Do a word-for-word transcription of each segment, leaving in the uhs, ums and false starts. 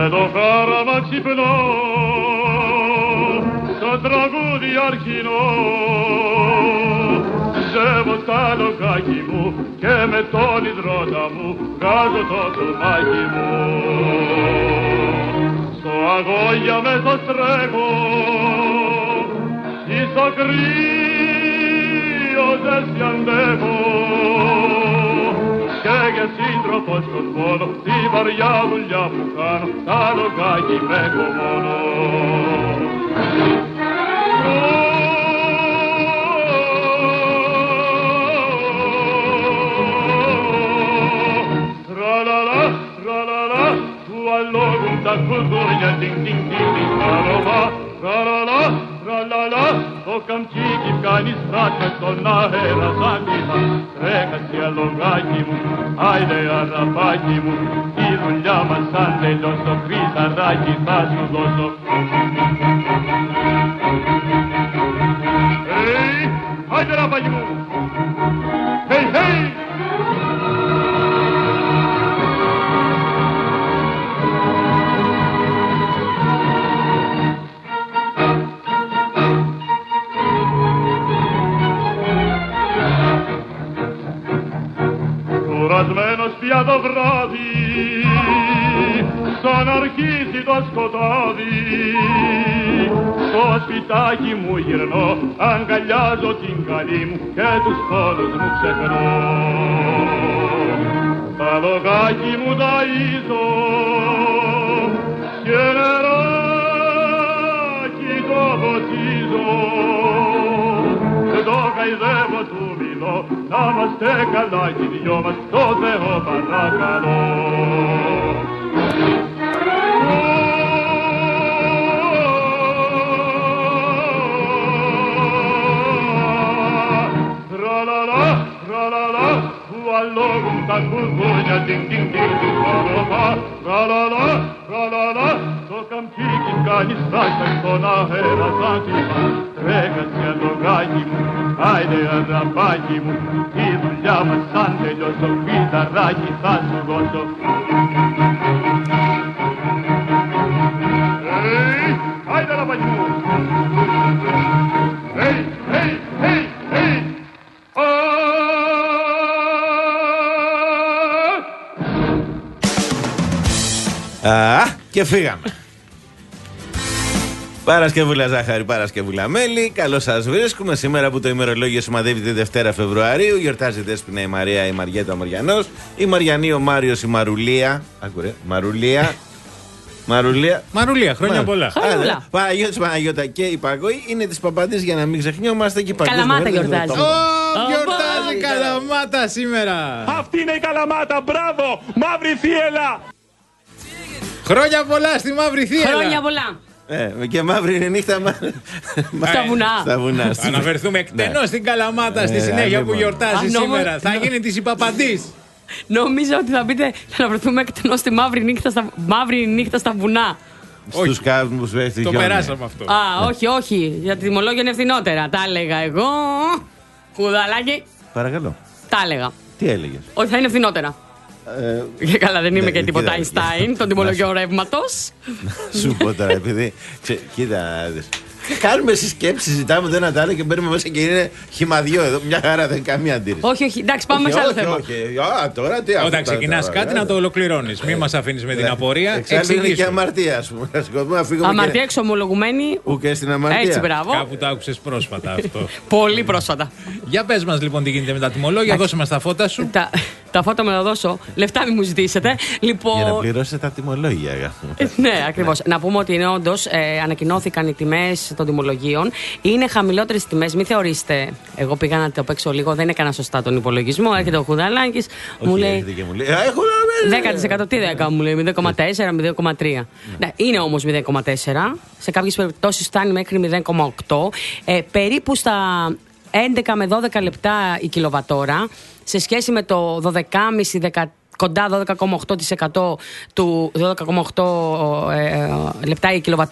με το χάραμα ξυπνώ, το τραγούδι αρχινό. Ζεύω στα λογάκι μου και με τον υδρότα μου βγάζω το τσουμάκι μου. Στο αγώγια μέσα τρέχω, ή στο κρύο ζέστη αντέχω, και για σύντροφο στον πόνο τη βαριά δουλειά που κάνω στα λογάκι με έχω μόνο. Tra-la-la, tra-la-la, του αλόγουν τα κουδούνια, τιν τιν τιν τιν, tra-la-la, tra-la-la, tra-la-la, το καμτσίκι κάνει στράκα στον αέρα σαν πίτα. Τρέχασε αλογάκι μου, άιντε αραπάκι μου, η δουλειά μας αν τελειώσω, χρυσαράκι θα σου δώσω. Hey, άιντε ραπάκι μου, hey, hey! Κουρασμένος πια το βράδυ, σαν αρχίσει το σκοτάδι, στο σπιτάκι μου γυρνώ, αγκαλιάζω την καλή μου και τους πόνους μου ξεχνώ. Τα λογάκι μου ταΐζω και νεράκι το ποτίζω, το καηδεύω του μιλώ, να είμαστε καλά κι οι δυο μας, το Θεό παρακαλώ. Tra-la-la, tra-la-la, του αλόγουν τα κουδούνια, τιν τιν τιν τιν, tra-la-la, tra-la-la, tra-la-la, το καμτσίκι κάνει στράκα στον αέρα σαν τύπα. Τρέχασε αλογάκι μου, άιντε αραπάκι μου, η δουλειά μας σαν τελειώσω, φυταράκι θα σου δώσω. Hey, άιντε αραπάκι μου. Hey, hey, hey, hey. Α, και φύγαμε. Παρασκευούλα ζάχαρη, Παρασκευούλα μέλι. Καλώς σας βρίσκουμε. Σήμερα που το ημερολόγιο σημαδεύει τη Δευτέρα Φεβρουαρίου, γιορτάζει η Δέσποινα η Μαρία, η Μαριέτα ο Μαριανός, η Μαριανή ο Μάριος, η Μαρουλία. Άκουρε, Μαρουλία. Μαρουλία. Μαρουλία, χρόνια Μα... πολλά. Άρα, Παναγιώτης, Παναγιώτα και η Παγωή είναι της Παπαντής για να μην ξεχνιόμαστε και η Παγωή. Καλαμάτα γιορτάζει. Ω, γιορτάζει Καλαμάτα σήμερα. Αυτή είναι η Καλαμάτα, μπράβο, μαύρη θύελα. Χρόνια πολλά στη μαύρη θύελα. Χρόνια πολλά. Ε, και μαύρη είναι νύχτα μα... Στα βουνά. Στα βουνά. Αναφερθούμε εκτενώς στην Καλαμάτα στη Ε, συνέχεια που λοιπόν. γιορτάζει Α, νόμο- σήμερα. Θα γίνει της Παπαντής. Νόμιζα ότι θα πείτε να βρεθούμε εκτενώς στη μαύρη νύχτα στα, μαύρη νύχτα στα βουνά. Στους κάβους που έχει Το χιόνι. περάσαμε αυτό. Α, όχι, όχι. Για τη τιμολόγια είναι ευθυνότερα. Τα έλεγα εγώ. Κουδαλάκι. Παρακαλώ. Τα έλεγα. Τι έλεγες? Ότι θα είναι ευθυνότερα. Ε, Και καλά, δεν είμαι ναι, και τίποτα κοίτα, Einstein των τιμολογιών ρεύματος. Σου πω τώρα, επειδή. Ξε, κοίτα, δες. Κάνουμε συσκέψεις, ζητάμε το ένα το άλλο και μπαίνουμε μέσα και είναι χυμαδιό εδώ. Μια χαρά, δεν είναι καμία αντίρρηση. Όχι, όχι. Εντάξει, πάμε σε άλλο όχι, θέμα. όχι, όχι. Α, τώρα τι αυτό. Όταν ξεκινάς κάτι να το ολοκληρώνεις. Μην μας αφήνεις με την απορία. Εξάλλου είναι και Εξηγήσου. αμαρτία, ας πούμε. Να σηκωθούμε να φύγουμε. Αμαρτία και... εξομολογουμένη. Ου και στην αμαρτία. Έτσι, μπράβο. Κάπου το άκουσες πρόσφατα αυτό. Πολύ πρόσφατα. Για πες μας λοιπόν τι γίνεται με τα τιμολόγια, δώσε μας τα φώτα σου. Τα, τα φώτα με να δώσω. Λεφτά μην μου ζητήσετε. Λοιπόν. Για να πληρώσετε τα τιμολόγια, αγάπη. Ναι, ακριβώς. Να πούμε ότι είναι όντως ε, ανακοινώθηκαν οι τιμές των τιμολογίων. Είναι χαμηλότερες τιμές, μην θεωρήσετε. Εγώ πήγα να το παίξω λίγο, δεν έκανα σωστά τον υπολογισμό. Έρχεται ο Χουδαλάκης, μου λέει. Έχω δέκα τοις εκατό τι δέκα μου λέει, μηδέν κόμμα τέσσερα, μηδέν κόμμα τρία. Ναι, είναι όμως μηδέν κόμμα τέσσερα. Σε κάποιες περιπτώσεις φτάνει μέχρι μηδέν κόμμα οκτώ. Ε, περίπου στα έντεκα με δώδεκα λεπτά η κιλοβατόρα, σε σχέση με το δώδεκα κόμμα πέντε κοντά δώδεκα κόμμα οκτώ τοις εκατό του δώδεκα κόμμα οκτώ ε, λεπτά η κιλοβατόρα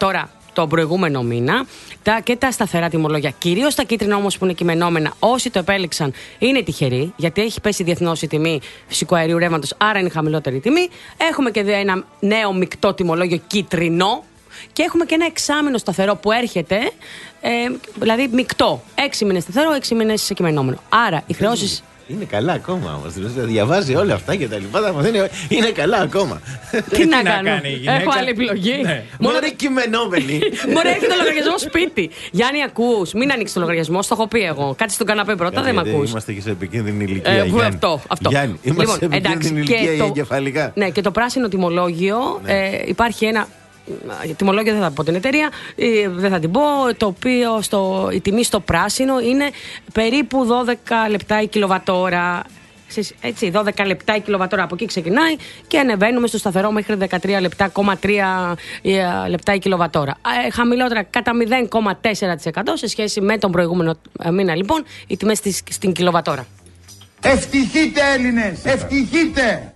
τον προηγούμενο μήνα. Τα, και τα σταθερά τιμολόγια, κυρίως τα κίτρινα όμως που είναι κειμενόμενα, όσοι το επέλεξαν είναι τυχεροί, γιατί έχει πέσει διεθνώς η τιμή φυσικού αερίου ρεύματος, άρα είναι χαμηλότερη η τιμή. Έχουμε και ένα νέο μεικτό τιμολόγιο κίτρινο. Και έχουμε και ένα εξάμηνο σταθερό που έρχεται, ε, δηλαδή μεικτό. Έξι μήνες σταθερό, έξι μήνες κειμενόμενο. Άρα οι χρεώσεις. Είναι καλά ακόμα όμως. Διαβάζει όλα αυτά και τα λοιπά. Είναι, είναι καλά ακόμα. Τι να κάνω. Έχω άλλη επιλογή. Ναι. Μόνο είναι κειμενόμενη. Μπορεί να έχει το λογαριασμό σπίτι. Γιάννη, ακούς. Μην ανοίξει το λογαριασμό. Στο έχω πει εγώ. Κάτσε στον καναπέ πρώτα, δεν με ακούς. Είμαστε και σε επικίνδυνη ηλικία. Ε, αυτό, αυτό. Γιάννη, είμαστε λοιπόν, σε επικίνδυνη εντάξει, ηλικία το, εγκεφαλικά. Ναι, και το πράσινο τιμολόγιο ναι. ε, υπάρχει ένα. Τιμολόγιο δεν θα πω την εταιρεία, δεν θα την πω. Το οποίο στο, η τιμή στο πράσινο είναι περίπου δώδεκα λεπτά η κιλοβατόρα. Έτσι, δώδεκα λεπτά η κιλοβατόρα, από εκεί ξεκινάει και ανεβαίνουμε στο σταθερό μέχρι δεκατρία λεπτά, τρία λεπτά η κιλοβατόρα. Ε, χαμηλότερα κατά μηδέν κόμμα τέσσερα τοις εκατό σε σχέση με τον προηγούμενο μήνα, λοιπόν, οι τιμές στην κιλοβατόρα. Ευτυχείτε Έλληνες, ευτυχείτε!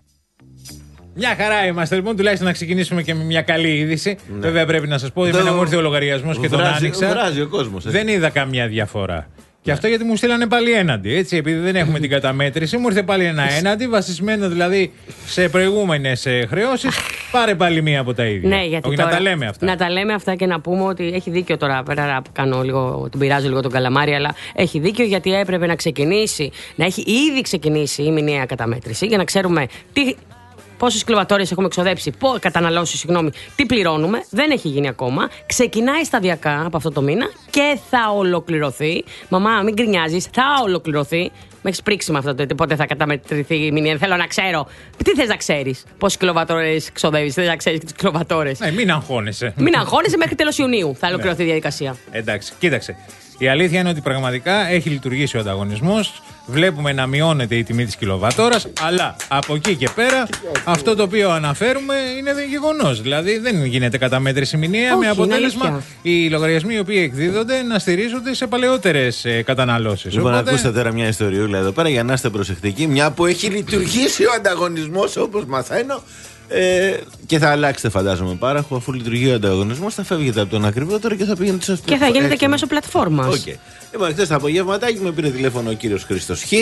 Μια χαρά είμαστε, λοιπόν, τουλάχιστον να ξεκινήσουμε και με μια καλή είδηση. Ναι. Βέβαια, πρέπει να σας πω, εμένα μου ήρθε ο λογαριασμός και τον άνοιξα. Βράζει ο κόσμος, δεν είδα καμία διαφορά. Και αυτό γιατί μου στείλανε πάλι έναντι. Έτσι, επειδή δεν έχουμε την καταμέτρηση, μου ήρθε πάλι ένα έναντι, βασισμένο δηλαδή σε προηγούμενες χρεώσεις. Πάρε πάλι μία από τα ίδια. Ναι, γιατί όχι, τώρα, να τα λέμε αυτά. Να τα λέμε αυτά και να πούμε ότι έχει δίκιο τώρα. Πέρα που κάνω λίγο, τον πειράζω λίγο τον καλαμάρι, αλλά έχει δίκιο γιατί έπρεπε να ξεκινήσει, να έχει ήδη ξεκινήσει η μηνιαία καταμέτρηση για να ξέρουμε τι. Πόσες κιλοβατόρες έχουμε εξοδέψει, πό, καταναλώσει, συγγνώμη, τι πληρώνουμε. Δεν έχει γίνει ακόμα. Ξεκινάει σταδιακά από αυτό το μήνα και θα ολοκληρωθεί. Μαμά, μην γκρινιάζεις, θα ολοκληρωθεί. Με έχει πρίξει με αυτό το πότε θα καταμετρηθεί η μηνιαία. Θέλω να ξέρω. Τι θες να ξέρεις, πόσες κιλοβατόρες ξοδεύεις, θες να ξέρεις τις κιλοβατόρες. Ναι, μην αγχώνεσαι. Μην αγχώνεσαι, μέχρι τέλος Ιουνίου θα ολοκληρωθεί η διαδικασία. Εντάξει, κοίταξε. Η αλήθεια είναι ότι πραγματικά έχει λειτουργήσει ο ανταγωνισμός. Βλέπουμε να μειώνεται η τιμή της κιλοβατόρας, αλλά από εκεί και πέρα αυτό το οποίο αναφέρουμε είναι γεγονός. Δηλαδή δεν γίνεται καταμέτρηση μηνιαία. Όχι, με αποτέλεσμα οι λογαριασμοί οι οποίοι εκδίδονται να στηρίζονται σε παλαιότερες ε, καταναλώσεις. Λοιπόν, Οπότε... ακούστε τώρα μια ιστοριούλα εδώ πέρα για να είστε προσεκτικοί. Μια που έχει λειτουργήσει ο ανταγωνισμός, όπως μαθαίνω. Ε, και θα αλλάξετε, φαντάζομαι, πάραχο. Αφού λειτουργεί ο ανταγωνισμός, θα φεύγετε από τον ακριβότερο και θα πηγαίνετε σε. Και θα γίνεται έτσι και μέσω πλατφόρμας. Okay. Λοιπόν, χθες το απογευματάκι με πήρε τηλέφωνο ο κύριος Χρήστος Χ.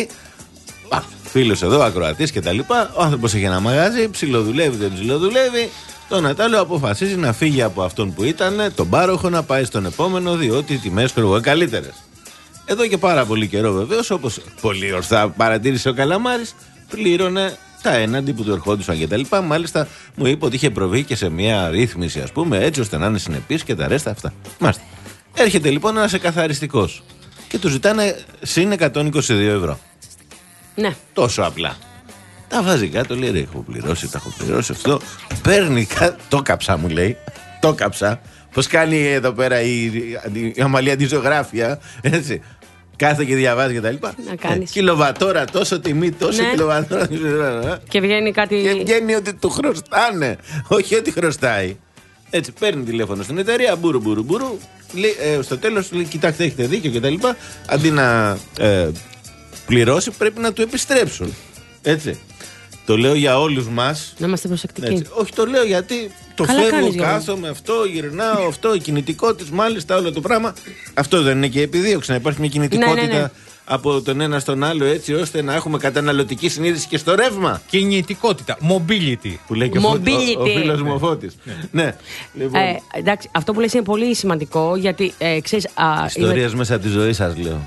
Φίλος εδώ, ακροατής κτλ. Ο άνθρωπος έχει ένα μαγάζι, ψιλοδουλεύει, δεν ψιλοδουλεύει. Το Νατάλιο αποφασίζει να φύγει από αυτόν που ήταν, τον πάροχο, να πάει στον επόμενο, διότι οι τιμές είναι καλύτερες. Εδώ και πάρα πολύ καιρό, βεβαίως, όπως πολύ ορθά παρατήρησε ο Καλαμάρης, πλήρωνε τα έναντι που του ερχόντουσαν και τα λοιπά. Μάλιστα μου είπε ότι είχε προβεί και σε μια ρύθμιση, ας πούμε, έτσι ώστε να είναι συνεπής και τα ρέστα αυτά. Μάλιστα. Έρχεται λοιπόν ένας εκαθαριστικός και του ζητάνε συν εκατόν είκοσι δύο ευρώ. Ναι. Τόσο απλά. Τα βάζει κάτω, λέει: ρε, έχω πληρώσει, τα έχω πληρώσει αυτό. Παίρνει κάτι. Το κάψα, μου λέει. Το κάψα. Πώς κάνει εδώ πέρα η, η, η Αμαλία αντιζωγράφια, έτσι. Κάθε και διαβάζει και τα λοιπά. Να κάνεις. Ε, κιλοβατόρα, τόσο τιμή, τόσο ναι. κιλοβατόρα. Και βγαίνει κάτι. Και βγαίνει ότι του χρωστάνε. Όχι ότι χρωστάει. Έτσι, παίρνει τηλέφωνο στην εταιρεία, μπουρου μπουρου μπουρου. Λέει, ε, στο τέλος λέει: κοιτάξτε, έχετε δίκιο και τα λοιπά. Αντί να ε, πληρώσει, πρέπει να του επιστρέψουν. Έτσι. Το λέω για όλους μας. Να είμαστε προσεκτικοί. Έτσι. Όχι, το λέω γιατί το Καλά φεύγω, κάνεις, κάθομαι, αυτό, γυρνάω, αυτό, η κινητικότητα, μάλιστα όλο το πράγμα. Αυτό δεν είναι και επιδίωξη, να υπάρχει μια κινητικότητα ναι, ναι, ναι. από τον ένα στον άλλο, έτσι ώστε να έχουμε καταναλωτική συνείδηση και στο ρεύμα. Κινητικότητα, mobility. Που λέει και mobility. ο, ο, ο φίλος μου ο Φώτης. Ναι. ναι. Λοιπόν. Ε, εντάξει, αυτό που λες είναι πολύ σημαντικό γιατί ε, ξέρεις. Ιστορίες είμαι... μέσα από τη ζωή σας, λέω.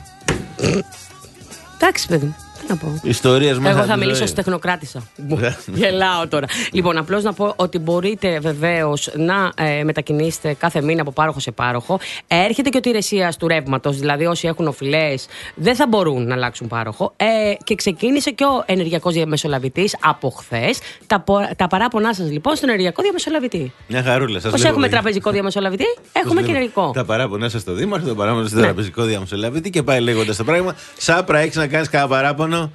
Εντάξει, παιδί μου. Να πω. Ιστορίες μέσα. Εγώ θα μιλήσω ως τεχνοκράτησα. Γελάω τώρα. Λοιπόν, απλώς να πω ότι μπορείτε βεβαίως να ε, μετακινήσετε κάθε μήνα από πάροχο σε πάροχο. Έρχεται και ο τηρεσίας του ρεύματος, δηλαδή όσοι έχουν οφειλές δεν θα μπορούν να αλλάξουν πάροχο. Ε, και ξεκίνησε και ο ενεργειακός διαμεσολαβητής από χθες. Τα, τα παράπονά σας λοιπόν στον ενεργειακό διαμεσολαβητή. Μια χαρούλα. Σας Πώς λέω, έχουμε λέγε. τραπεζικό διαμεσολαβητή, έχουμε και ενεργειακό. Τα παράπονα σας στο Δήμαρχο, τα παράπονα στο ναι. τραπεζικό διαμεσολαβητή και πάει λέγοντας το πράγμα. Σάπρα, έχεις να κάνεις κανένα παράπονο.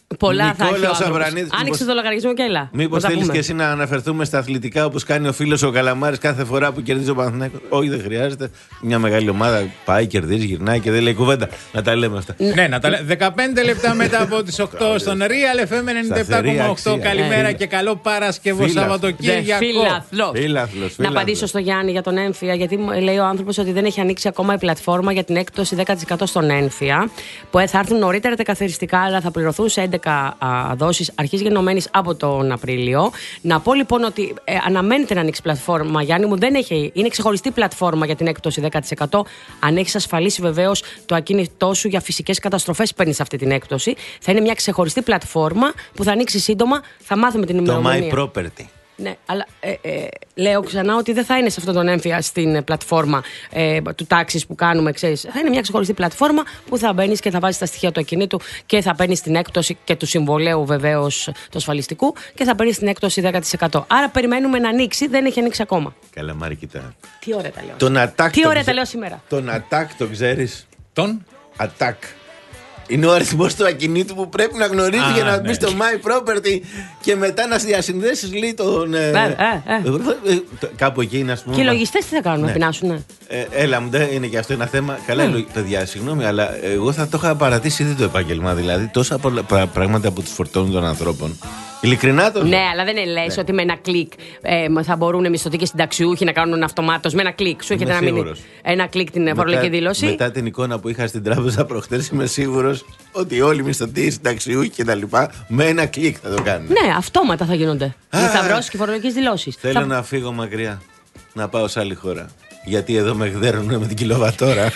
Πολλά θα έχει. Νικόλαος Αβρανίδης. Άνοιξε Μήπως- το λογαριασμό και έλα. Μήπως Θα τα θέλεις πούμε. και εσύ να αναφερθούμε στα αθλητικά όπως κάνει ο φίλος ο Καλαμάρης κάθε φορά που κερδίζει ο Παναθηναϊκός? Όχι, δεν χρειάζεται. Μια μεγάλη ομάδα πάει, κερδίζει, γυρνάει και δεν λέει κουβέντα. Να τα λέμε αυτά. Ναι, να τα λέμε. δεκαπέντε λεπτά μετά από τις οκτώ στον Real εφ εμ ενενήντα επτά κόμμα οκτώ. Σταθερή Καλημέρα αξία. και καλό Παρασκευό Φίλαθλος. Σαββατοκύριακο. Φίλαθλος. Φίλαθλος, Να φίλαθλος. απαντήσω στο Γιάννη για τον έμφυα, γιατί μου λέει ο άνθρωπος ότι δεν έχει ανοίξει ακόμα η πλατφόρμα για την έκπτωση δέκα τοις εκατό στον έμφυα, που θα έρθουν νωρίτερα τα καθαριστικά, αλλά θα πληρωθούν σε έντεκα δόσεις αρχής γενομένης από τον Απρίλιο. Να πω λοιπόν ότι ε, αναμένεται να ανοίξει πλατφόρμα, Γιάννη μου, δεν έχει, είναι ξεχωριστή πλατφόρμα για την έκπτωση δέκα τοις εκατό. Αν έχει ασφαλίσει βεβαίως το ακίνητό σου για φυσικές καταστροφές, παίρνεις αυτή την έκπτωση. Θα είναι μια ξεχωριστή πλατφόρμα που θα ανοίξει σύντομα. Θα μάθουμε την Το ημερομηνία. My Property. Ναι, αλλά ε, ε, λέω ξανά ότι δεν θα είναι σε αυτόν τον έμφυα στην ε, πλατφόρμα ε, του τάξης που κάνουμε, ξέρεις. Θα είναι μια ξεχωριστή πλατφόρμα που θα μπαίνεις και θα βάζεις τα στοιχεία του ακινήτου και θα παίρνεις την έκπτωση και του συμβολέου βεβαίως του ασφαλιστικού και θα παίρνεις την έκπτωση δέκα τοις εκατό. Άρα περιμένουμε να ανοίξει, δεν έχει ανοίξει ακόμα. Καλαμάρη, κοιτά. Τι ωραία τα λέω. Τον attack Τι το ωραία ξε- τα λέω σήμερα. Τον attack το ξέρεις? Τον. Attack. Είναι ο αριθμός του ακινήτου που πρέπει να γνωρίζει Α, για να ναι. μπει στο My Property και μετά να διασυνδέσεις λέει τον. ε, Ε, ε, ε. ε, το- Κάπου εκεί είναι, ας πούμε. Και οι λογιστές τι θα κάνουν, Ναι. να πεινάσουνε. Ε, έλα μου, δεν είναι και αυτό ένα θέμα. Καλά, Ναι. λογι- παιδιά, συγγνώμη, αλλά εγώ θα το είχα παρατήσει ήδη το επάγγελμα. Δηλαδή, τόσα πολλά πρα- πράγματα που του φορτώνουν των ανθρώπων. Ειλικρινά το λέω. Ναι, αλλά δεν είναι λες ότι με ένα κλικ ε, θα μπορούν οι μισθωτοί και συνταξιούχοι να κάνουν αυτομάτως. Με ένα κλικ. Σου έχετε Είμαι να μείνει σίγουρος. ένα κλικ την φορολογική δήλωση. Μετά την εικόνα που είχα στην τράπεζα προχτές, είμαι σίγουρος ότι όλοι οι μισθωτοί, οι συνταξιούχοι κτλ. Με ένα κλικ θα το κάνουν. Ναι, αυτόματα θα γίνονται. Α. Με σταυρώσεις και φορολογικές δηλώσεις. Θέλω Θα- να φύγω μακριά. Να πάω σε άλλη χώρα. Γιατί εδώ με γδέρνουν με την κιλοβατόρα.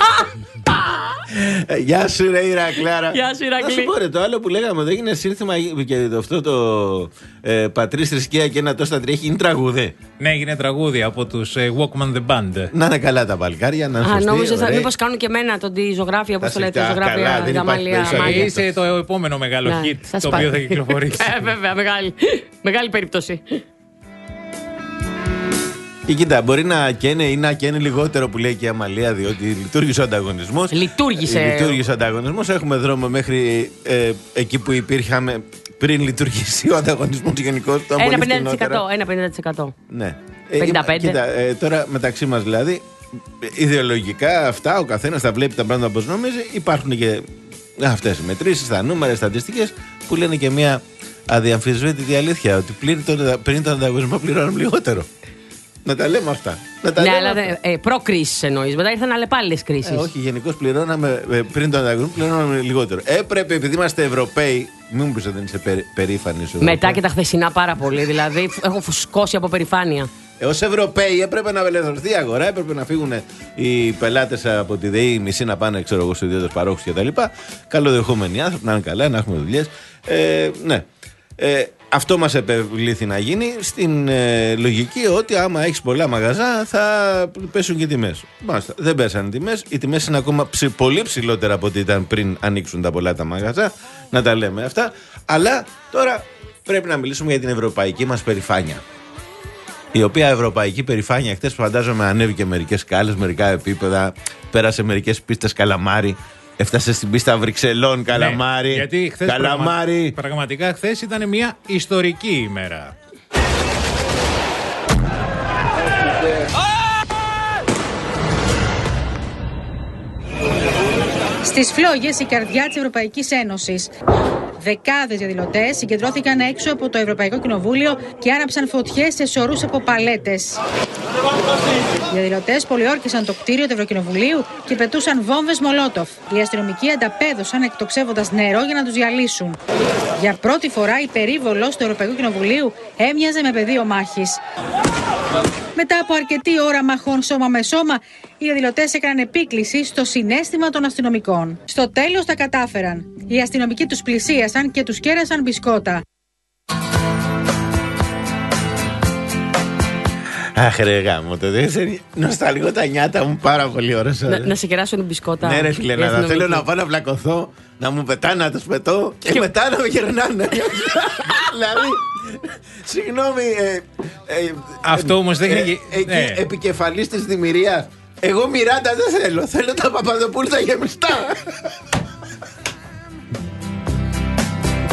Ε, Γεια σου, ρε Ηρακλάρα. Γεια σου, Ηρακλή. Να σου πω, ρε, το άλλο που λέγαμε εδώ έγινε σύνθημα και το- αυτό το ε, Πατρίς θρησκεία και ένα τόστα τρέχει είναι τραγούδι. Ναι, έγινε τραγούδι από τους ε, Walkman The Band. Να είναι καλά τα παλκάρια, να είναι Α, σωστοί, νόμιζα θα ωραίοι. μήπως κάνουν και εμένα τον τη ζωγράφια, όπως Θα το λέτε, σε- καλά, ζωγράφια δεν υπάρχει Δαμαλία περισσότερο. Μάγια. Είσαι το επόμενο μεγάλο Ναι, hit θα το σπάει. οποίο θα κυκλοφορήσει. Ε, βέβαια, μεγάλη, μεγάλη περίπτωση. Και κοίτα, μπορεί να καίνε ή να καίνε λιγότερο που λέει και η Αμαλία, διότι λειτουργήσε ο ανταγωνισμό. Λειτουργήσε. Λειτουργήσε ο ανταγωνισμό. Έχουμε δρόμο μέχρι ε, εκεί που υπήρχαμε πριν λειτουργήσει ο ανταγωνισμό γενικώ. Ένα πενήντα τοις εκατό. Ένα πενήντα τοις εκατό. Ναι. πενήντα πέντε. Ε, κοίτα, ε, τώρα μεταξύ μα δηλαδή, ιδεολογικά αυτά, ο καθένα τα βλέπει τα πράγματα όπω νομίζει. Υπάρχουν και αυτέ οι μετρήσει, τα νούμερα, στατιστικέ που λένε και μια αδιαμφισβήτητη αλήθεια ότι πριν τον, πριν τον ανταγωνισμό πληρώνουμε λιγότερο. Να τα λέμε αυτά. Να τα Ναι, λέμε αλλά αυτά. δεν- ε, προ-κρίση εννοεί. Μετά ήρθαν αλλεπάλληλες κρίσεις. Ε, όχι, γενικώ πληρώναμε ε, πριν τον ανταγωνισμό πληρώναμε λιγότερο. Έπρεπε, επειδή είμαστε Ευρωπαίοι, μην μου πει ότι δεν είσαι περι, περήφανη σου. Μετά και τα χθεσινά πάρα πολύ. Δηλαδή, έχω φουσκώσει από περηφάνεια. Ω Ευρωπαίοι έπρεπε να απελευθερωθεί η αγορά, έπρεπε να φύγουν οι πελάτε από τη ΔΕΗ, οι μισοί να πάνε ξέρω εγώ, στου ιδιώτε παρόχου κτλ. Καλοδεχόμενοι άνθρωποι, να είναι καλά, να έχουμε δουλειέ. Ε, ναι. Ε, αυτό μας επευλήθη να γίνει στην ε, λογική ότι άμα έχεις πολλά μαγαζά θα πέσουν και οι τιμές. Μάλιστα, δεν πέσαν οι τιμές. Οι τιμές είναι ακόμα ψη, πολύ ψηλότερα από ό,τι ήταν πριν ανοίξουν τα πολλά τα μαγαζά. Να τα λέμε αυτά. Αλλά τώρα πρέπει να μιλήσουμε για την ευρωπαϊκή μας περηφάνεια. Η οποία ευρωπαϊκή περηφάνεια χτες φαντάζομαι ανέβηκε μερικές σκάλες, μερικά επίπεδα, πέρασε μερικές πίστες καλαμάρι. Έφτασε στην πίστα Βρυξελών, Καλαμάρι. Ναι, γιατί χθες Καλαμάρι. πραγμα- πραγματικά χθε ήταν μια ιστορική ημέρα. Στις φλόγες η καρδιά της Ευρωπαϊκής Ένωσης. Δεκάδες διαδηλωτές συγκεντρώθηκαν έξω από το Ευρωπαϊκό Κοινοβούλιο και άναψαν φωτιές σε σωρούς από παλέτες. Οι διαδηλωτές πολιόρκησαν το κτίριο του Ευρωκοινοβουλίου και πετούσαν βόμβες μολότοφ. Οι αστυνομικοί ανταπέδωσαν εκτοξεύοντας νερό για να τους διαλύσουν. Για πρώτη φορά η περίβολος του Ευρωπαϊκού Κοινοβουλίου έμοιαζε με πεδίο μάχης. Μετά από αρκετή ώρα μαχών σώμα με σώμα, οι διαδηλωτές έκαναν επίκληση στο συναίσθημα των αστυνομικών. Στο τέλος τα κατάφεραν. Οι αστυνομικοί τους πλησίασαν και τους κέρασαν μπισκότα. Αχ, ρε γάμο, το δεν νοσταλγώ τα νιάτα μου πάρα πολύ ωραία. Να, να σε κεράσουν μπισκότα. Ναι, ρε φίλε, οι να, να αστυνομικοί. θέλω να πάω να βλακωθώ, να μου πετάνε, να του πετώ και, Και- μετά να με γυρνάνε. Δηλαδή, συγγνώμη. Ε, ε, Αυτό όμως δεν ε, είναι- Εκεί, ναι. επικεφαλής της δημιουργίας. Εγώ Μιράντα δεν θέλω. Θέλω τα Παπαδοπούλου τα γεμιστά.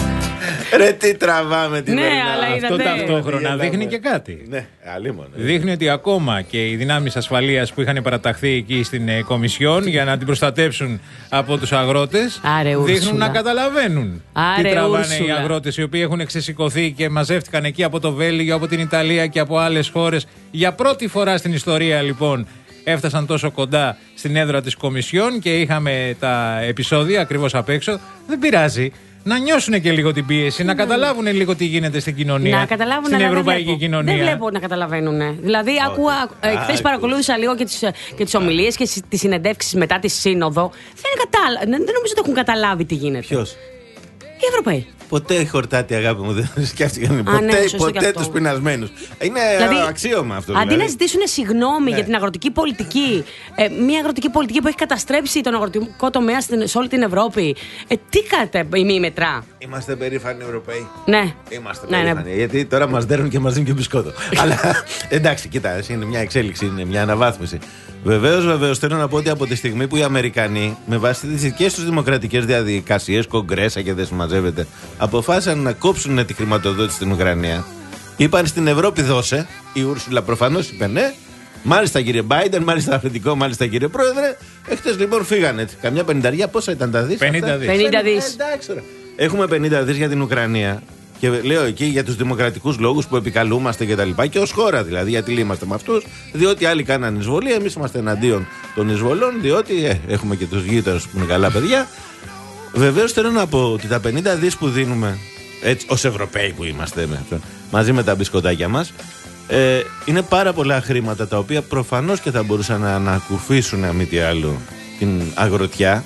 Ρε τι τραβάμε την Ναι, Ερνά. αλλά Αυτό είδατε. ταυτόχρονα Είδαμε. δείχνει και κάτι. Ναι, αλίμονο. Δείχνει ότι ακόμα και οι δυνάμεις ασφαλείας που είχαν παραταχθεί εκεί στην ε, Κομισιόν για να την προστατεύσουν από τους αγρότες, Άρε, δείχνουν Ούρσουλα. να καταλαβαίνουν Άρε, τι τραβάνε οι Ούρσουλα. αγρότες, οι οποίοι έχουν ξεσηκωθεί και μαζεύτηκαν εκεί από το Βέλγιο, από την Ιταλία και από άλλες χώρες. Για πρώτη φορά στην ιστορία λοιπόν έφτασαν τόσο κοντά στην έδρα της Κομισιόν και είχαμε τα επεισόδια ακριβώς απ' έξω. Δεν πειράζει. Να νιώσουν και λίγο την πίεση, να καταλάβουν λίγο τι γίνεται στην κοινωνία. Να καταλάβουν, στην αλλά δεν ευρωπαϊκή βλέπω. κοινωνία. Δεν βλέπω να καταλαβαίνουν. Δηλαδή, άκουγα. Χθε παρακολούθησα λίγο και τις, και τις ομιλίες και τις συνεντεύξεις μετά τη Σύνοδο. Δεν, κατάλα... δεν νομίζω ότι έχουν καταλάβει τι γίνεται. Ποιος? Οι Ευρωπαίοι. Ποτέ χορτάτη, αγάπη μου, δεν σκέφτηκαν. Α, Ποτέ, ναι, σωστό και ποτέ αυτό. τους πεινασμένους. Είναι Δηλαδή, αξίωμα αυτό. Αντί δηλαδή. να ζητήσουν συγγνώμη Ναι. για την αγροτική πολιτική, ε, μια αγροτική πολιτική που έχει καταστρέψει τον αγροτικό τομέα στην, σε όλη την Ευρώπη, ε, τι κάνετε ημίμετρα. Είμαστε περήφανοι Ευρωπαίοι. Ναι. Είμαστε Ναι, ναι. περήφανοι. Γιατί τώρα μας δέρνουν και μας δίνουν και μπισκότο. Αλλά εντάξει, κοίτα, είναι μια εξέλιξη, είναι μια αναβάθμιση. Βεβαίως, βεβαίως, θέλω να πω ότι από τη στιγμή που οι Αμερικανοί, με βάση τις δικές τους δημοκρατικές διαδικασίες, κογκρέσα και δεν συμμαζεύεται, αποφάσισαν να κόψουν τη χρηματοδότηση στην Ουκρανία, είπαν στην Ευρώπη δώσε. Η Ούρσουλα προφανώς είπε ναι. Μάλιστα κύριε Μπάιντεν, μάλιστα αφεντικό, μάλιστα κύριε Πρόεδρε. Εχθές λοιπόν φύγανε έτσι. Καμιά πενηνταριά, πόσα ήταν τα δις? πενήντα αυτά? δις. πενήντα δις. Ε, εντάξει, ωραία. Έχουμε πενήντα δις για την Ουκρανία. Και λέω εκεί για τους δημοκρατικούς λόγους που επικαλούμαστε και τα λοιπά. Και ως χώρα δηλαδή, γιατί είμαστε με αυτούς. Διότι άλλοι κάναν εισβολή, εμείς είμαστε εναντίον των εισβολών. Διότι ε, έχουμε και τους γείτονες που είναι καλά παιδιά. Βεβαίως θέλω να πω ότι τα πενήντα δις που δίνουμε, έτσι ως Ευρωπαίοι που είμαστε, με, μαζί με τα μπισκοτάκια μας, ε, είναι πάρα πολλά χρήματα τα οποία προφανώς και θα μπορούσαν να ανακουφίσουν, αν μη τι άλλο, την αγροτιά.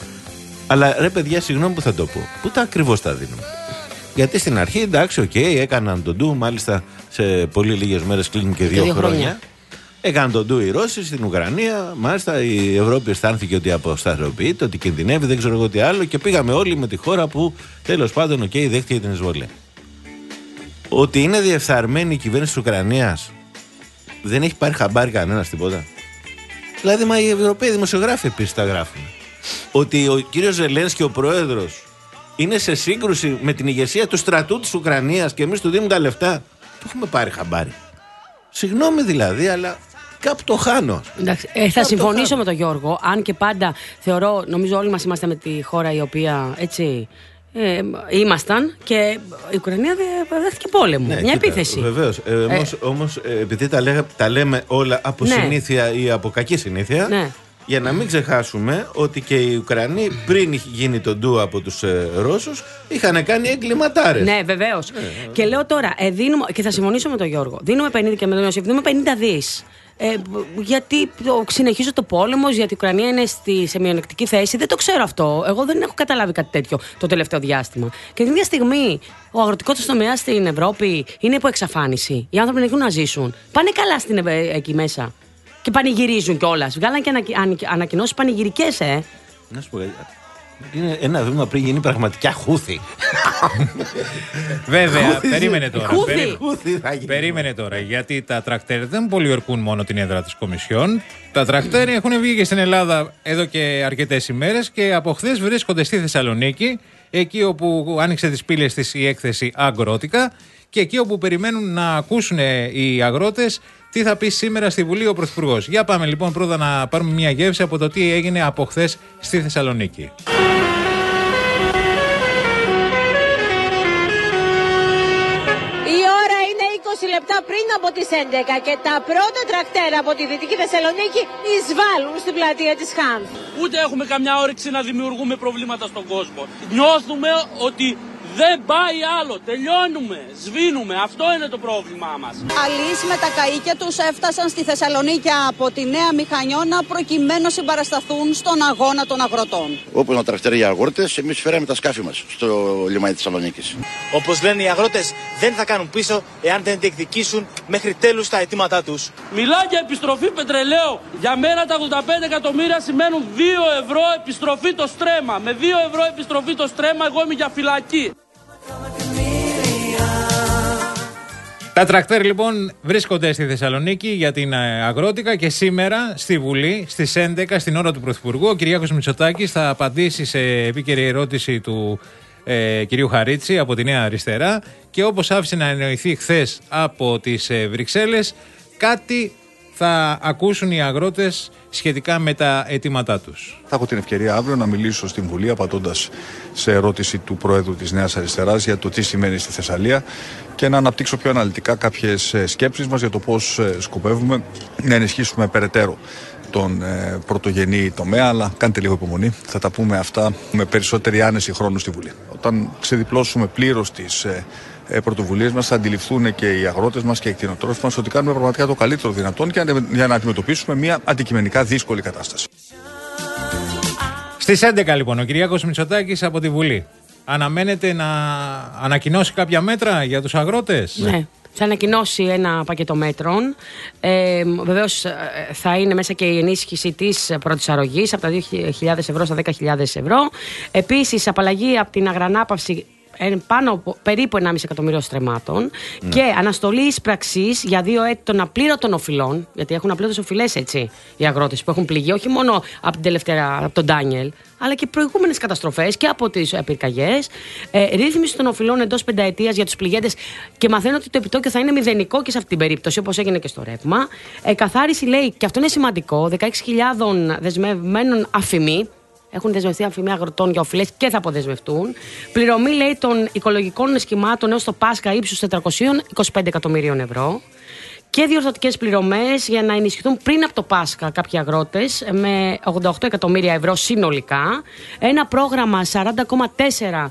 Αλλά ρε παιδιά, συγγνώμη που θα το πω, πού τα ακριβώς τα δίνουμε? Γιατί στην αρχή, εντάξει, οκ, okay, έκαναν τον ντου, μάλιστα σε πολύ λίγες μέρες κλείνουν και δύο, δύο χρόνια. χρόνια. Έκαναν τον ντου οι Ρώσοι στην Ουκρανία, μάλιστα η Ευρώπη αισθάνθηκε ότι αποσταθεροποιείται, ότι κινδυνεύει, δεν ξέρω εγώ τι άλλο και πήγαμε όλοι με τη χώρα που τέλος πάντων, οκ, okay, δέχτηκε την εισβολή. Ότι είναι διεφθαρμένη η κυβέρνηση της Ουκρανίας, δεν έχει πάρει χαμπάρι κανένας τίποτα. Δηλαδή, μα οι Ευρωπαίοι δημοσιογράφοι επίσης τα γράφουν. Ότι ο κύριος Ζελένσκι, ο πρόεδρος, είναι σε σύγκρουση με την ηγεσία του στρατού της Ουκρανίας και εμείς του δίνουμε τα λεφτά. Το έχουμε πάρει χαμπάρι. Συγγνώμη δηλαδή, αλλά κάπου το χάνω. Εντάξει, ε, θα Κάπου συμφωνήσω το χάνω. με τον Γιώργο, αν και πάντα θεωρώ, νομίζω όλοι μας είμαστε με τη χώρα η οποία έτσι ε, ήμασταν και η Ουκρανία δε- δέχτηκε πόλεμο. Ναι, μια κοίτα, επίθεση. Βεβαίως. Ε, όμως, όμως, ε, επειδή τα, λέγα, τα λέμε όλα από Ναι. συνήθεια ή από κακή συνήθεια, Ναι. για να μην ξεχάσουμε ότι και οι Ουκρανοί πριν είχε γίνει το ντου από τους ε, Ρώσους είχαν κάνει εγκληματάρες. Ναι, βεβαίω. Και λέω τώρα, ε, δίνουμε, και θα συμφωνήσω με τον Γιώργο, δίνουμε πενήντα και με τον Ιωσήφ, δίνουμε πενήντα δις. Ε, γιατί το, συνεχίζει το πόλεμο, γιατί η Ουκρανία είναι στη, σε μειονεκτική θέση. Δεν το ξέρω αυτό. Εγώ δεν έχω καταλάβει κάτι τέτοιο το τελευταίο διάστημα. Και την ίδια στιγμή ο αγροτικός τομέας στην Ευρώπη είναι υπό εξαφάνιση. Οι άνθρωποι δεν έχουν να ζήσουν. Πάνε καλά στην, Ευ- εκεί μέσα. Και πανηγυρίζουν κιόλας. Βγάλαν και ανακοι, ανακοινώσεις πανηγυρικές, ε. Να σου πω, είναι ένα βήμα πριν γίνει πραγματικά χούθη. Βέβαια, Χούθη. περίμενε τώρα. Χούθη. περί- Χούθη θα γίνει. Περίμενε τώρα, γιατί τα τρακτέρ δεν πολιορκούν μόνο την έδρα της Κομισιόν. Τα τρακτέρ έχουν βγει και στην Ελλάδα εδώ και αρκετές ημέρες και από χθες βρίσκονται στη Θεσσαλονίκη, εκεί όπου άνοιξε τις πύλες της η έκθεση Αγρότικα και εκεί όπου περιμένουν να ακούσουν οι αγρότες τι θα πει σήμερα στη Βουλή ο Πρωθυπουργός. Για πάμε λοιπόν πρώτα να πάρουμε μια γεύση από το τι έγινε από χθες στη Θεσσαλονίκη. Η ώρα είναι είκοσι λεπτά πριν από τις έντεκα και τα πρώτα τρακτέρα από τη Δυτική Θεσσαλονίκη εισβάλλουν στην πλατεία της Χάνθ. Ούτε έχουμε καμιά όρεξη να δημιουργούμε προβλήματα στον κόσμο. Νιώθουμε ότι δεν πάει άλλο. Τελειώνουμε, σβήνουμε. Αυτό είναι το πρόβλημά μας. Αλείς με τα καΐκια τους έφτασαν στη Θεσσαλονίκη από τη Νέα Μηχανιώνα προκειμένου να συμπαρασταθούν στον αγώνα των αγροτών. Όπως να τρακτέρει οι αγρότες, εμείς φέραμε τα σκάφη μας στο λιμάνι της Θεσσαλονίκης. Όπως λένε οι αγρότες, δεν θα κάνουν πίσω εάν δεν διεκδικήσουν μέχρι τέλους τα αιτήματά τους. Μιλά για επιστροφή πετρελαίου. Για μένα τα ογδόντα πέντε εκατομμύρια σημαίνουν δύο ευρώ επιστροφή το στρέμμα. Με δύο ευρώ επιστροφή το στρέμμα, εγώ είμαι για φυλακή. Τα τρακτέρ λοιπόν βρίσκονται στη Θεσσαλονίκη για την ε, Αγρότικα και σήμερα στη Βουλή στις έντεκα στην ώρα του Πρωθυπουργού ο Κυριάκος Μητσοτάκης θα απαντήσει σε επίκαιρη ερώτηση του ε, κυρίου Χαρίτση από τη Νέα Αριστερά και όπως άφησε να εννοηθεί χθες από τις ε, Βρυξέλλες, κάτι θα ακούσουν οι αγρότες σχετικά με τα αιτήματά τους. Θα έχω την ευκαιρία αύριο να μιλήσω στην Βουλή απαντώντας σε ερώτηση του Προέδρου της Νέας Αριστεράς για το τι σημαίνει στη Θεσσαλία και να αναπτύξω πιο αναλυτικά κάποιες σκέψεις μας για το πώς σκοπεύουμε να ενισχύσουμε περαιτέρω τον ε, πρωτογενή τομέα, αλλά κάντε λίγο υπομονή. Θα τα πούμε αυτά με περισσότερη άνεση χρόνου στη Βουλή. Όταν ξεδιπλώσουμε πλήρως τις ε, ε, πρωτοβουλίες μας, θα αντιληφθούν και οι αγρότες μας και οι κτηνοτρόφοι μας ότι κάνουμε πραγματικά το καλύτερο δυνατόν για, για να αντιμετωπίσουμε μια αντικειμενικά δύσκολη κατάσταση. Στις έντεκα λοιπόν ο Κυριάκος Μητσοτάκης από τη Βουλή αναμένεται να ανακοινώσει κάποια μέτρα για τους αγρότες. Ναι. Θα ανακοινώσει ένα πακέτο μέτρων. Ε, βεβαίως θα είναι μέσα και η ενίσχυση της πρώτης αρρωγής από τα δύο χιλιάδες ευρώ στα δέκα χιλιάδες ευρώ. Επίσης, απαλλαγή από την αγρανάπαυση πάνω από περίπου ενάμιση εκατομμύριο στρεμμάτων mm. και αναστολή εισπραξής για δύο έτη των απλήρωτων οφειλών, γιατί έχουν απλήρωτες οφειλές έτσι οι αγρότες που έχουν πληγεί όχι μόνο από την τελευταία, από τον Ντάνιελ, αλλά και προηγούμενες καταστροφές και από τις πυρκαγιές. Ε, ρύθμιση των οφειλών εντός πενταετίας για τους πληγέντες και μαθαίνω ότι το επιτόκιο θα είναι μηδενικό και σε αυτή την περίπτωση, όπως έγινε και στο ρεύμα. Ε, καθάριση λέει, και αυτό είναι σημαντικό, δεκαέξι χιλιάδες δεσμευμένων αφημί. Έχουν δεσμευτεί αφημί αγροτών για οφειλές και θα αποδεσμευτούν. Πληρωμή, λέει, των οικολογικών σχημάτων έως το Πάσχα ύψους τετρακόσια είκοσι πέντε εκατομμυρίων ευρώ. Και διορθωτικές πληρωμές για να ενισχυθούν πριν από το Πάσχα κάποιοι αγρότες με ογδόντα οκτώ εκατομμύρια ευρώ συνολικά. Ένα πρόγραμμα σαράντα κόμμα τέσσερα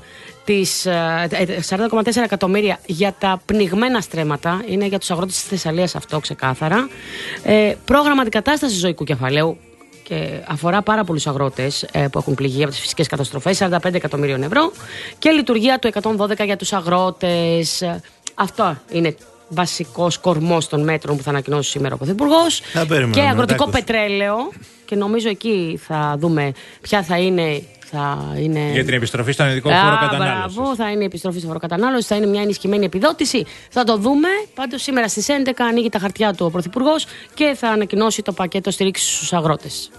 εκατομμύρια για τα πνιγμένα στρέμματα. Είναι για τους αγρότες της Θεσσαλίας αυτό ξεκάθαρα. Ε, πρόγραμμα αντικατάστασης ζωικού κεφαλαίου. Και αφορά πάρα πολλούς αγρότες ε, που έχουν πληγεί από τις φυσικές καταστροφές, σαράντα πέντε εκατομμυρίων ευρώ. Και λειτουργία του εκατόν δώδεκα για τους αγρότες. Αυτό είναι βασικός κορμός των μέτρων που θα ανακοινώσει σήμερα ο Πρωθυπουργός. Και αγροτικό πετρέλαιο. Και νομίζω εκεί θα δούμε ποια θα είναι. Θα είναι... Για την επιστροφή στον ειδικό φόρο κατανάλωσης. Μπράβο, θα είναι η επιστροφή στον φόρο κατανάλωσης, θα είναι μια ενισχυμένη επιδότηση. Θα το δούμε. Πάντως σήμερα στις έντεκα ανοίγει τα χαρτιά του ο Πρωθυπουργός και θα ανακοινώσει το πακέτο στηρίξης στους αγρότες.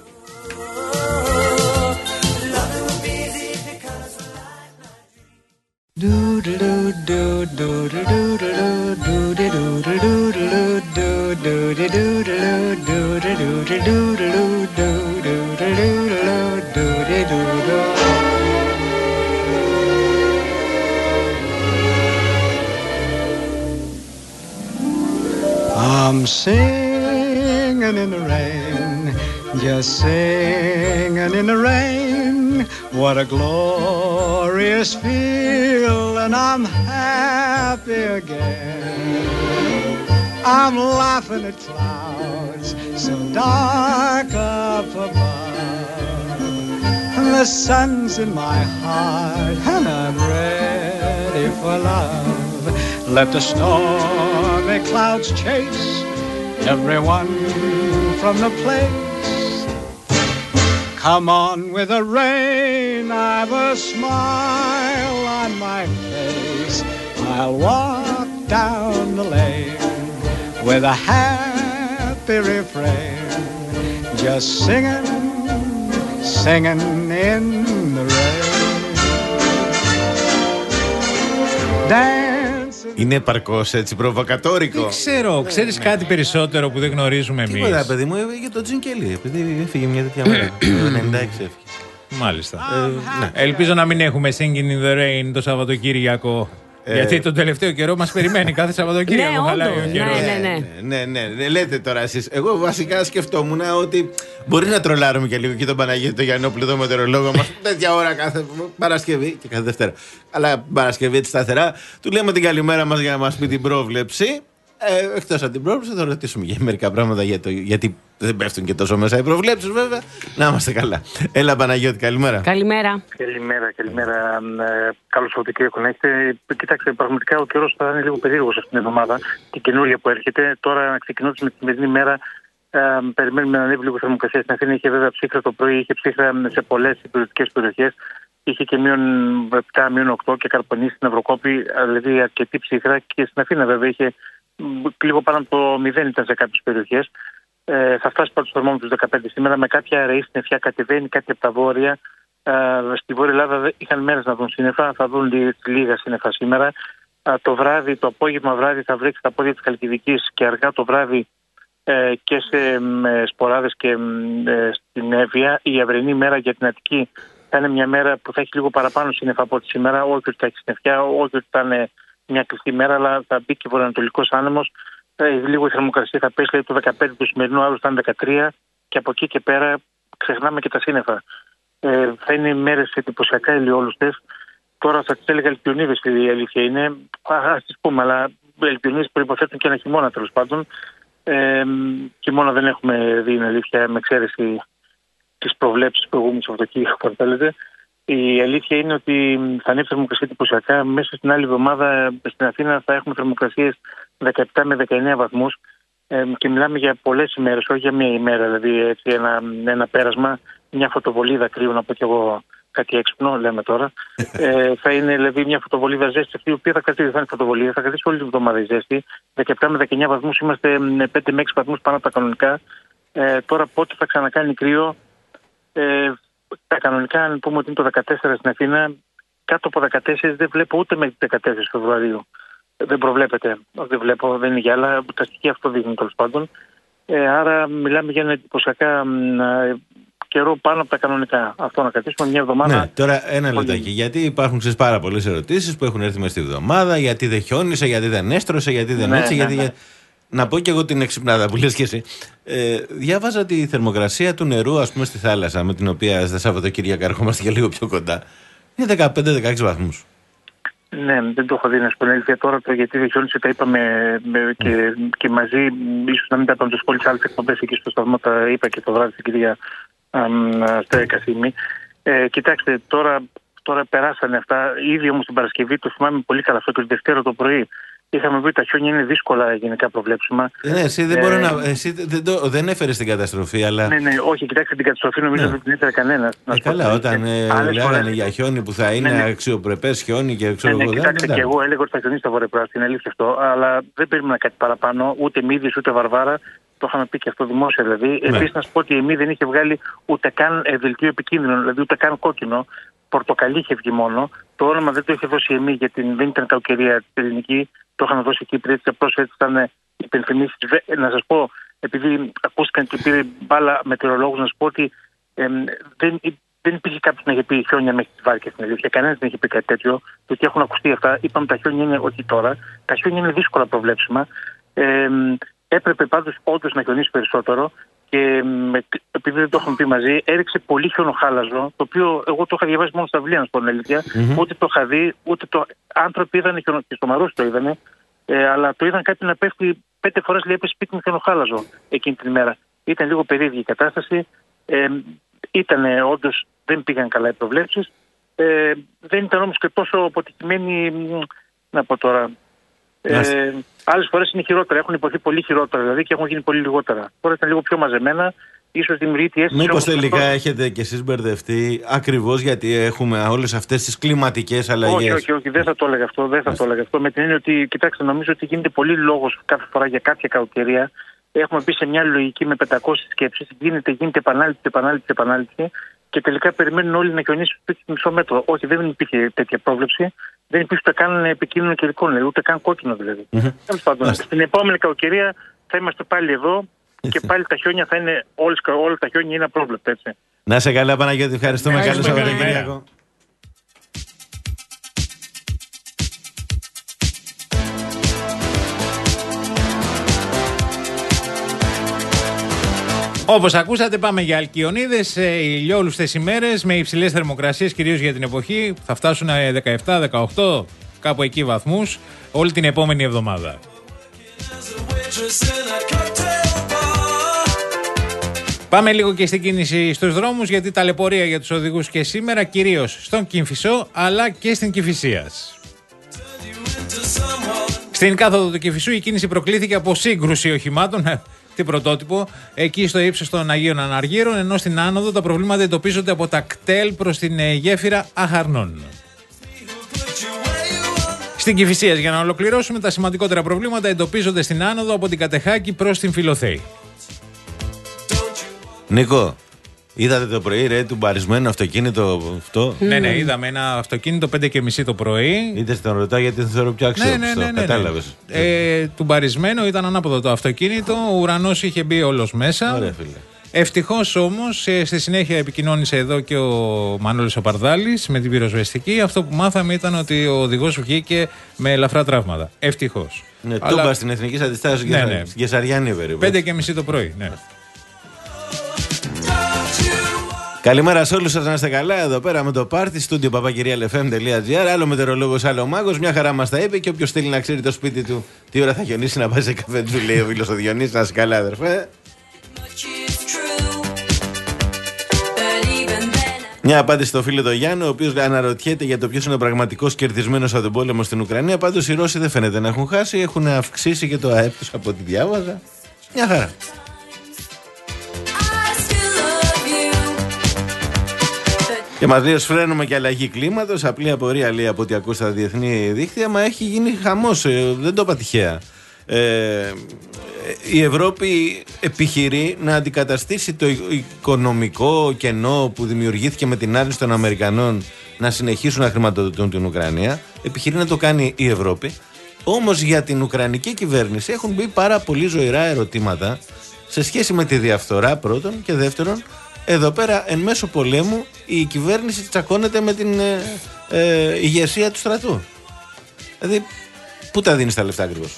I'm singing in the rain, just singing in the rain. What a glorious feel, and I'm happy again. I'm laughing at clouds so dark up above. The sun's in my heart, and I'm ready for love. Let the stormy clouds chase everyone from the place. Come on with the rain, I've a smile on my face. I'll walk down the lane with a happy refrain, just singing, singing in the rain. Dance. Είναι επαρκώς έτσι προβοκατόρικο. Δεν ξέρω, ξέρεις κάτι περισσότερο που δεν γνωρίζουμε εμείς? Τίποτα, παιδί μου, για το Τζιν Κελί, επειδή έφυγε μια τέτοια μέρα. Το ενενήντα έξι έφυγε. Μάλιστα. Ε, ναι. Ελπίζω να μην έχουμε Singing in the Rain το Σαββατοκύριακο. Ε... Γιατί τον τελευταίο καιρό μας περιμένει κάθε Σαββατοκύριακο. Ναι, χαλάει ο καιρός. Ναι, ναι, ναι. ναι, ναι. Λέτε τώρα εσείς. Εγώ βασικά σκεφτόμουν ότι μπορεί να τρολάρουμε και λίγο και τον Παναγιώτη τον Γιαννόπουλο, τον μετεωρολόγο μας, τέτοια ώρα κάθε Παρασκευή και κάθε Δευτέρα. Αλλά Παρασκευή έτσι σταθερά. Του λέμε την καλημέρα μας για να μας πει την πρόβλεψη. Ε, εκτός από την πρόβλεψη, θα ρωτήσουμε για μερικά πράγματα για το, γιατί δεν πέφτουν και τόσο μέσα οι προβλέψεις, βέβαια. Να είμαστε καλά. Έλα, Παναγιώτη, καλημέρα. Καλημέρα. Καλημέρα, καλημέρα. Ε, Καλώς Σαββατοκύριακο να έχετε. Κοιτάξτε, πραγματικά ο καιρός θα είναι λίγο περίεργος αυτήν την εβδομάδα. Την καινούρια που έρχεται. Τώρα, ξεκινώντας με τη σημερινή μέρα, ε, περιμένουμε να ανέβει λίγο θερμοκρασία στην Αθήνα. Είχε βέβαια ψύχρα το πρωί, είχε ψύχρα σε πολλές υπηρετικές περιοχές. Είχε και μείον επτά, μείον οκτώ και καρπονή στην Ευρωκόπη, δηλαδή αρκετή ψύχρα. Και στην Αθήνα, βέβαια, είχε λίγο πάνω από το μηδέν ήταν σε κάποιες περιοχές. Ε, θα φτάσει πάνω στο θερμόμετρο τους δεκαπέντε σήμερα με κάποια αραιή συννεφιά, κατεβαίνει κάτι από τα βόρεια. Στη Βόρεια Ελλάδα είχαν μέρες να δουν σύννεφα, θα δουν λίγα σύννεφα σήμερα. Το βράδυ, το απόγευμα βράδυ θα βρέξει τα πόδια της Χαλκιδικής και αργά το βράδυ ε, και σε ε, σποράδες και ε, στην Εύβοια. Η αυρινή μέρα για την Αττική θα είναι μια μέρα που θα έχει λίγο παραπάνω σύννεφα από ό,τι σήμερα. Όχι ότι θα έχει συννεφιά, όχι ότι θα είναι μια κλειστή μέρα, αλλά θα μπει και βορειοανατολικός άνεμος. Ε, λίγο η θερμοκρασία θα πέσει, δηλαδή το δεκαπέντε του σημερινού, αύριο θα είναι δεκατρία και από εκεί και πέρα ξεχνάμε και τα σύννεφα. Ε, θα είναι μέρες εντυπωσιακά ηλιόλουστες. Τώρα θα τις έλεγα ελπιονίδες, η αλήθεια είναι. Ας τις πούμε, αλλά ελπιονίδες προϋποθέτουν και ένα χειμώνα τέλος πάντων. Ε, χειμώνα δεν έχουμε δει, είναι αλήθεια, με εξαίρεση τις προβλέψεις του προηγούμενου Σαββατοκύριακου, αν θέλετε. Η αλήθεια είναι ότι θα ανέβει θερμοκρασία εντυπωσιακά. Μέσα στην άλλη εβδομάδα στην Αθήνα θα έχουμε θερμοκρασίες δεκαεπτά με δεκαεννέα βαθμούς. Ε, και μιλάμε για πολλές ημέρες, όχι για μία ημέρα, δηλαδή έτσι, ένα, ένα πέρασμα, μια φωτοβολίδα κρύου, να πω κι εγώ κάτι έξυπνο, λέμε τώρα. ε, θα είναι δηλαδή μια φωτοβολίδα ζέστη, αυτή η οποία θα κρατήσει, θα είναι φωτοβολίδα, θα κρατήσει όλη την εβδομάδα η ζέστη. δεκαεπτά με δεκαεννέα βαθμούς, είμαστε πέντε με έξι βαθμούς πάνω από τα κανονικά. Ε, τώρα πότε θα ξανακάνει κρύο, ε, τα κανονικά, αν πούμε ότι είναι το δεκατέσσερα στην Αθήνα, κάτω από δεκατέσσερα δεν βλέπω ούτε μέχρι δεκατέσσερα Φεβρουαρίου. Δεν προβλέπεται. Δεν βλέπω, δεν είναι για άλλα. Τα στοιχεία αυτό δείχνουν τέλος πάντων. Ε, άρα μιλάμε για ένα εντυπωσιακά ε, καιρό πάνω από τα κανονικά. Αυτό να κρατήσουμε μια εβδομάδα. Ναι, τώρα ένα λεπτάκι. Γιατί υπάρχουν ξέρεις, πάρα πολλές ερωτήσεις που έχουν έρθει μες στη εβδομάδα. Γιατί δεν χιόνισε, γιατί δεν έστρωσε, γιατί δεν ναι, έτσι. Ναι, γιατί... ναι. Να πω και εγώ την εξυπνάδα που λες και εσύ. Ε, διάβαζα τη θερμοκρασία του νερού, ας πούμε, στη θάλασσα, με την οποία στα Σαββατοκύριακα ερχόμαστε και λίγο πιο κοντά. Είναι δεκαπέντε με δεκαέξι βαθμούς. Ναι, δεν το έχω δει να σου πω την αλήθεια. Τώρα το γιατί δεν χιόνισε τα είπαμε με, και, και μαζί, ίσως να μην τα είπαμε τις άλλες εκπομπές εκεί στο σταθμό, τα είπα και το βράδυ στην κυρία Στέρη Κασίμη. Ε, κοιτάξτε, τώρα, τώρα περάσανε αυτά. Ήδη όμως την Παρασκευή, το θυμάμαι πολύ καλά αυτό, και την Δευτέρα το πρωί. Είχαμε πει τα χιόνια είναι δύσκολα γενικά προβλέψιμα. Ναι, εσύ δεν, ε, μπορεί να, εσύ δεν, το, δεν έφερες την καταστροφή, αλλά. Ναι, ναι, όχι, κοιτάξτε την καταστροφή, νομίζω ναι. δεν την έφερε κανένα. Ε, καλά, όταν ε, λέγανε φορές... για χιόνι που θα είναι ναι, ναι. αξιοπρεπές χιόνι και ξέρω ναι, εγώ. Ναι, κοιτάξτε, και εγώ έλεγα ότι θα χιονίσει στα βορειοπράσινα, είναι αλήθεια αυτό, αλλά δεν περίμενα κάτι παραπάνω, ούτε Μύδης ούτε Βαρβάρα. Το είχαμε πει και αυτό δημόσια δηλαδή. Ναι. Επίσης, να σου πω ότι η ΕΜΗ δεν είχε βγάλει ούτε καν δελτίο επικίνδυνο, δηλαδή ούτε καν κόκκινο. Πορτοκαλί είχε βγει μόνο. Το όνομα δεν το είχε δώσει η ΕΜΗ γιατί δεν ήταν κακοκαιρία την ελληνική. Το είχαν δώσει εκεί πριν, έτσι απλώς έτσι ήταν υπενθυμίσεις. Να σας πω, επειδή ακούστηκαν και πήρε μπάλα μετεωρολόγους, να σας πω ότι ε, δεν, δεν υπήρχε κάποιος να είχε πει χιόνια μέχρι τις Βάρκες στην Ελλάδα. Κανένας δεν είχε πει κάτι τέτοιο. Το ότι έχουν ακουστεί αυτά. Είπαμε τα χιόνια είναι όχι τώρα. Τα χιόνια είναι δύσκολα προβλέψιμα. Ε, έπρεπε πάντως όντως να χιονίσει περισσότερο. Και επειδή δεν το έχουμε πει μαζί, έριξε πολύ χιονοχάλαζο, το οποίο εγώ το είχα διαβάσει μόνο στα βιβλία, να σου πω την αλήθεια. Mm-hmm. Ούτε το είχα δει, ούτε το. Άνθρωποι είδαν χιονο... και στο Μαρούσι το είδανε, ε, αλλά το είδαν κάτι να πέφτει πέντε φορές, λέει, έπεσε σπίτι με χιονοχάλαζο εκείνη την ημέρα. Ήταν λίγο περίεργη η κατάσταση. Ε, ήταν όντως, δεν πήγαν καλά οι προβλέψεις. Ε, δεν ήταν όμως και τόσο αποτυχημένοι, να πω τώρα. Ε, άλλες φορές είναι χειρότερα, έχουν υποθεί πολύ χειρότερα δηλαδή και έχουν γίνει πολύ λιγότερα. Τώρα ήταν λίγο πιο μαζεμένα, ίσως δημιουργείται αίσθηση. Μήπως τελικά αυτό... έχετε κι εσείς μπερδευτεί ακριβώς γιατί έχουμε όλες αυτές τις κλιματικές αλλαγές? Όχι, όχι, όχι, δεν θα το έλεγα αυτό. Δεν θα το έλεγα αυτό. Με την έννοια ότι, κοιτάξτε, νομίζω ότι γίνεται πολύ λόγος κάθε φορά για κάποια κακοκαιρία. Έχουμε μπει σε μια λογική με πεντακόσιες σκέψεις. Γίνεται, γίνεται επανάληψη, επανάληψη, επανάληψη. Και τελικά περιμένουν όλοι να χιονίσει μισό μέτρο. Όχι, δεν υπήρχε τέτοια πρόβλεψη. Δεν υπήρχε ούτε καν επικίνδυνο καιρικό, δηλαδή, ούτε καν κόκκινο δηλαδή. Mm-hmm. Τέλος πάντων, στην επόμενη κακοκαιρία θα είμαστε πάλι εδώ και πάλι τα χιόνια θα είναι, όλες, όλα τα χιόνια είναι απρόβλεπτα, έτσι. Να σε καλά, Παναγιώτη, ευχαριστούμε. Καλό Σαββατοκύριακο. Όπως ακούσατε, πάμε για Αλκιονίδες, ηλιόλουστες ημέρες με υψηλές θερμοκρασίες, κυρίως για την εποχή. Θα φτάσουν δεκαεπτά δεκαοκτώ κάπου εκεί βαθμούς όλη την επόμενη εβδομάδα. Πάμε λίγο και στην κίνηση στους δρόμους, γιατί ταλαιπωρία για τους οδηγούς και σήμερα, κυρίως στον Κηφισό αλλά και στην Κηφισίας. Στην κάθοδο του Κηφισού η κίνηση προκλήθηκε από σύγκρουση οχημάτων. Τι πρωτότυπο, εκεί στο ύψος των Αγίων Αναργύρων, ενώ στην άνοδο τα προβλήματα εντοπίζονται από τα κτέλ προς την γέφυρα Αχαρνών. Στην Κηφισίας, για να ολοκληρώσουμε, τα σημαντικότερα προβλήματα εντοπίζονται στην άνοδο από την Κατεχάκη προς την Φιλοθέη. Νίκο, Είδατε το πρωί, ρε, του μπαρισμένο αυτοκίνητο αυτό. Mm. Ναι, ναι, είδαμε ένα αυτοκίνητο πέντε και μισή το πρωί. Είδες, τον ρωτάω γιατί δεν θεωρώ πιο αξιόπιστο. Ναι, ναι, ναι, ναι, κατάλαβες. Ναι. Ε, του μπαρισμένο ήταν ανάποδο το αυτοκίνητο, ο ουρανός είχε μπει όλος μέσα. Ωραία, φίλε. Ευτυχώς όμως, στη συνέχεια επικοινώνησε εδώ και ο Μανώλης ο Παρδάλης με την πυροσβεστική. Αυτό που μάθαμε ήταν ότι ο οδηγός βγήκε με ελαφρά τραύματα. Ευτυχώς. Ναι, Αλλά... τούμπα στην Εθνική Αντιστάσεως ναι, ναι. Γεσαριάννη περίπου. Πέντε και μισή το πρωί, ναι. Καλημέρα σε όλους σας, να είστε καλά. Εδώ πέρα με το πάρτι, στούντιο παπακυριαλεφm.gr. Άλλο μετεωρολόγος, άλλο μάγος. Μια χαρά μας τα είπε και όποιος θέλει να ξέρει το σπίτι του τι ώρα θα χιονίσει να πάει σε καφέ του, λέει ο φίλος ο Διονύσης. Να είσαι καλά, αδερφέ. Μια απάντηση στο φίλο τον Γιάννη, ο οποίος αναρωτιέται για το ποιος είναι ο πραγματικός κερδισμένος από τον πόλεμο στην Ουκρανία. Πάντως οι Ρώσοι δεν φαίνεται να έχουν χάσει, έχουν αυξήσει και το ΑΕΠ τους από ό,τι διάβαζα. Μια χαρά. Και μας λέει σφραίνουμε και αλλαγή κλίματος. Απλή απορία, λέει, από ό,τι ακούω στα διεθνή δίκτυα, μα έχει γίνει χαμός. Ε, δεν το είπα τυχαία. Ε, η Ευρώπη επιχειρεί να αντικαταστήσει το οικονομικό κενό που δημιουργήθηκε με την άρνηση των Αμερικανών να συνεχίσουν να χρηματοδοτούν την Ουκρανία. Επιχειρεί να το κάνει η Ευρώπη. Όμως για την Ουκρανική κυβέρνηση έχουν μπει πάρα πολύ ζωηρά ερωτήματα σε σχέση με τη διαφθορά πρώτον, και δεύτερον, εδώ πέρα εν μέσω πολέμου η κυβέρνηση τσακώνεται με την ε, ε, ηγεσία του στρατού. Δηλαδή, πού τα δίνεις τα λεφτά ακριβώς?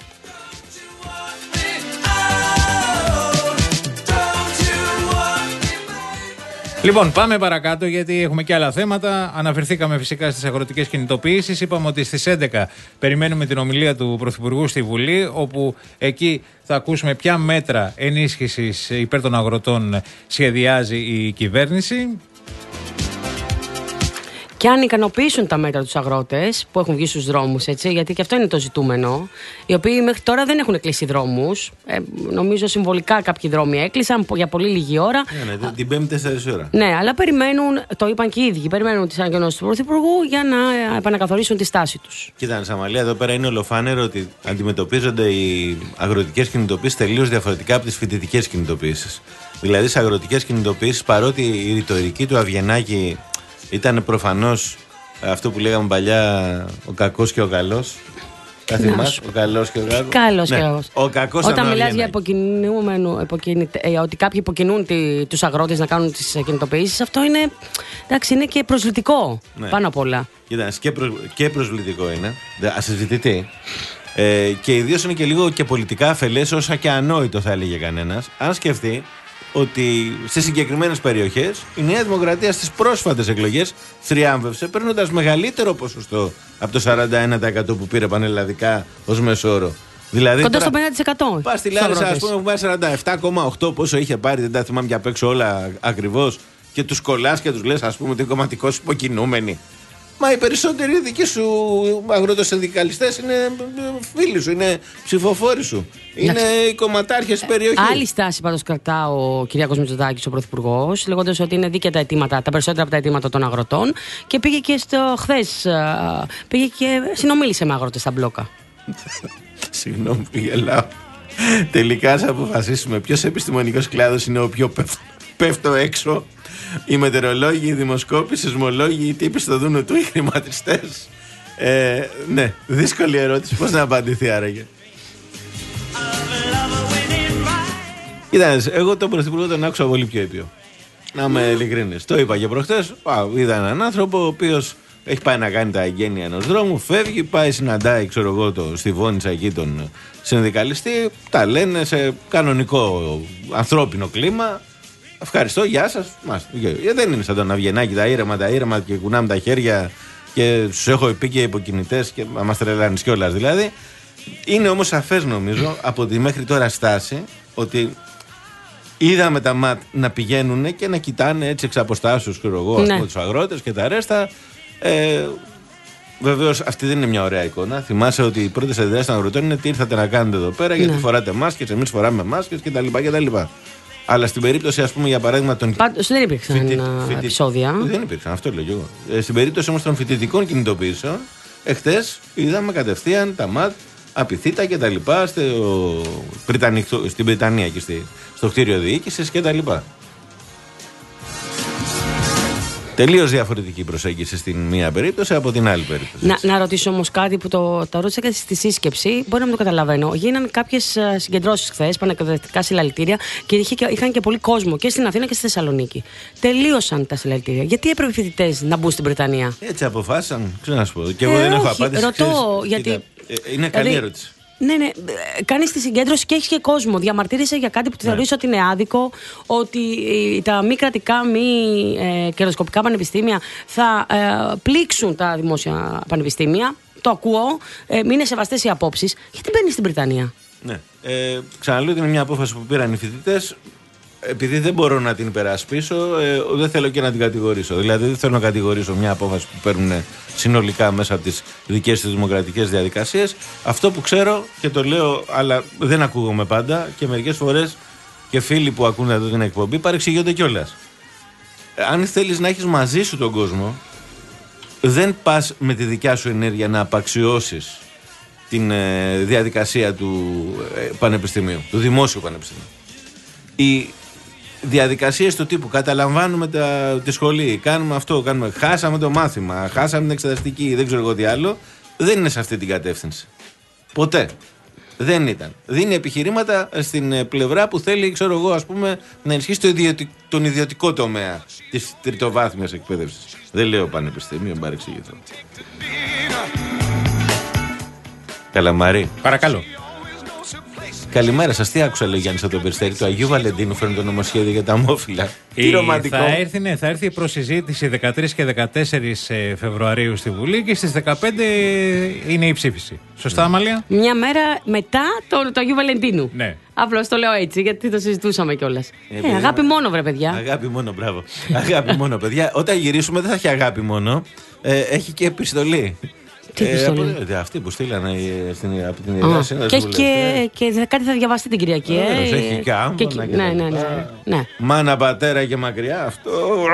Λοιπόν, πάμε παρακάτω γιατί έχουμε και άλλα θέματα. Αναφερθήκαμε φυσικά στις αγροτικές κινητοποιήσεις. Είπαμε ότι στις έντεκα περιμένουμε την ομιλία του Πρωθυπουργού στη Βουλή, όπου εκεί θα ακούσουμε ποια μέτρα ενίσχυσης υπέρ των αγροτών σχεδιάζει η κυβέρνηση. Και αν ικανοποιήσουν τα μέτρα τους αγρότες που έχουν βγει στους δρόμους, έτσι, γιατί και αυτό είναι το ζητούμενο, οι οποίοι μέχρι τώρα δεν έχουν κλείσει δρόμους. Ε, νομίζω συμβολικά κάποιοι δρόμοι έκλεισαν για πολύ λίγη ώρα. Ναι, ναι, την Πέμπτη τέσσερις ώρα. Ναι, αλλά περιμένουν, το είπαν και οι ίδιοι, περιμένουν τις ανακοινώσεις του Πρωθυπουργού για να επανακαθορίσουν τη στάση τους. Κοίτα, Σαμαλία, εδώ πέρα είναι ολοφάνερο ότι αντιμετωπίζονται οι αγροτικές κινητοποιήσεις τελείως διαφορετικά από τις φοιτητικές κινητοποιήσεις. Δηλαδή, στις αγροτικές κινητοποιήσεις, παρότι η ρητορική του Αβγενάκη ήταν προφανώς αυτό που λέγαμε παλιά, ο κακός και ο καλός. Θα θυμάσαι, ο καλός και ο κακός. Καλός ναι. και ο κακός. Ο κακός. Όταν μιλάς για υποκινούμενο, ε, ότι κάποιοι υποκινούν τη, τους αγρότες να κάνουν τις κινητοποιήσεις, αυτό είναι, εντάξει, είναι και προσβλητικό, ναι, πάνω απ' όλα. Κοίτα, και, προ, και προσβλητικό είναι, ασυζητητή. Ε, και ιδίως είναι και λίγο και πολιτικά αφελές, όσα και ανόητο θα έλεγε κανένας, αν σκεφτεί ότι στις συγκεκριμένες περιοχές η Νέα Δημοκρατία στις πρόσφατες εκλογές θριάμβευσε παίρνοντας μεγαλύτερο ποσοστό από το σαράντα ένα τοις εκατό που πήρε πανελλαδικά ως μεσόρο. Δηλαδή, κοντά στο πενήντα τοις εκατό. Πας στη Λάρισα, ας πούμε, που πάει σαράντα επτά κόμμα οκτώ, πόσο είχε πάρει, δεν τα θυμάμαι και απ' έξω όλα ακριβώς, και τους κολλάς και τους λες, ας πούμε, ότι είναι κομματικός υποκινούμενοι. Μα οι περισσότεροι δικοί σου αγροτοσυνδικαλιστές είναι φίλοι σου, είναι ψηφοφόροι σου. Είναι οι κομματάρχες της περιοχής. Άλλη στάση πάντως κρατά ο Κυριάκος Μητσοτάκης, ο Πρωθυπουργός, λέγοντας ότι είναι δίκαια τα αιτήματα, τα περισσότερα από τα αιτήματα των αγροτών, και πήγε και στο χθες, πήγε και συνομίλησε με αγρότες στα μπλόκα. Συγγνώμη που γελάω. Τελικά ας αποφασίσουμε ποιος επιστημονικός κλάδος είναι ο πιο πέφτω έξω. Οι μετεωρολόγοι, οι δημοσκόποι, οι σεισμολόγοι, οι τύποι στο δούνο του, οι χρηματιστές. Ε, ναι, δύσκολη ερώτηση. Πώς να απαντηθεί άραγε? Κοιτάξτε, εγώ τον Πρωθυπουργό τον άκουσα πολύ πιο ήπιο. Να είμαι ειλικρινής. Το είπα και προχτές. Είδα έναν άνθρωπο ο οποίος έχει πάει να κάνει τα εγγένεια ενός δρόμου, φεύγει, πάει, συναντάει, ξέρω εγώ, το, στη Βόνιτσα εκεί τον συνδικαλιστή. Τα λένε σε κανονικό ανθρώπινο κλίμα. Ευχαριστώ, γεια σας. Δεν είναι σαν τον Αβγενάκη, τα ήρεμα, τα ήρεμα και κουνάμε τα χέρια και σου έχω πει και υποκινητές και μας τρελάνεις κιόλας δηλαδή. Είναι όμως σαφές, νομίζω, από τη μέχρι τώρα στάση, ότι είδαμε τα ΜΑΤ να πηγαίνουν και να κοιτάνε έτσι εξ αποστάσεως, ξέρω εγώ, ναι, τους αγρότες και τα ρέστα. Ε, Βεβαίως αυτή δεν είναι μια ωραία εικόνα. Θυμάσαι ότι οι πρώτες αντιδράσεις των αγροτών είναι τι ήρθατε να κάνετε εδώ πέρα, γιατί ναι, φοράτε μάσκες, εμείς φοράμε μάσκες κτλ. Αλλά στην περίπτωση, ας πούμε, για παράδειγμα των. Πάντως δεν υπήρξαν φοιτι... φοιτι... επεισόδια. Δεν υπήρξαν, αυτό λέω και εγώ. Ε, στην περίπτωση όμως των φοιτητικών κινητοποιήσεων, εχθές είδαμε κατευθείαν τα ΜΑΤ, απειθήτα και τα λοιπά στο... Πριτανικ... στην Βρυτανία και στη... στο κτίριο διοίκησης και τα λοιπά. Τελείως διαφορετική προσέγγιση στην μία περίπτωση από την άλλη περίπτωση. Να, να ρωτήσω όμως κάτι που το, το ρώτησα και στη σύσκεψη, μπορεί να μην το καταλαβαίνω. Γίναν κάποιες συγκεντρώσεις χθες, πανεκπαιδευτικά συλλαλητήρια και είχαν και πολύ κόσμο και στην Αθήνα και στη Θεσσαλονίκη. Τελείωσαν τα συλλαλητήρια. Γιατί έπρεπε οι φοιτητές να μπουν στην Βρετανία? Έτσι αποφάσισαν, ξέρω να σου πω. Και εγώ ε, δεν έχω απάντηση. Ρωτώ, ξέρεις, γιατί. Κοίτα, είναι καλή δηλαδή, ερώτηση. Ναι, ναι. Κάνεις τη συγκέντρωση και έχεις και κόσμο. Διαμαρτύρεσαι για κάτι που ναι. θεωρείς ότι είναι άδικο, ότι τα μη κρατικά, μη ε, κερδοσκοπικά πανεπιστήμια θα ε, πλήξουν τα δημόσια πανεπιστήμια. Το ακούω. Ε, μην είναι σεβαστές οι απόψεις. Γιατί μπαίνεις στην Βρετανία? Ναι. Ε, ξαναλέω ότι είναι μια απόφαση που πήραν οι φοιτητές. Επειδή δεν μπορώ να την υπερασπίσω, ε, δεν θέλω και να την κατηγορήσω. Δηλαδή, δεν θέλω να κατηγορήσω μια απόφαση που παίρνουν συνολικά μέσα από τις δικές τους δημοκρατικές διαδικασίες. Αυτό που ξέρω και το λέω, αλλά δεν ακούγομαι πάντα και μερικές φορές και φίλοι που ακούν εδώ την εκπομπή παρεξηγούνται κιόλας. Αν θέλεις να έχεις μαζί σου τον κόσμο, δεν πας με τη δικιά σου ενέργεια να απαξιώσεις την ε, διαδικασία του ε, πανεπιστημίου, του δημόσιου πανεπιστημίου. Η διαδικασίες του τύπου καταλαμβάνουμε τα, τη σχολή, κάνουμε αυτό, κάνουμε, χάσαμε το μάθημα, χάσαμε την εξεταστική, δεν ξέρω εγώ τι άλλο, δεν είναι σε αυτή την κατεύθυνση. Ποτέ. Δεν ήταν. Δίνει επιχειρήματα στην πλευρά που θέλει, ξέρω εγώ, ας πούμε, να ενισχύσει το ιδιωτικ, τον ιδιωτικό τομέα της τριτοβάθμιας εκπαίδευσης. Δεν λέω πανεπιστήμιο, μην παρεξηγηθώ. Καλαμαρί. Παρακαλώ. Καλημέρα σας, τι άκουσα, λέει Γιάννης από το Περιστέρι του Αγίου Βαλεντίνου, φέρνει το νομοσχέδιο για τα αμόφυλα. Τι ρομαντικό. Θα έρθει, ναι, θα έρθει η προσυζήτηση δεκατρείς και δεκατέσσερις Φεβρουαρίου στη Βουλή και στις δεκαπέντε είναι η ψήφιση. Σωστά, ναι. Αμάλια? Μια μέρα μετά το, το Αγίου Βαλεντίνου. Ναι. Απλώς το λέω έτσι, γιατί το συζητούσαμε κιόλας. Ε, ε, αγάπη μόνο, βρε παιδιά. Αγάπη μόνο, μπράβο. Αγάπη μόνο, παιδιά. Όταν γυρίσουμε δεν θα έχει αγάπη μόνο. Ε, έχει και επιστολή. Τι επιστολή? Ε, αυτή που στείλανε στην, από την Ελλάδα. Και, και, και κάτι θα διαβαστεί την Κυριακή. Ε, ε, έχει κάμπο. Και, ναι, ναι, ναι, ναι, ναι. Μάνα, πατέρα και μακριά. Αυτό.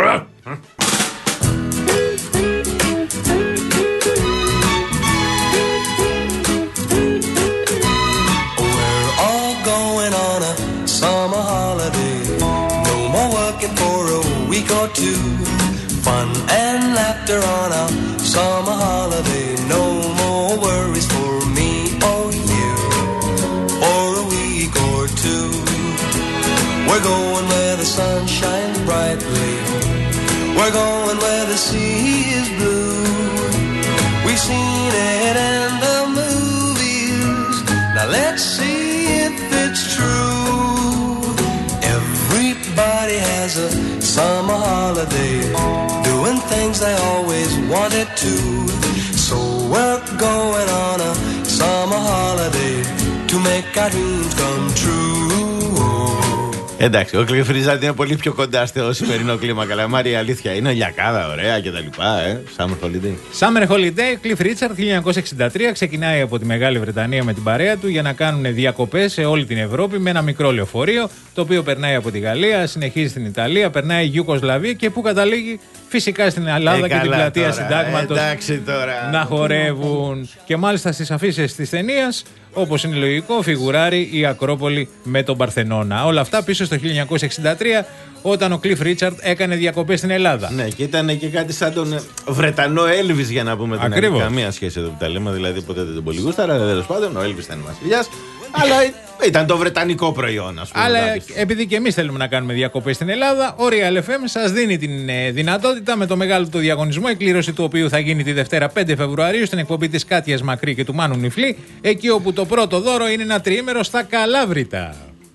We're all going on a summer holiday. No more working for a week or two. Fun and laughter on a summer holiday. No more worries for me or you for a week or two. We're going where the sun shines brightly. We're going where the sea is blue. We've seen it in the movies. Now let's see if it's true. Everybody has a summer holiday, doing things they always wanted to. So we're going on a summer holiday to make our dreams come true. Εντάξει, ο Cliff Richard είναι πολύ πιο κοντά στο σημερινό κλίμα. Καλαμάρι, η αλήθεια είναι λιακάδα, ωραία και τα λοιπά, ε. Summer Holiday. Summer Holiday, Cliff Richard, χίλια εννιακόσια εξήντα τρία, ξεκινάει από τη Μεγάλη Βρετανία με την παρέα του για να κάνουν διακοπές σε όλη την Ευρώπη με ένα μικρό λεωφορείο, το οποίο περνάει από τη Γαλλία, συνεχίζει στην Ιταλία, περνάει η Ιουγκοσλαβία και που καταλήγει φυσικά στην Ελλάδα ε, και την πλατεία Συντάγματος να χορεύουν. Και μάλιστα στις αφίσες της ταινίας, όπως είναι λογικό, φιγουράρει η Ακρόπολη με τον Παρθενώνα. Όλα αυτά πίσω στο χίλια εννιακόσια εξήντα τρία, όταν ο Cliff Richard έκανε διακοπές στην Ελλάδα. Ναι, και ήταν και κάτι σαν τον Βρετανό Έλβις, για να πούμε την αλήθεια. Καμία σχέση εδώ που τα λέμε, δηλαδή ποτέ δεν τον πολύ γούσταρα, αλλά τέλος πάντων ο Έλβις ήταν βασιλιάς. Αλλά ήταν το βρετανικό προϊόν, ας πούμε. Αλλά επειδή και εμείς θέλουμε να κάνουμε διακοπές στην Ελλάδα, ο Real εφ εμ σας δίνει την ε, δυνατότητα με το μεγάλο του διαγωνισμό, η κλήρωση του οποίου θα γίνει τη Δευτέρα πέντε Φεβρουαρίου στην εκπομπή της Κάτιας Μακρύ και του Μάνου Νιφλή, εκεί όπου το πρώτο δώρο είναι ένα τριήμερο στα Καλάβρητα.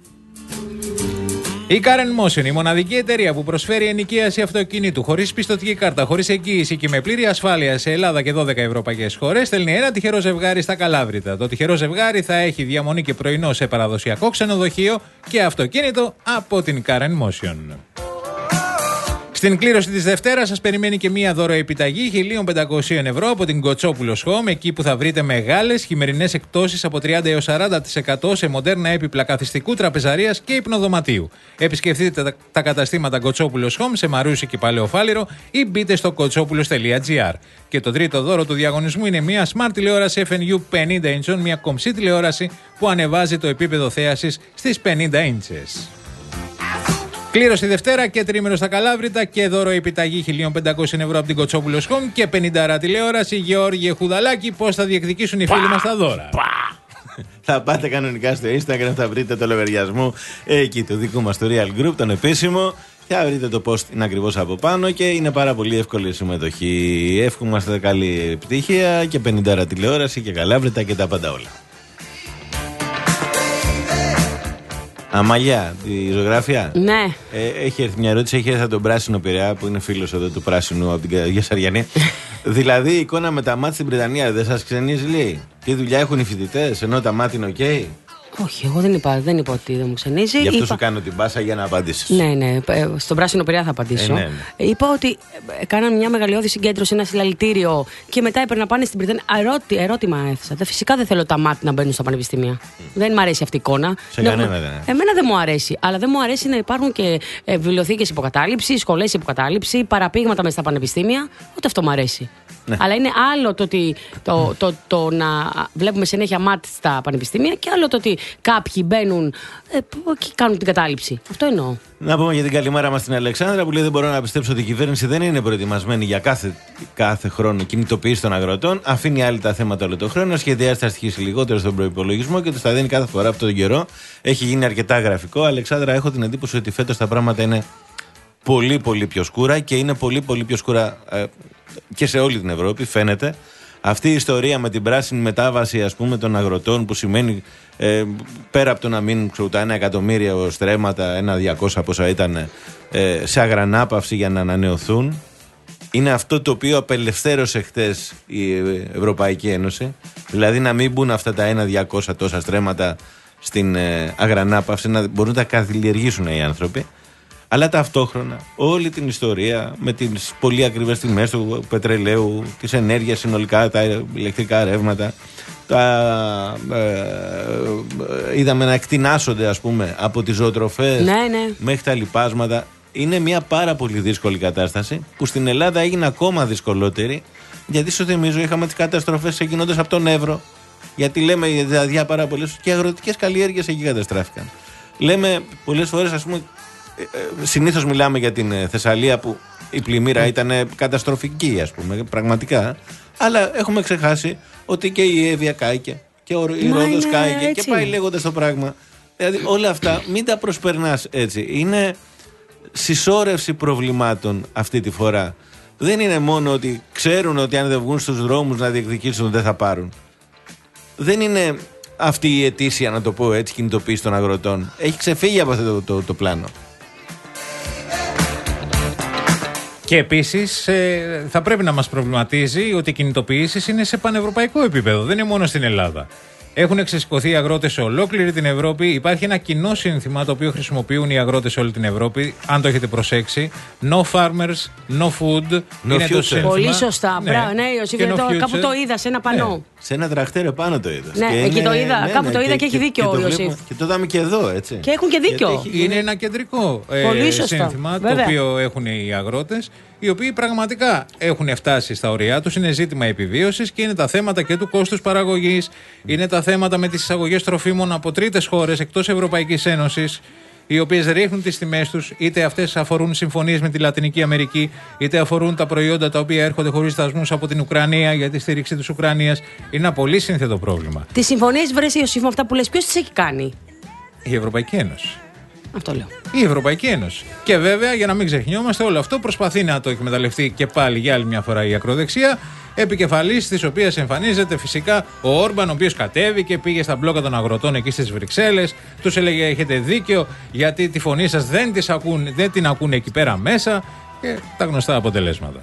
Η Karen Motion, η μοναδική εταιρεία που προσφέρει ενοικίαση αυτοκινήτου χωρίς πιστωτική κάρτα, χωρίς εγγύηση και με πλήρη ασφάλεια σε Ελλάδα και δώδεκα ευρωπαϊκές χώρες, στέλνει ένα τυχερό ζευγάρι στα Καλάβρητα. Το τυχερό ζευγάρι θα έχει διαμονή και πρωινό σε παραδοσιακό ξενοδοχείο και αυτοκίνητο από την Karen Motion. Στην κλήρωση της Δευτέρας σας περιμένει και μία δωροεπιταγή χίλια πεντακόσια ευρώ από την Κοτσόπουλος Home, εκεί που θα βρείτε μεγάλες χειμερινές εκπτώσεις από τριάντα έως σαράντα τοις εκατό σε μοντέρνα έπιπλα καθιστικού, τραπεζαρίας και υπνοδωματίου. Επισκεφτείτε τα, τα καταστήματα Κοτσόπουλος Home σε Μαρούσι και Παλαιοφάλιρο ή μπείτε στο κοτσόπουλος τελεία τζι άρ. Και το τρίτο δώρο του διαγωνισμού είναι μία Smart τηλεόραση εφ εν γιου πενήντα ίντσων, μία κομψή τηλεόραση που ανεβάζει το επίπεδο θέασης στις πενήντα ίντσες. Κλήρωση Δευτέρα και τρίμηνο στα Καλάβρητα και δώρο επιταγή χίλια πεντακόσια ευρώ από την Κοτσόπουλος Home και πενήντα τηλεόραση. Γεώργιε Χουδαλάκη, πώς θα διεκδικήσουν οι φίλοι μας τα δώρα. Θα πάτε κανονικά στο Instagram, θα βρείτε το λογαριασμό εκεί του δικού μας του Real Group, τον επίσημο. Θα βρείτε το post είναι ακριβώς από πάνω και είναι πάρα πολύ εύκολη η συμμετοχή. Εύχομαστε καλή επιτυχία και πενήντα τηλεόραση και Καλάβρητα και τα πάντα όλα. Αμαλιά, τη ζωγράφια. Ναι. Ε, έχει έρθει μια ερώτηση, έχει έρθει από τον Πράσινο Πειραιά που είναι φίλος εδώ του Πράσινου από την Γεσαριανή. Δηλαδή η εικόνα με τα μάτια στην Βρετανία δεν σας ξενίζει, λέει? Τι δουλειά έχουν οι φοιτητές, ενώ τα μάτια είναι οκ? Okay? Όχι, εγώ δεν είπα, δεν είπα ότι δεν μου ξενίζει. Γι' αυτό είπα... σου κάνω την πάσα για να απαντήσεις. Ναι, ναι, στον Πράσινο Πειραιά θα απαντήσω. Ε, ναι, ναι. Είπα ότι κάναν μια μεγαλειώδη συγκέντρωση, ένα συλλαλητήριο και μετά έπρεπε να πάνε στην Βρετανία. Ερώτη, ερώτημα έθεσα. Φυσικά δεν θέλω τα μάτια να μπαίνουν στα πανεπιστήμια. Mm. Δεν μου αρέσει αυτή η εικόνα. Σε δεν κανένα δεν. Εμένα δεν μου αρέσει. Αλλά δεν μου αρέσει να υπάρχουν και ε, βιβλιοθήκες υποκατάληψη, σχολές υποκατάληψη, παραπήγματα μέσα στα πανεπιστήμια. Ούτε αυτό μου αρέσει. Ναι. Αλλά είναι άλλο το, ότι, το, το, το, το να βλέπουμε συνέχεια μάτια στα πανεπιστήμια και άλλο το ότι κάποιοι μπαίνουν ε, και κάνουν την κατάληψη. Αυτό εννοώ. Να πούμε για την καλημέρα μας στην Αλεξάνδρα που λέει: δεν μπορώ να πιστέψω ότι η κυβέρνηση δεν είναι προετοιμασμένη για κάθε, κάθε χρόνο κινητοποίηση των αγροτών. Αφήνει άλλοι τα θέματα όλο τον χρόνο. Σχεδιάζει θα στοιχήσει λιγότερο στον προϋπολογισμό και του τα δίνει κάθε φορά αυτόν τον καιρό. Έχει γίνει αρκετά γραφικό. Αλεξάνδρα, έχω την εντύπωση ότι φέτος τα πράγματα είναι πολύ πολύ πιο σκούρα και είναι πολύ πολύ πιο σκούρα ε, και σε όλη την Ευρώπη, φαίνεται. Αυτή η ιστορία με την πράσινη μετάβαση, ας πούμε, των αγροτών, που σημαίνει ε, πέρα από το να μείνουν ξουτά ένα εκατομμύριο στρέμματα, ένα διακόσια πόσα ήταν, ε, σε αγρανάπαυση για να ανανεωθούν, είναι αυτό το οποίο απελευθέρωσε χτες η Ευρωπαϊκή Ένωση. Δηλαδή να μην μπουν αυτά τα ένα διακόσια τόσα στρέμματα στην ε, αγρανάπαυση, να μπορούν να τα καλλιεργήσουν οι άνθρωποι. Αλλά ταυτόχρονα όλη την ιστορία με τις πολύ ακριβές τιμές του πετρελαίου, της ενέργειας συνολικά, τα ηλεκτρικά ρεύματα, τα, ε, ε, είδαμε να εκτινάσονται, ας πούμε, από τις ζωοτροφές, ναι, ναι, μέχρι τα λοιπάσματα. Είναι μια πάρα πολύ δύσκολη κατάσταση που στην Ελλάδα έγινε ακόμα δυσκολότερη, γιατί σου θυμίζω είχαμε τις καταστροφές ξεκινώντας από τον Εύρο, γιατί λέμε δηλαδή πάρα πολλές και αγροτικές καλλιέργειες εκεί καταστράφηκαν. Λέμε πολλές φορές, ας πούμε, συνήθως μιλάμε για την Θεσσαλία που η πλημμύρα ήταν καταστροφική, ας πούμε, πραγματικά. Αλλά έχουμε ξεχάσει ότι και η Εύβοια κάηκε και η Ρόδος κάηκε και πάει λέγοντας το πράγμα. Δηλαδή όλα αυτά μην τα προσπερνάς έτσι. Είναι συσσόρευση προβλημάτων αυτή τη φορά. Δεν είναι μόνο ότι ξέρουν ότι αν δεν βγουν στους δρόμους να διεκδικήσουν δεν θα πάρουν. Δεν είναι αυτή η αιτήσια, να το πω έτσι, κινητοποίηση των αγροτών. Έχει ξεφύγει από αυτό το, το, το πλάνο. Και επίσης ε, θα πρέπει να μας προβληματίζει ότι οι κινητοποιήσεις είναι σε πανευρωπαϊκό επίπεδο, δεν είναι μόνο στην Ελλάδα. Έχουν εξεσηκωθεί οι αγρότες σε ολόκληρη την Ευρώπη. Υπάρχει ένα κοινό σύνθημα το οποίο χρησιμοποιούν οι αγρότες σε όλη την Ευρώπη. Αν το έχετε προσέξει, no farmers, no food. No είναι το σύνθημα. Πολύ σωστά. Ναι, Μπράβο, ναι, Ιωσήφ, no το, κάπου το είδα σε ένα πανό. Ναι. Σε ένα τραχτέρ επάνω το είδα. Ναι, εκεί το είδα. Ναι, κάπου ναι, το είδα και, και έχει δίκιο ο Ιωσήφ. Και το είδαμε και εδώ, έτσι. Και έχουν και δίκιο. Έχει... Είναι ένα κεντρικό ε, σύνθημα το οποίο έχουν οι αγρότες, οι οποίοι πραγματικά έχουν φτάσει στα ωριά τους. Είναι ζήτημα επιβίωσης και είναι τα θέματα και του κόστους παραγωγής, είναι τα θέματα με τις εισαγωγές τροφίμων από τρίτες χώρες εκτός Ευρωπαϊκής Ένωσης, οι οποίες ρίχνουν τις τιμές τους, είτε αυτές αφορούν συμφωνίες με τη Λατινική Αμερική, είτε αφορούν τα προϊόντα τα οποία έρχονται χωρίς δασμούς από την Ουκρανία για τη στήριξη της Ουκρανίας. Είναι ένα πολύ σύνθετο πρόβλημα. Τις συμφωνίες, βρες Ιωσήφ, με αυτά που λες, ποιος τις έχει κάνει? Η Ευρωπαϊκή Ένωση. Αυτό λέω. Η Ευρωπαϊκή Ένωση. Και βέβαια, για να μην ξεχνιόμαστε, όλο αυτό προσπαθεί να το εκμεταλλευτεί και πάλι για άλλη μια φορά η ακροδεξιά, επικεφαλής της οποίας εμφανίζεται φυσικά ο Όρμπαν, ο οποίος κατέβηκε, πήγε στα μπλόκα των αγροτών εκεί στις Βρυξέλλες, τους έλεγε: έχετε δίκιο, γιατί τη φωνή σας δεν, τις ακούν, δεν την ακούν εκεί πέρα μέσα, και τα γνωστά αποτελέσματα.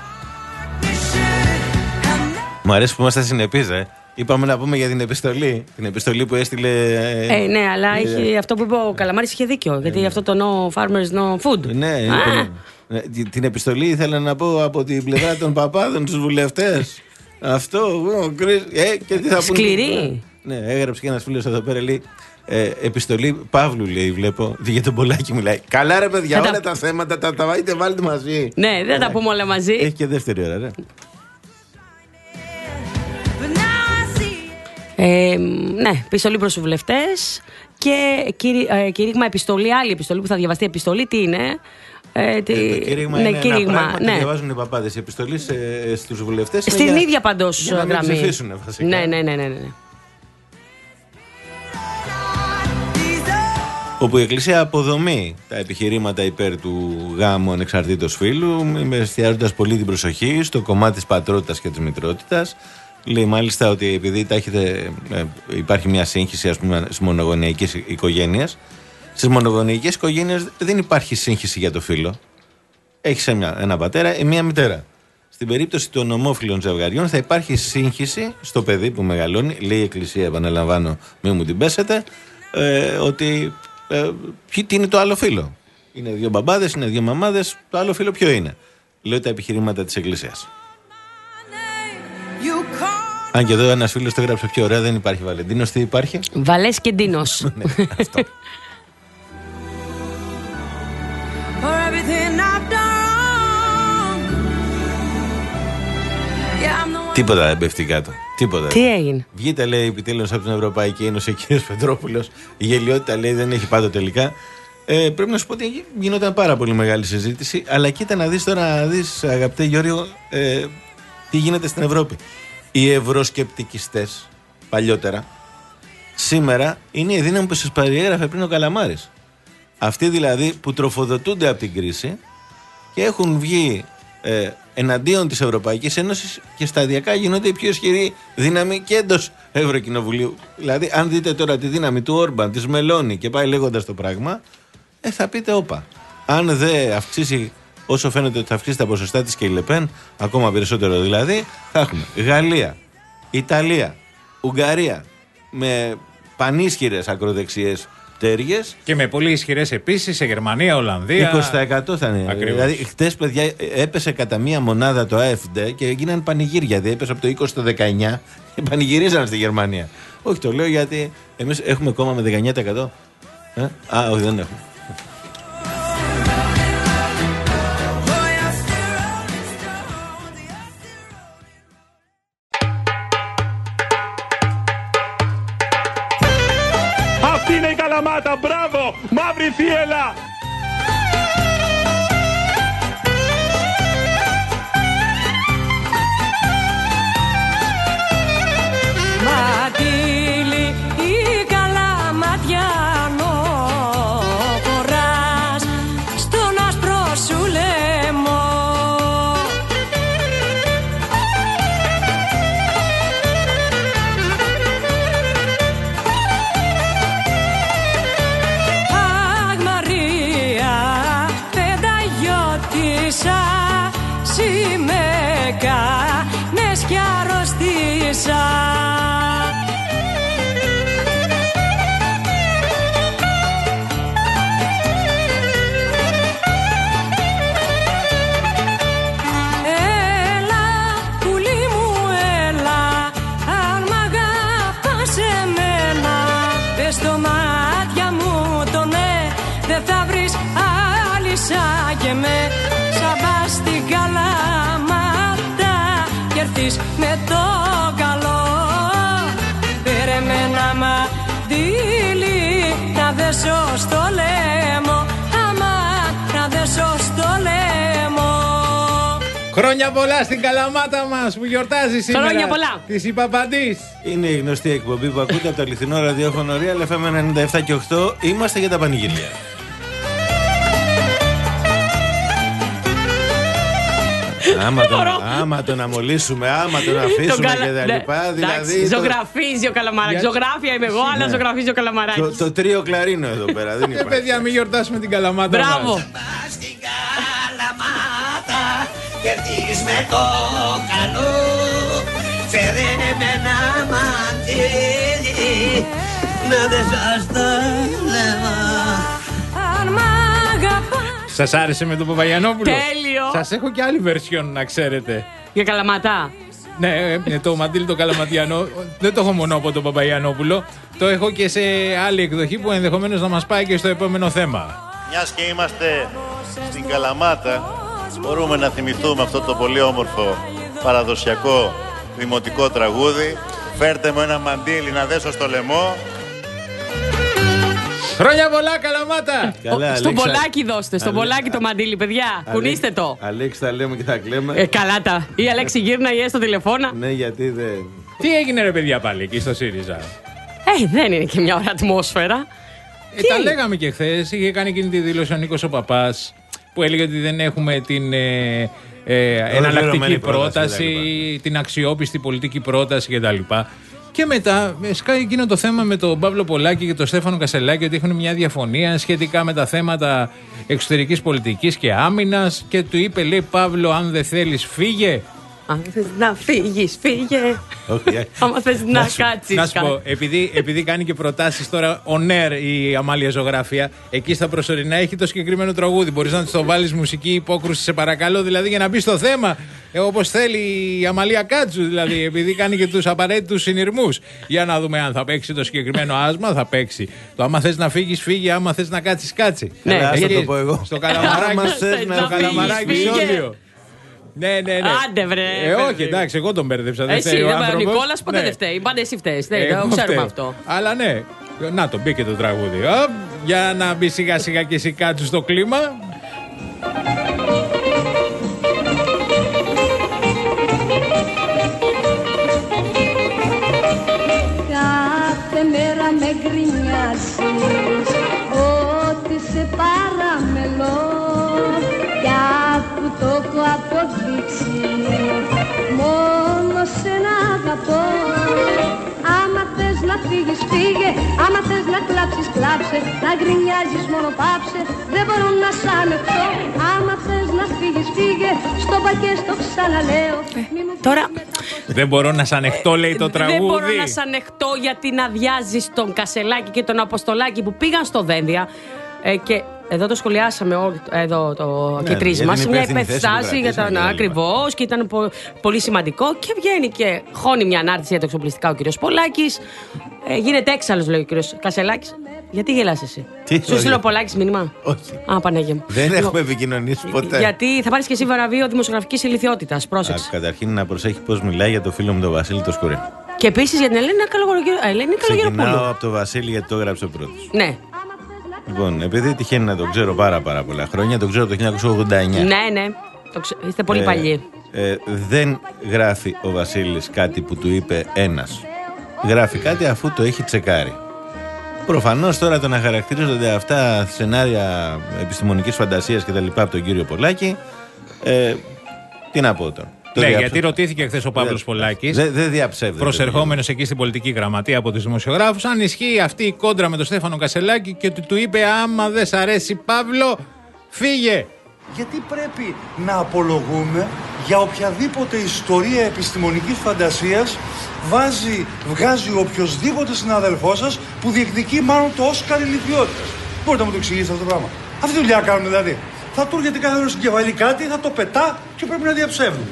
Μου αρέσει που είμαστε συνεπείς, ε. Είπαμε να πούμε για την επιστολή. Την επιστολή που έστειλε. Ε, ε, ναι, αλλά ε, έχει, αυτό που είπε ο Καλαμάρης είχε δίκιο. Γιατί ε, αυτό το no farmers, no food. Ναι, είναι πολύ... Την επιστολή ήθελα να πω από την πλευρά των παπάδων, τους βουλευτές. Αυτό. Ο, ε, και τι θα σκληρή. Ναι, έγραψε και ένας φίλος εδώ πέρα, λέει. Ε, επιστολή Παύλου, λέει, βλέπω. Για τον Πολάκη μιλάει. Καλά, ρε παιδιά, όλα τα, τα θέματα τα, τα βάλετε, βάλτε μαζί. Ναι, δεν τα πούμε όλα μαζί. Έχει και δεύτερη ώρα, ρε. Ε, ναι, επιστολή προς τους βουλευτές και κήρυ, ε, κήρυγμα επιστολή, άλλη επιστολή που θα διαβαστεί. Επιστολή τι είναι? Ε, τι... Το κήρυγμα ναι, είναι κήρυγμα, ένα πράγμα, ναι. το διαβάζουν οι παπάδες. Η επιστολή στους βουλευτές στην για, ίδια παντός για να μην γραμμή. ψηφίσουν βασικά. Ναι, ναι, ναι, ναι, ναι. Όπου η Εκκλησία αποδομεί τα επιχειρήματα υπέρ του γάμου ανεξαρτήτως φύλου, εστιάζοντας πολύ την προσοχή στο κομμάτι της πατρότητας και της μητρότητας. Λέει μάλιστα ότι επειδή έχετε, ε, υπάρχει μια σύγχυση, ας πούμε, στις μονογονεϊκές οικογένειες, στις μονογονεϊκές οικογένειες δεν υπάρχει σύγχυση για το φύλο. Έχεις ένα, ένα πατέρα ή μια μητέρα. Στην περίπτωση των ομόφυλων ζευγαριών θα υπάρχει σύγχυση στο παιδί που μεγαλώνει. Λέει η Εκκλησία, επαναλαμβάνω, μην μου την πέσετε, ε, ότι ε, τι είναι το άλλο φύλο. Είναι δύο μπαμπάδες, είναι δύο μαμάδες, το άλλο φύλο ποιο είναι? Λέω τα επιχειρήματα της Εκκλησίας. Αν και εδώ ένας φίλος το έγραψε πιο ωραία, δεν υπάρχει Βαλεντίνος, τι υπάρχει? Βαλές και Ντίνος. Ναι, αυτό. Τίποτα δεν πέφτει κάτω. Τίποτα. Τι έγινε? Βγείτε, λέει, επιτέλους από την Ευρωπαϊκή Ένωση ο κύριος Πετρόπουλος. Η γελιότητα, λέει, δεν έχει πάντα τελικά. Ε, πρέπει να σου πω ότι γινόταν πάρα πολύ μεγάλη συζήτηση. Αλλά κοίτα να δεις τώρα, να δεις, αγαπητέ Γιώργο, ε, τι γίνεται στην Ευρώπη. Οι ευρωσκεπτικιστές παλιότερα, σήμερα είναι η δύναμη που σας περιέγραφε πριν ο Καλαμάρης. Αυτοί δηλαδή που τροφοδοτούνται από την κρίση και έχουν βγει ε, εναντίον της Ευρωπαϊκής Ένωσης και σταδιακά γίνονται η πιο ισχυρή δύναμη και εντός Ευρωκοινοβουλίου. Δηλαδή, αν δείτε τώρα τη δύναμη του Όρμπαν, της Μελώνη και πάει λέγοντας το πράγμα, ε, θα πείτε όπα. Αν δεν αυξήσει, όσο φαίνεται ότι θα αυξήσει τα ποσοστά της και η Λεπέν, ακόμα περισσότερο δηλαδή, θα έχουμε Γαλλία, Ιταλία, Ουγγαρία με πανίσχυρες ακροδεξιές πτέρυγες. Και με πολύ ισχυρές επίσης σε Γερμανία, Ολλανδία. είκοσι τοις εκατό θα είναι. Ακριβώς. Δηλαδή, χτες, παιδιά, έπεσε κατά μία μονάδα το ΑΕΦΔ και έγιναν πανηγύρια. Δηλαδή, έπεσε από το είκοσι στο δεκαεννιά και πανηγυρίζαν στη Γερμανία. Όχι, το λέω γιατί εμείς έχουμε κόμμα με δεκαεννιά τοις εκατό. Ε? Α, όχι, δεν έχουμε. Αυτή είναι η Καλαμάτα, μπράβο, μαύρη θύελα. Ματήλη η Καλαματιανό χωράς στον άσπρο σου λαιμό. Αχ Μαρία πενταγιώτησα σημαίκα με σκιαρωστήσα. Στο μάτια μου το ναι, δεν θα βρεις άλλη σαν και με. Σαν πας στην Καλαμάτα κι έρθεις με το καλό. Πήρε με ένα μαντήλι να δέσω στο λαιμό. Άμα να δέσω στο λαιμό. Χρόνια πολλά στην Καλαμάτα μας που γιορτάζει σήμερα. Χρόνια πολλά. Της Ιπαπαντής. Είναι η γνωστή εκπομπή που ακούτε από το αληθινό ραδιόφωνο Real εφ εμ ενενήντα επτά και οκτώ. Είμαστε για τα πανηγύρια. άμα, τον, άμα τον αμολύσουμε, άμα τον αφήσουμε καλα... και τα λοιπά. Δηλαδή, ζωγραφίζει ο Καλαμαράκης. Για... Ζωγράφια είμαι εγώ, αλλά ζωγραφίζει ο Καλαμαράκης. Το, το τρίο κλαρίνο εδώ πέρα. Δεν υπάρχει. Ε, παιδιά, μην γιορτάσουμε την Καλαμάτα. Μπράβο. Στην Καλαμάτα κι έρθεις με το καλό. Φέρε με ένα μαντήλι να δεσάς το λαιμό. Αν μ' αγαπάς. Σας άρεσε με τον Παπαγιανόπουλο? Τέλειο. Σας έχω και άλλη version να ξέρετε. Για Καλαματά. Ναι, το μαντήλι το Καλαματιανό. Δεν το έχω μόνο από τον Παπαγιανόπουλο. Το έχω και σε άλλη εκδοχή που ενδεχομένως να μας πάει και στο επόμενο θέμα. Μιας και είμαστε στην Καλαμάτα, μπορούμε να θυμηθούμε αυτό το πολύ όμορφο παραδοσιακό δημοτικό τραγούδι. Φέρτε μου ένα μαντήλι να δέσω στο λαιμό. Χρόνια πολλά, Καλαμάτα! Καλά, Στον Αλέξα. Πολάκι δώστε, στον Αλέ- Πολάκι το μαντίλι, παιδιά. Αλέ- Κουνήστε το. Αλέξη, τα λέμε και θα κλαίμε. Ε, καλά τα. Ή Αλέξη γύρνα ή έστω τηλεφώνα. Ναι, γιατί δεν. Τι έγινε, ρε παιδιά, πάλι εκεί στο ΣΥΡΙΖΑ? Ε, δεν είναι και μια ωραία ατμόσφαιρα. Ε, τα λέγαμε και χθε. Είχε κάνει εκείνη τη δήλωση ο Νίκος ο Παπάς που έλεγε ότι δεν έχουμε την ε, ε, εναλλακτική Ολοκληρωμένη πρόταση, πρόταση την αξιόπιστη πολιτική πρόταση κτλ. Και μετά ε, σκάει εκείνο το θέμα με τον Παύλο Πολάκη και τον Στέφανο Κασελάκη ότι έχουν μια διαφωνία σχετικά με τα θέματα εξωτερικής πολιτικής και άμυνας και του είπε, λέει, Παύλο, αν δεν θέλεις φύγε. Αν θες να φύγεις, φύγε. Okay. Άμα θες να κάτσεις. Να σου πω, επειδή, επειδή κάνει και προτάσεις τώρα on air η Αμάλια Ζωγράφια, εκεί στα προσωρινά έχει το συγκεκριμένο τραγούδι. Μπορείς να της το βάλεις μουσική υπόκρουση, σε παρακαλώ, δηλαδή για να μπει στο θέμα, ε, όπως θέλει η Αμαλία Κάτσου, δηλαδή, επειδή κάνει και τους απαραίτητους συνειρμούς. Για να δούμε αν θα παίξει το συγκεκριμένο άσμα, θα παίξει. Το άμα θες να φύγεις, φύγε, άμα θες να κάτσεις, κάτσε. Ναι, Έλα, ας το εκεί, το πω εγώ. Στο καλαμαράκι, Άμα θες να στο φύγεις, καλαμαράκι φύγε. Σόλιο. Ναι, ναι, ναι. Άντε, βρε. Ε, όχι, εντάξει, εγώ τον μπέρδεψα. Δεν Εσύ, φταίει ο δεν ο άνθρωπος. Νικόλας ποτέ Ναι. δεν φταίει. Πάντα εσύ φταίς. Ναι, Εγώ το ξέρουμε φταίω. αυτό. Αλλά ναι, να το μπήκε το τραγούδι. Οπ, για να μπει σιγά σιγά και εσύ κάτω στο κλίμα. Κάθε μέρα με γκρινιάζεις ότι σε παραμελώ κι αφού το έχω αποδείξει μόνο σένα αγαπώ. Άμα θες να φύγεις φύγε, άμα θες να κλάψεις κλάψε, να γκρινιάζεις μόνο πάψε, δεν μπορώ να σ' ανεχτώ. Άμα θες να φύγεις φύγε, στο πακέ στο ξαναλέω. Τώρα, Δεν μπορώ να σ' ανεχτώ, λέει το τραγούδι. δεν μπορώ να σ' ανεχτώ γιατί να διάζεις τον Κασελάκη και τον Αποστολάκη που πήγαν στο Δένδια. Ε, και εδώ το σχολιάσαμε όλοι, εδώ το Ναι, και τρεις για μας. την Μια υπεύθυνη θέση που υπερστάση για κρατήσανε τον και τα ακριβώς και ήταν πο- πολύ σημαντικό. Και βγαίνει και χώνει μια ανάρτηση για τα εξοπλιστικά ο κύριος Πολάκης. Ε, γίνεται έξαλλος, λέει ο κύριος Κασελάκης. Γιατί γελάς εσύ? Τι, Σου όχι. στείλω ο Πολάκης μήνυμα. Όχι. Α, Παναγία μου. Δεν Λοιπόν, έχουμε επικοινωνήσει ποτέ. γιατί θα πάρεις και εσύ βραβείο δημοσιογραφικής ηλικιότητας. Α, Πρόσεξε. καταρχήν να προσέχει πώς μιλάει για το φίλο μου τον Βασίλη το Σκουρί. Και επίσης για την Ελένη Καλογερο- Ελένη Καλογεροπούλου. Ξεκινάω από τον Βασίλη γιατί το έγραψε πρώτος. Ναι. Λοιπόν, επειδή τυχαίνει να τον ξέρω πάρα πάρα πολλά χρόνια, τον ξέρω το χίλια εννιακόσια ογδόντα εννιά. Ναι, ναι. Το ξε- Είστε πολύ Ε, παλιοί. ε, δεν γράφει ο Βασίλης κάτι που του είπε ένας. Γράφει κάτι αφού το έχει τσεκάρει. Προφανώς τώρα το να χαρακτηρίζονται αυτά σενάρια επιστημονικής φαντασίας και τα λοιπά από τον κύριο Πολάκη, ε, τι να πω τώρα. Το Ναι, διαψε- γιατί ρωτήθηκε χθε ο Παύλος Πολάκης, Δεν δεν διαψεύδεται. προσερχόμενος εκεί στην πολιτική γραμματεία από τους δημοσιογράφους, αν ισχύει αυτή η κόντρα με τον Στέφανο Κασελάκη και του, του είπε, άμα δεν σ' αρέσει, Παύλο, φύγε. Γιατί πρέπει να απολογούμε για οποιαδήποτε ιστορία επιστημονικής φαντασίας βάζει, βγάζει οποιοδήποτε συναδελφό σας που διεκδικεί μάλλον το Όσκαρ ηλικιότητας. Μπορείτε να μου το εξηγήσετε αυτό το πράγμα? Αυτή τη δουλειά κάνουμε δηλαδή. Θα του έρχεται κάθε ώρα στην κεφαλή κάτι, θα το πετά και πρέπει να διαψεύδουμε.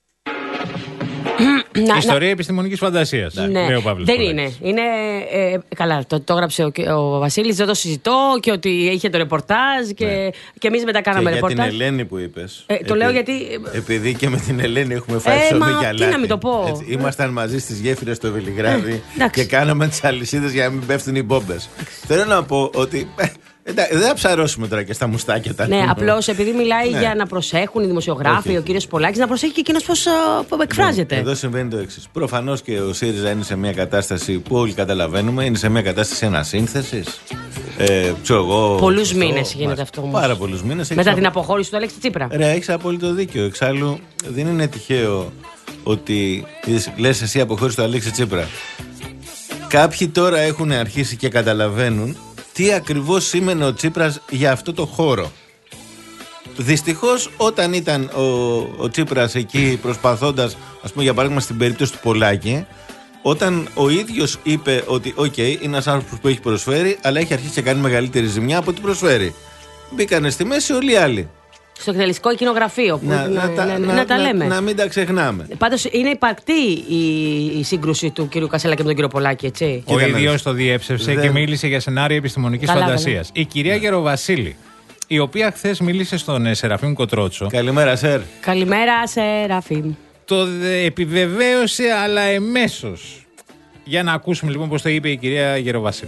Να- Ιστορία επιστημονικής φαντασίας, Ναι, λέει ο Παύλος δεν Πολάκης. είναι. Είναι. Ε, καλά, το, το έγραψε ο, ο Βασίλης, δεν το συζητώ και ότι είχε το ρεπορτάζ και, και εμείς μετά Και κάναμε για την ρεπορτάζ. Ελένη που είπες. Ε, το λέω γιατί- Επειδή και με την Ελένη έχουμε φάει Ε, ψωμί μα για τι λάδι. να μην το πω. Έτσι, ήμασταν μαζί στις γέφυρες στο Βελιγράδι Ε, εντάξει. και κάναμε τις αλυσίδες για να μην πέφτουν οι μπόμπες. Θέλω να πω ότι. ε, εντάξει, δεν θα ψαρώσουμε τώρα και στα μουστάκια τα Ναι, πούμε. απλώς επειδή μιλάει Ναι. για να προσέχουν οι δημοσιογράφοι, Όχι. ο κύριος Πολάκης, να προσέχει και εκείνος πώς α, εκφράζεται. Εδώ συμβαίνει το εξή. Προφανώς και ο ΣΥΡΙΖΑ είναι σε μια κατάσταση που όλοι καταλαβαίνουμε, είναι σε μια κατάσταση ανασύνθεσης. Ε, ξέρω εγώ. Πολλούς σωστό, μήνες γίνεται μας- αυτό όμως. Πάρα πολλούς μήνες. Μετά Έχεις την απο- αποχώρηση του Αλέξη Τσίπρα. Ρε, έχεις απόλυτο δίκιο. Εξάλλου, δεν είναι τυχαίο ότι είδες, λες εσύ αποχώρηση του Αλέξη Τσίπρα. Κάποιοι τώρα έχουν αρχίσει και καταλαβαίνουν τι ακριβώς σήμαινε ο Τσίπρας για αυτό το χώρο. Δυστυχώς, όταν ήταν ο, ο Τσίπρας εκεί προσπαθώντας, ας πούμε για παράδειγμα στην περίπτωση του Πολάκη, όταν ο ίδιος είπε ότι οκ, είναι ένας άνθρωπος που έχει προσφέρει, αλλά έχει αρχίσει και κάνει μεγαλύτερη ζημιά από ό,τι προσφέρει. Μπήκανε στη μέση όλοι οι άλλοι. Στο εκτελεστικό κοινογραφείο. Που, Να, να, τα- ναι, ναι, να- να τα να- λέμε. να μην τα ξεχνάμε. Πάντως είναι υπαρκτή η, η σύγκρουση του κύριου Κασέλα και με τον κύριο Πολάκη, έτσι. Ο ίδιος το διέψευσε Δεν- και μίλησε για σενάριο επιστημονικής Καλά, φαντασίας. Η κυρία Γεροβασίλη, η οποία χθες μίλησε στον ε, Σεραφείμ Κοτρότσο, Καλημέρα, Σερ. Καλημέρα, Σεραφείμ. το δε- επιβεβαίωσε αλλά εμέσως. Για να ακούσουμε λοιπόν πώς το είπε η κυρία Γεροβασίλη.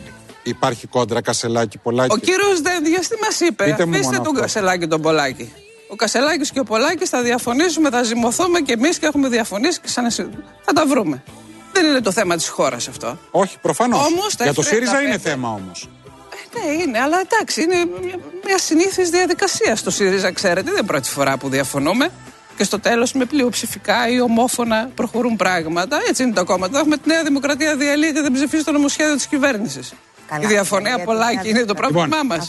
Υπάρχει κόντρα Κασελάκη Πολάκη? Ο κύριος Δένδιας τι μας είπε? Αφήστε τον Κασελάκη τον Πολάκη. Ο Κασελάκης και ο Πολάκης θα διαφωνήσουμε, θα ζυμωθούμε και εμείς και έχουμε διαφωνήσει και σαν θα τα βρούμε. Δεν είναι το θέμα της χώρας αυτό. Όχι, προφανώς. Όμως, για το ΣΥΡΙΖΑ είναι θέμα όμως. Ε, ναι, είναι, αλλά εντάξει, είναι μια συνήθις διαδικασία στο ΣΥΡΙΖΑ, ξέρετε. Δεν είναι πρώτη φορά που διαφωνούμε. Και στο τέλος με πλειοψηφικά ή ομόφωνα προχωρούν πράγματα. Έτσι είναι το κόμμα. Έχουμε τη Νέα Δημοκρατία διαλύεται, δεν ψηφίζει το νομοσχέδιο της κυβέρνησης. Η διαφωνία Πολάκη είναι το πρόβλημά λοιπόν, μας.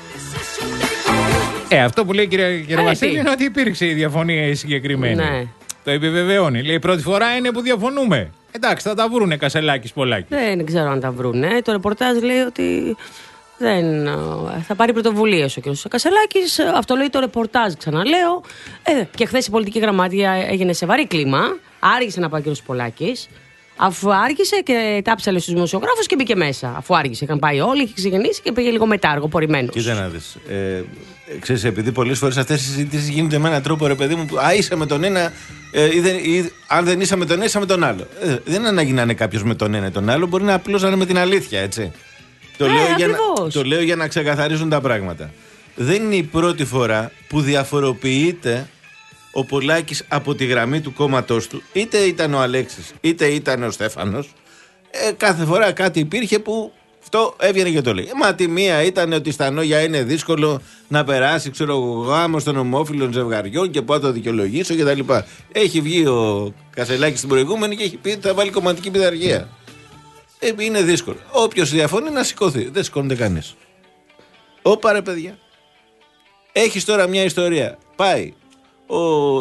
Ε, αυτό που λέει η κυρία Βασίλη είναι ότι υπήρξε η διαφωνία η συγκεκριμένη. Ναι. Το επιβεβαιώνει. Λέει πρώτη φορά είναι που διαφωνούμε. Εντάξει, θα τα βρούνε Κασελάκης Πολάκη. Δεν ξέρω αν τα βρούνε. Το ρεπορτάζ λέει ότι δεν θα πάρει πρωτοβουλίες ο κ. Κασελάκης. Αυτό λέει το ρεπορτάζ, ξαναλέω. Ε, και χθες η πολιτική γραμματεία έγινε σε βαρύ κλίμα. Άργησε να πάει ο κ. Πολάκης. Αφού άργησε και τάψαλε στους δημοσιογράφους και μπήκε μέσα. Αφού άργησε, είχαν πάει όλοι, είχε ξεκινήσει και πήγε λίγο μετά, αργοπορημένος. Κοίτα να δεις. Ε, ξέρεις, επειδή πολλές φορές αυτές οι συζητήσεις γίνονται με έναν τρόπο, ρε παιδί μου, που α, είσαι με τον ένα, ε, ή δεν, ή, αν δεν είσαι με τον ένα, είσαι με τον άλλο. Ε, δεν είναι ανάγκη να είναι κάποιος με τον ένα ή τον άλλο, μπορεί να απλώς να είναι με την αλήθεια, έτσι. Το, ε, λέω για να, το λέω για να ξεκαθαρίζουν τα πράγματα. Δεν είναι η πρώτη φορά που διαφοροποιείται ο Πολάκης από τη γραμμή του κόμματός του, είτε ήταν ο Αλέξης είτε ήταν ο Στέφανος, ε, κάθε φορά κάτι υπήρχε που αυτό έβγαινε και το λέει. Μα τη μία ήταν ότι στα Νόγια είναι δύσκολο να περάσει, ξέρω εγώ, γάμος των ομόφυλων ζευγαριών και πώς θα το δικαιολογήσω κτλ. Έχει βγει ο Κασελάκης στην προηγούμενη και έχει πει ότι θα βάλει κομματική πειθαρχία. Ε, είναι δύσκολο. Όποιος διαφωνεί να σηκωθεί. Δεν σηκώνεται κανείς. Όπα ρε παιδιά. Έχεις τώρα μια ιστορία. Πάει Ο,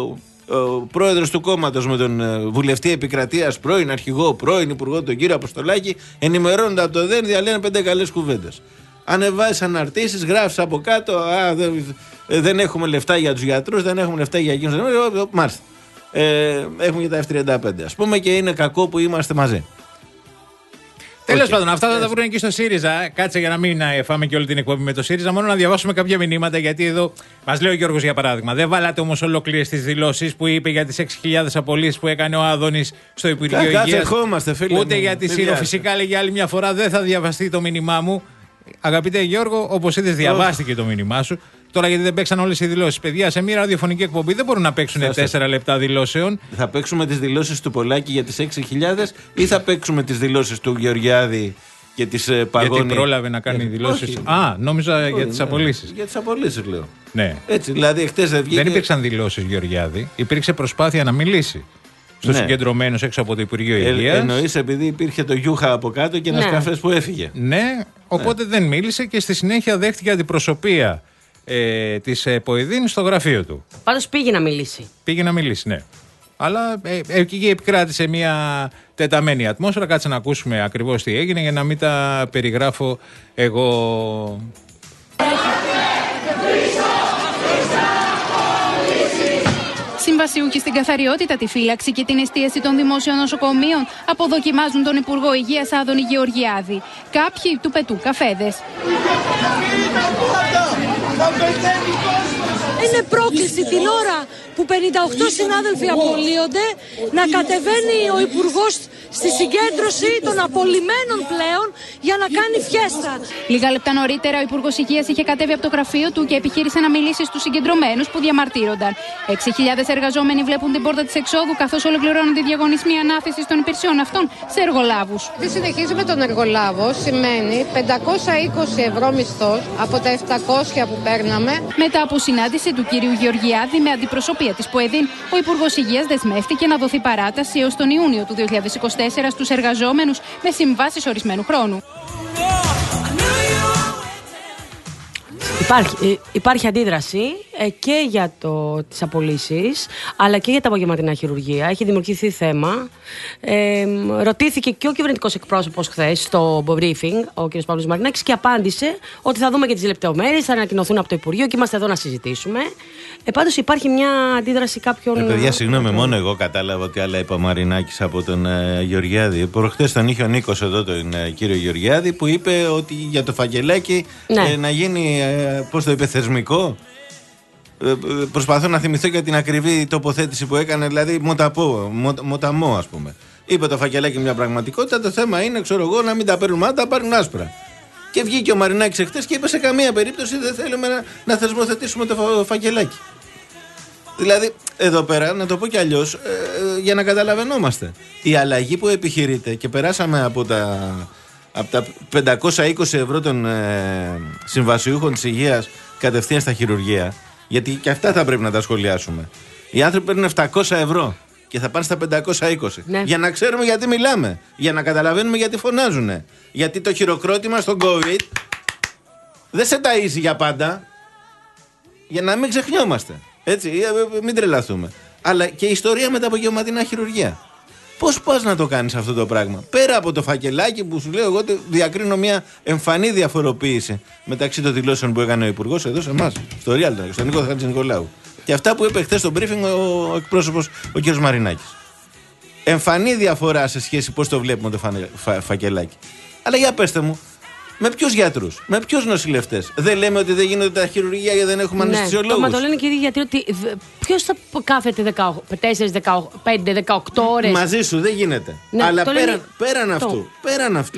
ο πρόεδρος του κόμματος με τον βουλευτή επικρατείας, πρώην αρχηγό, πρώην υπουργό, τον κύριο Αποστολάκη, ενημερώνονται από το Δένδια, λένε πέντε καλές κουβέντες. Ανεβάζεις αναρτήσεις, γράφεις από κάτω, α, δεν, δεν έχουμε λεφτά για τους γιατρούς, δεν έχουμε λεφτά για εκείνους. Μάλιστα. Ε, έχουμε για τα εφ τριάντα πέντε, ας πούμε, και είναι κακό που είμαστε μαζί. Τέλος okay. πάντων, αυτά θα τα βρουν εκεί στο ΣΥΡΙΖΑ. Κάτσε για να μην φάμε και όλη την εκπομπή με το ΣΥΡΙΖΑ. Μόνο να διαβάσουμε κάποια μηνύματα, γιατί εδώ μας λέει ο Γιώργος για παράδειγμα. Δεν βάλατε όμως ολόκληρες τις δηλώσεις που είπε για τις έξι χιλιάδες απολύσεις που έκανε ο Άδωνης στο Υπουργείο Υγείας. Κάτσε, ερχόμαστε, φίλε. Ούτε για τη Σύρο. Φυσικά λέει για άλλη μια φορά δεν θα διαβαστεί το μήνυμά μου. Αγαπητέ Γιώργο, όπως είδες, διαβάστηκε το μήνυμά σου. Τώρα γιατί δεν παίξαν όλες οι δηλώσεις. Παιδιά, σε μια ραδιοφωνική εκπομπή δεν μπορούν να παίξουν τέσσερα λεπτά δηλώσεων. Θα παίξουμε τις δηλώσεις του Πολάκη για τις έξι χιλιάδες ή θα παίξουμε τις δηλώσεις του Γεωργιάδη και τις ε, Παγώνη? Γιατί πρόλαβε να κάνει δηλώσεις. Α, νόμιζα Όχι, για τις ναι. απολύσεις. Για τις απολύσεις λέω. Ναι. Έτσι, δηλαδή, χτες δεν βγήκε. Δεν υπήρξαν δηλώσεις Γεωργιάδη. Υπήρξε προσπάθεια να μιλήσει στους ναι. συγκεντρωμένους έξω από το Υπουργείο Υγείας. Ε, εννοείς επειδή υπήρχε το Γιούχα από κάτω και ένας ναι. καφές που έφυγε. Ναι, οπότε ναι. δεν μίλησε και στη συνέχεια δέχτηκε αντιπροσωπεία ε, της ε, Ποηδίν στο γραφείο του. Πάντως πήγε να μιλήσει. Πήγε να μιλήσει, ναι. Αλλά ε, εκεί επικράτησε μια τεταμένη ατμόσφαιρα. Κάτσε να ακούσουμε ακριβώς τι έγινε για να μην τα περιγράφω εγώ. Συμβασιούχοι στην καθαριότητα, τη φύλαξη και την εστίαση των δημόσιων νοσοκομείων αποδοκιμάζουν τον Υπουργό Υγείας Άδωνη Γεωργιάδη. Κάποιοι του πετούν καφέδες. Είναι πρόκληση την ώρα που πενήντα οκτώ συνάδελφοι απολύονται να κατεβαίνει ο Υπουργός στη συγκέντρωση των απολυμένων πλέον για να κάνει φιέστα. Λίγα λεπτά νωρίτερα ο Υπουργός Υγείας είχε κατέβει από το γραφείο του και επιχείρησε να μιλήσει στους συγκεντρωμένους που διαμαρτύρονταν. έξι χιλιάδες εργαζόμενοι βλέπουν την πόρτα της εξόδου καθώς ολοκληρώνονται οι διαγωνισμοί ανάθεσης των υπηρεσιών αυτών σε εργολάβους. Τι συνεχίζουμε τον εργολάβο σημαίνει πεντακόσια είκοσι ευρώ μισθός από τα επτακόσια που παίρναμε. Μετά από συνάντηση του κυρίου Γεωργιάδη με αντιπροσωπεία της ΠΟΕΔΗΝ, ο Υπουργός Υγείας δεσμεύτηκε να δοθεί παράταση έως τον Ιούνιο του δύο χιλιάδες είκοσι τέσσερα στους εργαζόμενους με συμβάσεις ορισμένου χρόνου. Υπάρχει, υπάρχει αντίδραση ε, και για το, τις απολύσεις, αλλά και για τα απογευματινά χειρουργεία. Έχει δημιουργηθεί θέμα. Ε, ρωτήθηκε και ο κυβερνητικός εκπρόσωπος χθες στο briefing, ο κ. Παύλος Μαρινάκης, και απάντησε ότι θα δούμε και τις λεπτομέρειες, θα ανακοινωθούν από το Υπουργείο και είμαστε εδώ να συζητήσουμε. Ε, πάντως υπάρχει μια αντίδραση κάποιων. Ε, παιδιά, συγγνώμη, μόνο εγώ κατάλαβα ότι άλλα είπε ο Μαρινάκης από τον ε, Γεωργιάδη. Προχτές τον είχε ο Νίκος εδώ, τον ε, κύριο Γεωργιάδη, που είπε ότι για το φακελάκι ναι. ε, να γίνει, ε, πώς το είπε, θεσμικό. Ε, προσπαθώ να θυμηθώ για την ακριβή τοποθέτηση που έκανε, δηλαδή μοταπό, μο, μοταμό, ας πούμε. Είπε το φακελάκι μια πραγματικότητα. Το θέμα είναι, ξέρω εγώ, να μην τα παίρνουν μάτια, τα πάρουν άσπρα. Και βγήκε ο Μαρινάκης εχθές και είπε σε καμία περίπτωση δεν θέλουμε να, να θεσμοθετήσουμε το φα, φακελάκι. Δηλαδή, εδώ πέρα, να το πω κι αλλιώς, ε, για να καταλαβαίνόμαστε. Η αλλαγή που επιχειρείται και περάσαμε από τα, από τα πεντακόσια είκοσι ευρώ των ε, συμβασιούχων της υγείας κατευθείαν στα χειρουργεία, γιατί και αυτά θα πρέπει να τα σχολιάσουμε. Οι άνθρωποι παίρνουν επτακόσια ευρώ και θα πάνε στα πεντακόσια είκοσι. Ναι. Για να ξέρουμε γιατί μιλάμε. Για να καταλαβαίνουμε γιατί φωνάζουν. Γιατί το χειροκρότημα στον COVID δεν σε ταΐζει για πάντα. Για να μην ξεχνιόμαστε. Έτσι, μην τρελαθούμε. Αλλά και η ιστορία με τα απογευματινά χειρουργεία. Πώς πας να το κάνεις αυτό το πράγμα? Πέρα από το φακελάκι που σου λέω εγώ, διακρίνω μια εμφανή διαφοροποίηση μεταξύ των δηλώσεων που έκανε ο Υπουργός εδώ σε εμάς, στο Real Time, στον Νίκο Χατζηνικολάου. Και αυτά που είπε χθες στο briefing ο εκπρόσωπος ο κ. Μαρινάκης. Εμφανή διαφορά σε σχέση πώς το βλέπουμε το φα... φα... φακελάκι. Αλλά για πέστε μου, με ποιους γιατρούς, με ποιους νοσηλευτές? Δεν λέμε ότι δεν γίνονται τα χειρουργία γιατί δεν έχουμε ναι, αναισθησιολόγους? Ναι, το λένε και οι γιατροί ότι ποιος θα κάθεται δεκατέσσερις, δεκαπέντε, δεκαοκτώ ώρες. Μαζί σου δεν γίνεται. Ναι, αλλά πέραν, λένε... πέραν, αυτού, πέραν αυτού,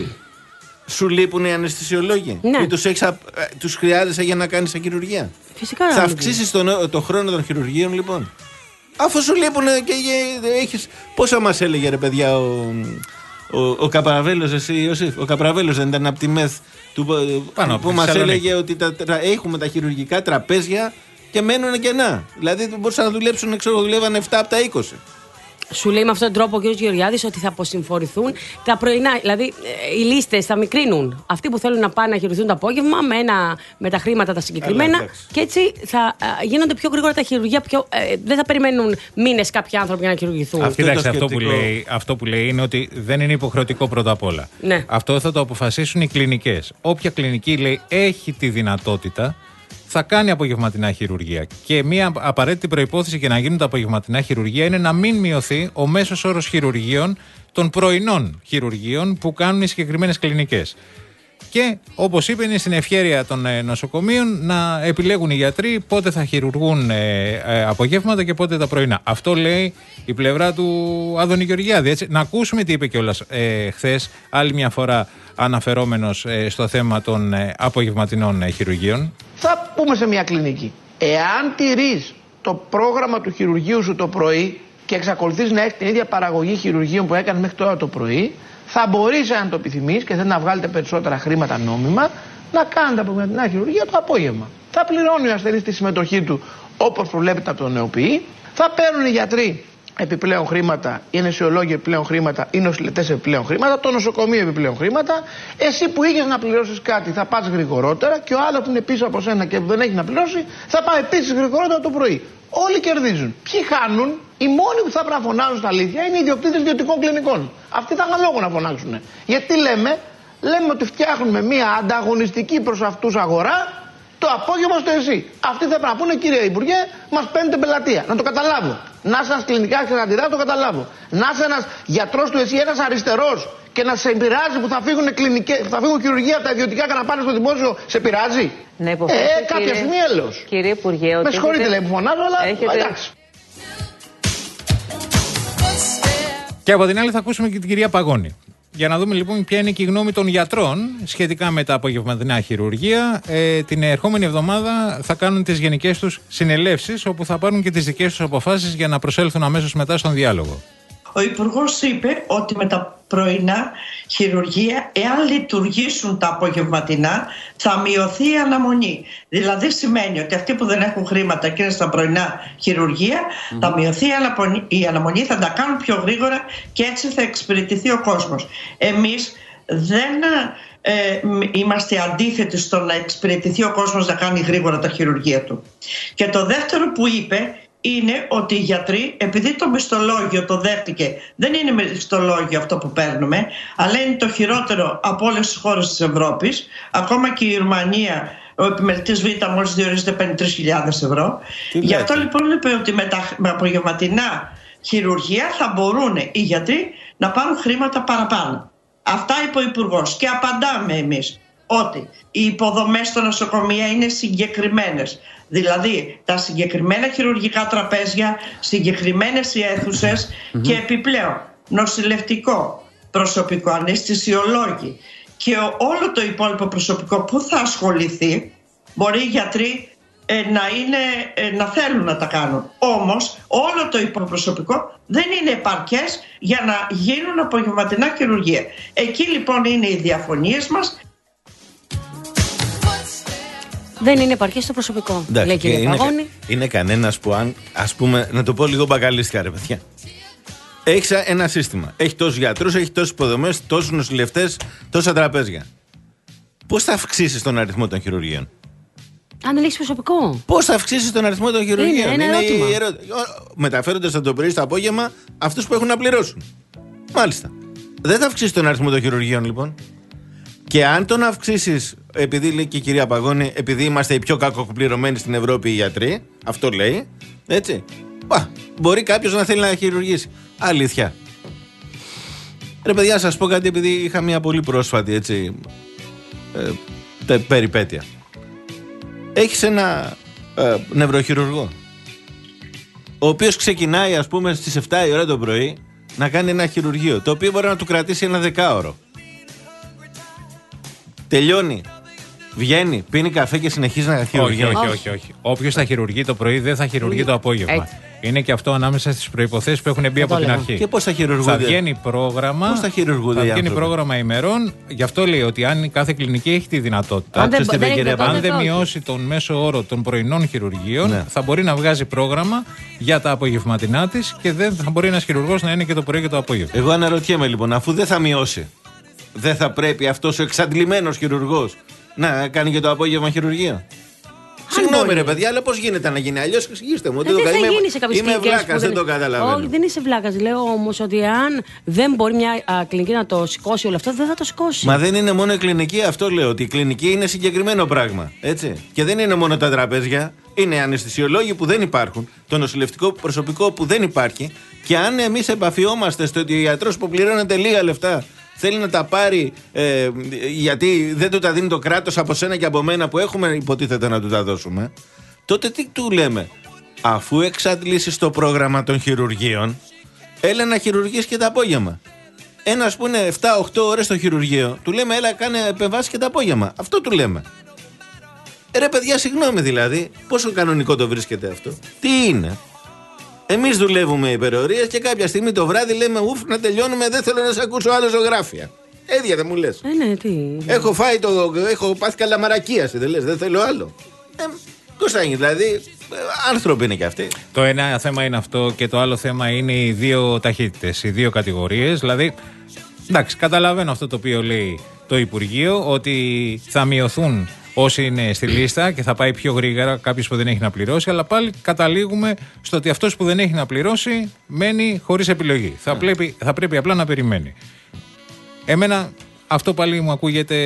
σου λείπουν οι αναισθησιολόγοι? Ναι. Ή τους, έχεις, τους χρειάζεσαι για να κάνεις χειρουργία? Φυσικά. Θα αυξήσεις τον το χρόνο των χειρουργείων λοιπόν? Αφού σου λείπουν και έχεις... Πόσα μας έλεγε ρε παιδιά ο... Ο, ο Καπραβέλος, εσύ Ιωσήφ, ο Καπραβέλος δεν ήταν από τη ΜΕΘ του, Πάνω, που μας έλεγε ότι τα, τα, έχουμε τα χειρουργικά τραπέζια και μένουν κενά. Δηλαδή μπορούσαν να δουλέψουν, ξέρω, δουλεύαν επτά από τα είκοσι. Σου λέει με αυτόν τον τρόπο ο κ. Γεωργιάδης ότι θα αποσυμφορηθούν τα πρωινά. Δηλαδή οι λίστες θα μικρύνουν. Αυτοί που θέλουν να πάνε να χειρουργηθούν το απόγευμα με, ένα, με τα χρήματα τα συγκεκριμένα. Έλα, και έτσι θα α, γίνονται πιο γρήγορα τα χειρουργία. Πιο, ε, δεν θα περιμένουν μήνες κάποιοι άνθρωποι για να χειρουργηθούν. Αυτό, Κοιτάξτε, αυτό, που λέει, αυτό που λέει είναι ότι δεν είναι υποχρεωτικό πρώτα απ' όλα. Ναι. Αυτό θα το αποφασίσουν οι κλινικές. Όποια κλινική λέει έχει τη δυνατότητα, θα κάνει απογευματινά χειρουργία. Και μια απαραίτητη προϋπόθεση για να γίνουν τα απογευματινά χειρουργία είναι να μην μειωθεί ο μέσος όρος χειρουργείων των πρωινών χειρουργείων που κάνουν οι συγκεκριμένες κλινικές. Και όπως είπε, είναι στην ευχέρεια των ε, νοσοκομείων να επιλέγουν οι γιατροί πότε θα χειρουργούν ε, ε, απογεύματα και πότε τα πρωινά. Αυτό λέει η πλευρά του Άδωνη Γεωργιάδη. Έτσι. Να ακούσουμε τι είπε κιόλας ε, χθες, άλλη μια φορά αναφερόμενος ε, στο θέμα των ε, απογευματινών ε, χειρουργείων. Θα πούμε σε μια κλινική. Εάν τηρείς το πρόγραμμα του χειρουργείου σου το πρωί και εξακολουθείς να έχεις την ίδια παραγωγή χειρουργείων που έκανε μέχρι τώρα το πρωί, θα μπορείς, αν το επιθυμείς και θέλει να βγάλετε περισσότερα χρήματα νόμιμα, να κάνετε απογευματινά χειρουργία το απόγευμα. Θα πληρώνει ο ασθενής τη συμμετοχή του όπως προβλέπεται από τον νεοποιή, θα παίρνουν οι γιατροί επιπλέον χρήματα, οι αναισθησιολόγοι επιπλέον χρήματα, οι νοσηλευτές επιπλέον χρήματα, το νοσοκομείο επιπλέον χρήματα. Εσύ που είχες να πληρώσεις κάτι θα πας γρηγορότερα και ο άλλος που είναι πίσω από σένα και δεν έχει να πληρώσει θα πάει επίσης γρηγορότερα το πρωί. Όλοι κερδίζουν. Ποιοι χάνουν? Οι μόνοι που θα πρέπει να φωνάζουν στα αλήθεια είναι οι ιδιοκτήτες ιδιωτικών κλινικών. Αυτοί θα είχαν λόγο να φωνάξουν. Γιατί λέμε, λέμε ότι φτιάχνουμε μια ανταγωνιστική προς αυτούς αγορά το απόγευμα στο ΕΣΥ. Αυτοί θα πρέπει να πούνε, κύριε Υπουργέ, μας παίρνετε πελατεία. Να το καταλάβω. Να είσαι ένας κλινικά εξαρτητάς, το καταλάβω. Να είσαι ένας γιατρός του ΕΣΥ, ένας αριστερός και να σε πειράζει που θα φύγουν, κλινικές, θα φύγουν χειρουργία από τα ιδιωτικά και να πάνε στο δημόσιο, σε πειράζει? Ναι, ε, κάποια κύριε, στιγμή έλεος. Κύριε Υπουργέ, ότι. Με συγχωρείτε, λέει που φωνάζω, αλλά έχετε... εντάξει. Και από την άλλη θα ακούσουμε και την κυρία Παγώνη. Για να δούμε λοιπόν ποια είναι και η γνώμη των γιατρών σχετικά με τα απογευματινά χειρουργία. Ε, την ερχόμενη εβδομάδα θα κάνουν τις γενικές τους συνελεύσεις, όπου θα πάρουν και τις δικές τους αποφάσεις για να προσέλθουν αμέσως μετά στον διάλογο. Ο Υπουργός είπε ότι με τα πρωινά χειρουργία, εάν λειτουργήσουν τα απογευματινά, θα μειωθεί η αναμονή. Δηλαδή σημαίνει ότι αυτοί που δεν έχουν χρήματα και είναι στα πρωινά χειρουργία, mm-hmm. θα μειωθεί η αναμονή, θα τα κάνουν πιο γρήγορα και έτσι θα εξυπηρετηθεί ο κόσμος. Εμείς δεν ε, είμαστε αντίθετοι στο να εξυπηρετηθεί ο κόσμος να κάνει γρήγορα τα χειρουργία του. Και το δεύτερο που είπε είναι ότι οι γιατροί, επειδή το μισθολόγιο το δέχτηκε, δεν είναι μισθολόγιο αυτό που παίρνουμε, αλλά είναι το χειρότερο από όλες τις χώρες της Ευρώπης. Ακόμα και η Ρουμανία, ο επιμελητής Β μόλις διορίζεται πενήντα τρεις χιλιάδες ευρώ. Τι Γι' αυτό λοιπόν είπε ότι με, τα, με απογευματινά χειρουργία θα μπορούν οι γιατροί να πάρουν χρήματα παραπάνω. Αυτά είπε ο Υπουργός και απαντάμε εμείς ότι οι υποδομές στο νοσοκομεία είναι συγκεκριμένες. Δηλαδή τα συγκεκριμένα χειρουργικά τραπέζια, συγκεκριμένες οι αίθουσες mm-hmm. και επιπλέον νοσηλευτικό προσωπικό, αναισθησιολόγοι και όλο το υπόλοιπο προσωπικό που θα ασχοληθεί, μπορεί οι γιατροί ε, να, είναι, ε, να θέλουν να τα κάνουν. Όμως όλο το υπόλοιπο προσωπικό δεν είναι επαρκές για να γίνουν απογευματινά χειρουργία. Εκεί λοιπόν είναι οι διαφωνίες μας. Δεν είναι επαρκές στο προσωπικό, εντάξει, λέει κύριε είναι, Παγώνη. Είναι κανένας που αν, ας πούμε, να το πω λίγο μπακαλίστικα ρε παιδιά. Έχεις ένα σύστημα. Έχει τόσους γιατρούς, έχει τόσες υποδομές, τόσους νοσηλευτές, τόσα τραπέζια. Πώς θα αυξήσεις τον αριθμό των χειρουργείων? Αν δεν έχεις προσωπικό. Πώς θα αυξήσεις τον αριθμό των χειρουργείων? Είναι, είναι ερώτημα. η ερώ... Μεταφέροντας από το πρωί στο απόγευμα αυτούς που έχουν να πληρώσουν. Μάλιστα. Δεν θα αυξήσεις τον αριθμό των χειρουργείων λοιπόν. Και αν τον αυξήσεις, επειδή λέει και η κυρία Παγώνη, επειδή είμαστε οι πιο κακοπληρωμένοι στην Ευρώπη οι γιατροί, αυτό λέει, έτσι. Πα, μπορεί κάποιος να θέλει να χειρουργήσει. Αλήθεια. Ρε παιδιά, σας πω κάτι, επειδή είχα μια πολύ πρόσφατη έτσι, ε, περιπέτεια. Έχεις ένα ε, νευροχειρουργό, ο οποίος ξεκινάει ας πούμε στις εφτά η ώρα το πρωί να κάνει ένα χειρουργείο, το οποίο μπορεί να του κρατήσει ένα δεκάωρο. Τελειώνει, βγαίνει, πίνει καφέ και συνεχίζει να χειρουργεί. Όχι, όχι, όχι, όχι. Όποιος θα χειρουργεί το πρωί δεν θα χειρουργεί το απόγευμα. Έτσι. Είναι και αυτό ανάμεσα στις προϋποθέσεις που έχουν μπει από την αρχή. Και πώς θα χειρουργούνται? Θα βγαίνει πρόγραμμα, πώς θα χειρουργούνται θα οι βγαίνει άνθρωποι? πρόγραμμα ημερών. Γι' αυτό λέει ότι αν κάθε κλινική έχει τη δυνατότητα, αν δεν, δεν, δεν, αν δεν μειώσει τον μέσο όρο των πρωινών χειρουργείων, ναι, θα μπορεί να βγάζει πρόγραμμα για τα απογευματινά της και δεν θα μπορεί ένας χειρουργός να είναι και το πρωί και το απόγευμα. Εγώ αναρωτιέμαι λοιπόν, αφού δεν θα μειώσει, δεν θα πρέπει αυτός ο εξαντλημένος χειρουργός να κάνει και το απόγευμα χειρουργία? Συγγνώμη ρε παιδιά, αλλά πώς γίνεται να γίνει? Αλλιώς εξηγήστε μου. Ε, δεν θα είμαι, γίνει σε κάποιες είμαι βλάκας, δεν το καταλαβαίνω. Όχι, δεν είσαι βλάκας. Λέω όμως ότι αν δεν μπορεί μια α, κλινική να το σηκώσει όλο αυτό, δεν θα το σηκώσει. Μα δεν είναι μόνο η κλινική, αυτό λέω. Ότι η κλινική είναι συγκεκριμένο πράγμα. Έτσι. Και δεν είναι μόνο τα τραπέζια. Είναι οι αναισθησιολόγοι που δεν υπάρχουν, το νοσηλευτικό προσωπικό που δεν υπάρχει. Και αν εμείς επαφιόμαστε στο ότι ο ιατρός που πληρώνεται λίγα λεφτά θέλει να τα πάρει ε, γιατί δεν του τα δίνει το κράτος από σένα και από μένα που έχουμε υποτίθεται να του τα δώσουμε, τότε τι του λέμε? Αφού εξαντλήσεις το πρόγραμμα των χειρουργείων, έλα να χειρουργείς και το απόγευμα. Ένας που είναι εφτά οκτώ ώρες στο χειρουργείο, του λέμε έλα κάνε επεμβάσεις και το απόγευμα. Αυτό του λέμε. Ε, ρε παιδιά, συγγνώμη δηλαδή, πόσο κανονικό το βρίσκεται αυτό? Τι είναι? Εμείς δουλεύουμε υπερορίες και κάποια στιγμή το βράδυ λέμε ουφ να τελειώνουμε, δεν θέλω να σε ακούσω άλλο ζωγράφια. Έδια δεν μου λες. Ε, ναι, τι. Έχω φάει το, έχω πάθει καλαμαρακίαση, δεν λες, δεν θέλω άλλο. Ε, πώς θα γίνει, δηλαδή, ε, άνθρωποι είναι κι αυτοί. Το ένα θέμα είναι αυτό και το άλλο θέμα είναι οι δύο ταχύτητες, οι δύο κατηγορίες. Δηλαδή, εντάξει, καταλαβαίνω αυτό το οποίο λέει το Υπουργείο, ότι θα μειωθούν όσοι είναι στη λίστα και θα πάει πιο γρήγορα κάποιος που δεν έχει να πληρώσει, αλλά πάλι καταλήγουμε στο ότι αυτός που δεν έχει να πληρώσει μένει χωρίς επιλογή. Θα, πρέπει, θα πρέπει απλά να περιμένει. Εμένα αυτό πάλι μου ακούγεται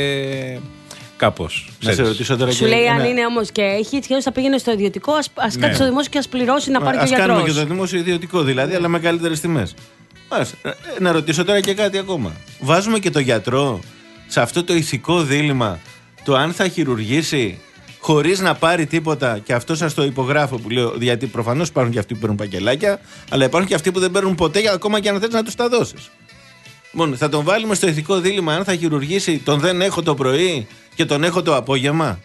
κάπως. Να σε ρωτήσω τώρα. Σου λέει αν είναι όμως και έχει, έτσι και θα πήγαινε στο ιδιωτικό, ας, ας ναι. κάτσει στο δημόσιο και ας πληρώσει να πάρει και ο γιατρός. Ας κάνουμε και το δημόσιο ιδιωτικό δηλαδή, αλλά με καλύτερες τιμές. Ας, να ρωτήσω τώρα και κάτι ακόμα. Βάζουμε και το γιατρό σε αυτό το ηθικό δίλημμα, το αν θα χειρουργήσει χωρίς να πάρει τίποτα, και αυτό σας το υπογράφω που λέω, γιατί προφανώς υπάρχουν και αυτοί που παίρνουν πακελάκια, αλλά υπάρχουν και αυτοί που δεν παίρνουν ποτέ, ακόμα και αν θες να τους τα δώσεις. Μόνο θα τον βάλουμε στο ηθικό δίλημμα αν θα χειρουργήσει τον δεν έχω το πρωί και τον έχω το απόγευμα.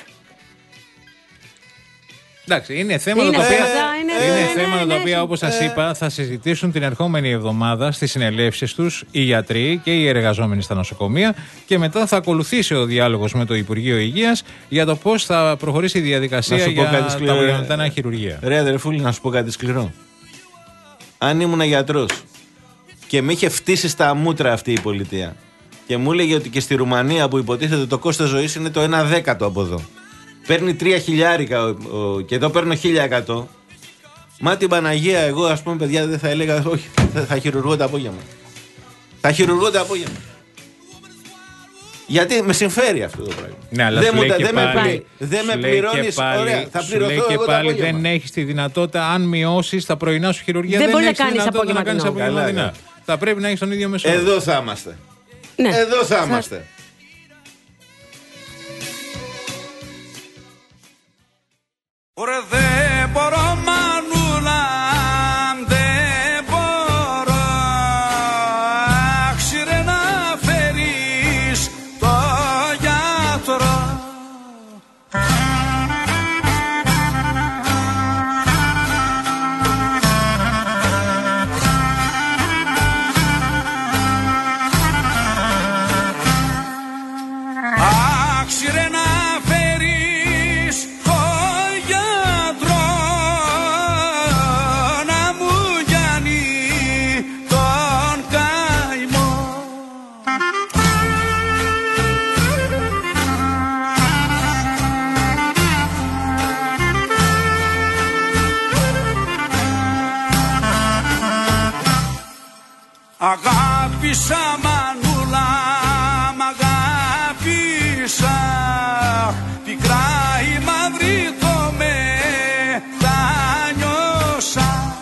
Εντάξει, είναι θέματα τα οποία, είναι, είναι είναι, θέματα τα οποία όπως σας είπα θα συζητήσουν την ερχόμενη εβδομάδα στις συνελεύσεις τους οι γιατροί και οι εργαζόμενοι στα νοσοκομεία και μετά θα ακολουθήσει ο διάλογος με το Υπουργείο Υγείας για το πώς θα προχωρήσει η διαδικασία για τα απογευματινά χειρουργεία. Ρε αδερφούλη, να σου πω κάτι σκληρό. Αν ήμουν γιατρός και με είχε φτύσει στα μούτρα αυτή η πολιτεία και μου έλεγε ότι και στη Ρουμανία που υποτίθεται το κόστος ζωής είναι το ένα δέκατο από εδώ, παίρνει τρία χιλιάρικα ο, ο, και εδώ παίρνω χίλια εκατό. Μα την Παναγία, εγώ ας πούμε, παιδιά, δεν θα έλεγα, όχι, θα, θα χειρουργώ το απόγευμα. Θα χειρουργώ το απόγευμα. Γιατί με συμφέρει αυτό το πράγμα. Ναι, αλλά δεν σου λέει μου, και δεν πάλι, με, δεν με πληρώνεις, ωραία, θα πληρωθώ σου λέει και εγώ πάλι το απόγευμα. Δεν έχεις τη δυνατότητα, αν μειώσεις τα πρωινά σου χειρουργία, δεν, δεν μπορεί έχεις να τη δυνατότητα να κάνεις απογευματινά. Θα πρέπει να έχεις τον ίδιο μεσόωρο. Εδώ θα είμαστε. Ναι. Εδώ θα είμαστε. Ωραία, δεν μπορώ μανούλα, δεν μπορώ, άξιρε να φέρεις Αγάπησα μανούλα, μ' αγάπησα. Πικρά η μαύρη το μετάνιωσα.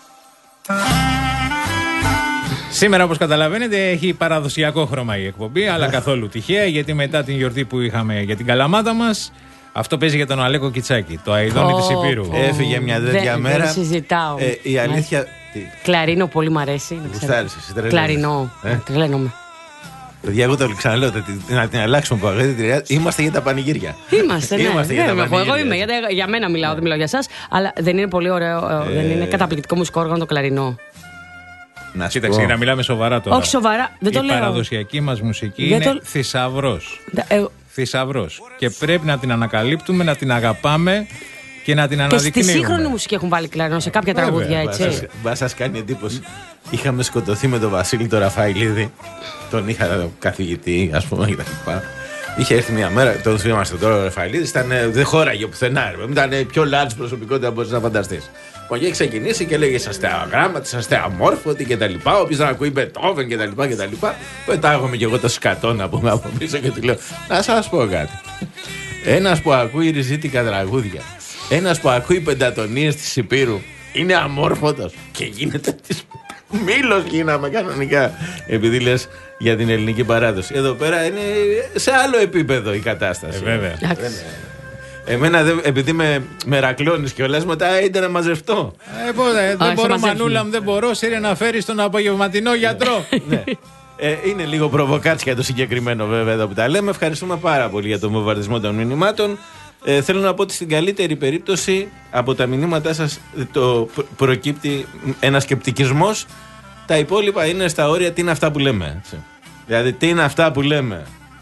Σήμερα, όπως καταλαβαίνετε, έχει παραδοσιακό χρώμα η εκπομπή, αλλά καθόλου τυχαία, γιατί μετά την γιορτή που είχαμε για την Καλαμάτα μας, αυτό παίζει για τον Αλέκο Κιτσάκη, το αηδόνι oh, της Υπήρου. Oh, Έφυγε μια τέτοια δεν, μέρα. Δεν συζητάω. Ε, η αλήθεια. Κλαρίνο, πολύ μ' αρέσει. Κλαρίνο. Ε? Τρελαίνομαι. Παιδιά, εγώ το ξαναλέω, να την αλλάξουμε που αγάπη. Είμαστε για τα πανηγύρια. Είμαστε, ναι. Είμαστε για τα πανηγύρια. Εγώ είμαι, γιατί για μένα μιλάω, δεν μιλάω για εσάς. Αλλά δεν είναι πολύ ωραίο, ε... δεν είναι καταπληκτικό μουσικό όργανο το κλαρινό. Να κοίταξε, για να μιλάμε σοβαρά τώρα. Όχι σοβαρά, δεν το η λέω. Η παραδοσιακή μας μουσική δεν είναι το... θησαυρός. Ε... Θησαυρός. Και πρέπει να την ανακαλύπτουμε, να την αγαπάμε και να την αναδεικνύουμε. Και στη σύγχρονη μουσική έχουν βάλει κλαρινό σε κάποια Βέβαια, τραγούδια, έτσι. Μπα σας κάνει εντύπωση. Είχαμε σκοτωθεί με τον Βασίλη τον Ραφαηλίδη. Τον είχα καθηγητή, ας πούμε, κτλ. Είχε έρθει μια μέρα, τον θυμάστε τώρα ο Ραφαηλίδης, δεν χώραγε πουθενά. Ήταν πιο large προσωπικότητα που μπορείς να φανταστείς. Λοιπόν, και έχει ξεκινήσει και λέγε είσαστε αγράμματοι, είσαστε αμόρφωτοι κτλ. Όποιος δεν ακούει Μπετόβεν κτλ. Πετάγομαι κι εγώ το σκατό να πούμε από πίσω και του λέω: να σας πω κάτι. Ένας που ακούει ριζίτικα τραγούδια, ένας που ακούει πεντατονίες της Υπήρου, είναι αμόρφωτος και γίνεται της. Μήλος γίναμε κανονικά. Επειδή λες για την ελληνική παράδοση. Εδώ πέρα είναι σε άλλο επίπεδο η κατάσταση. Ε, βέβαια. Εμένα, επειδή με μερακλώνεις κιόλας, μετά ήταν να μαζευτώ. Ε, πότε, δεν μπορώ, μανούλα μου, δεν μπορώ. Σύρε να φέρεις τον απογευματινό γιατρό. Ναι. Ε, είναι λίγο προβοκάτσια το συγκεκριμένο, βέβαια, εδώ που τα λέμε. Ευχαριστούμε πάρα πολύ για τον βομβαρδισμό των μηνυμάτων. Ε, θέλω να πω ότι στην καλύτερη περίπτωση από τα μηνύματά σας το προκύπτει ένας σκεπτικισμός. Τα υπόλοιπα είναι στα όρια τι είναι αυτά που λέμε. Έτσι. Δηλαδή τι είναι αυτά που λέμε.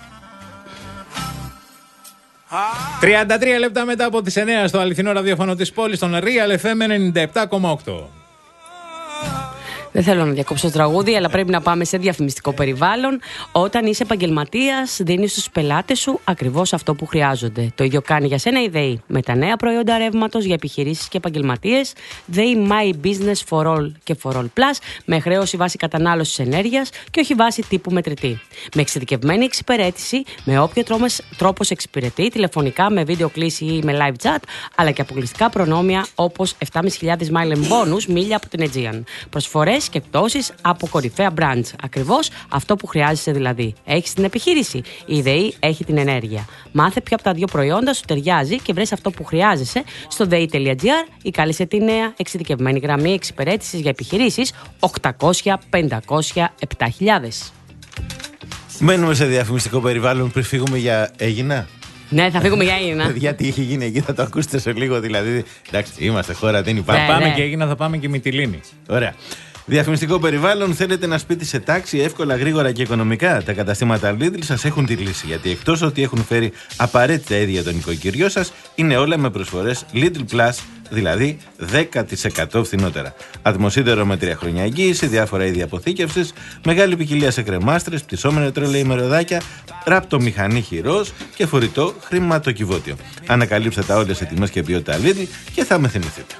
τριάντα τρία λεπτά μετά από τις εννιά στο αληθινό ραδιόφωνο της πόλης, στον Real εφ εμ ενενήντα επτά κόμμα οκτώ. Δεν θέλω να διακόψω το τραγούδι, αλλά πρέπει να πάμε σε διαφημιστικό περιβάλλον. Όταν είσαι επαγγελματίας, δίνεις στους πελάτες σου ακριβώς αυτό που χρειάζονται. Το ίδιο κάνει για σένα η ΔΕΗ. Με τα νέα προϊόντα ρεύματος για επιχειρήσεις και επαγγελματίες, ΔΕΗ My Business for All και For All Plus, με χρέωση βάση κατανάλωσης ενέργειας και όχι βάση τύπου μετρητή. Με εξειδικευμένη εξυπηρέτηση, με όποιο τρόπο σε εξυπηρετεί, τηλεφωνικά, με βίντεο κλήση ή με live chat, αλλά και αποκλειστικά προνόμια όπως επτά χιλιάδες πεντακόσια mile bonus μίλια από την Aegean. Προσφορές και εκτόσεις από κορυφαία brands. Ακριβώς αυτό που χρειάζεσαι δηλαδή. Έχεις την επιχείρηση. Η ΔΕΗ έχει την ενέργεια. Μάθε ποιο από τα δύο προϊόντα σου ταιριάζει και βρες αυτό που χρειάζεσαι στο δέη τελεία τζι άρ ή κάλεσε τη νέα εξειδικευμένη γραμμή εξυπηρέτησης για επιχειρήσεις οκτακόσια πεντακόσια επτά χιλιάδες. Μένουμε σε διαφημιστικό περιβάλλον πριν φύγουμε για Αίγινα. Ναι, θα φύγουμε για Αίγινα. Γιατί είχε γίνει εκεί, θα το ακούσετε σε λίγο. Δηλαδή, εντάξει, είμαστε χώρα, δεν υπάρχει. Θα πάμε και Αίγινα, θα πάμε και Μυτιλήνη. Ωραία. Διαφημιστικό περιβάλλον, θέλετε ένα σπίτι σε τάξη, εύκολα, γρήγορα και οικονομικά. Τα καταστήματα Lidl σας έχουν τη λύση. Γιατί εκτός ότι έχουν φέρει απαραίτητα είδη για τον οικοκυριό σας, είναι όλα με προσφορές Lidl Plus, δηλαδή δέκα τοις εκατό φθηνότερα. Ατμοσίδερο με τρία χρόνια εγγύηση, διάφορα είδη αποθήκευσης, μεγάλη ποικιλία σε κρεμάστρες, πτυσσόμενα τρόλεϊ μεροδάκια, ράπτο μηχανή χειρός και φορητό χρηματοκιβώτιο. Ανακαλύψτε τα όλες σε τιμές και ποιότητα Lidl και θα με θυμηθείτε.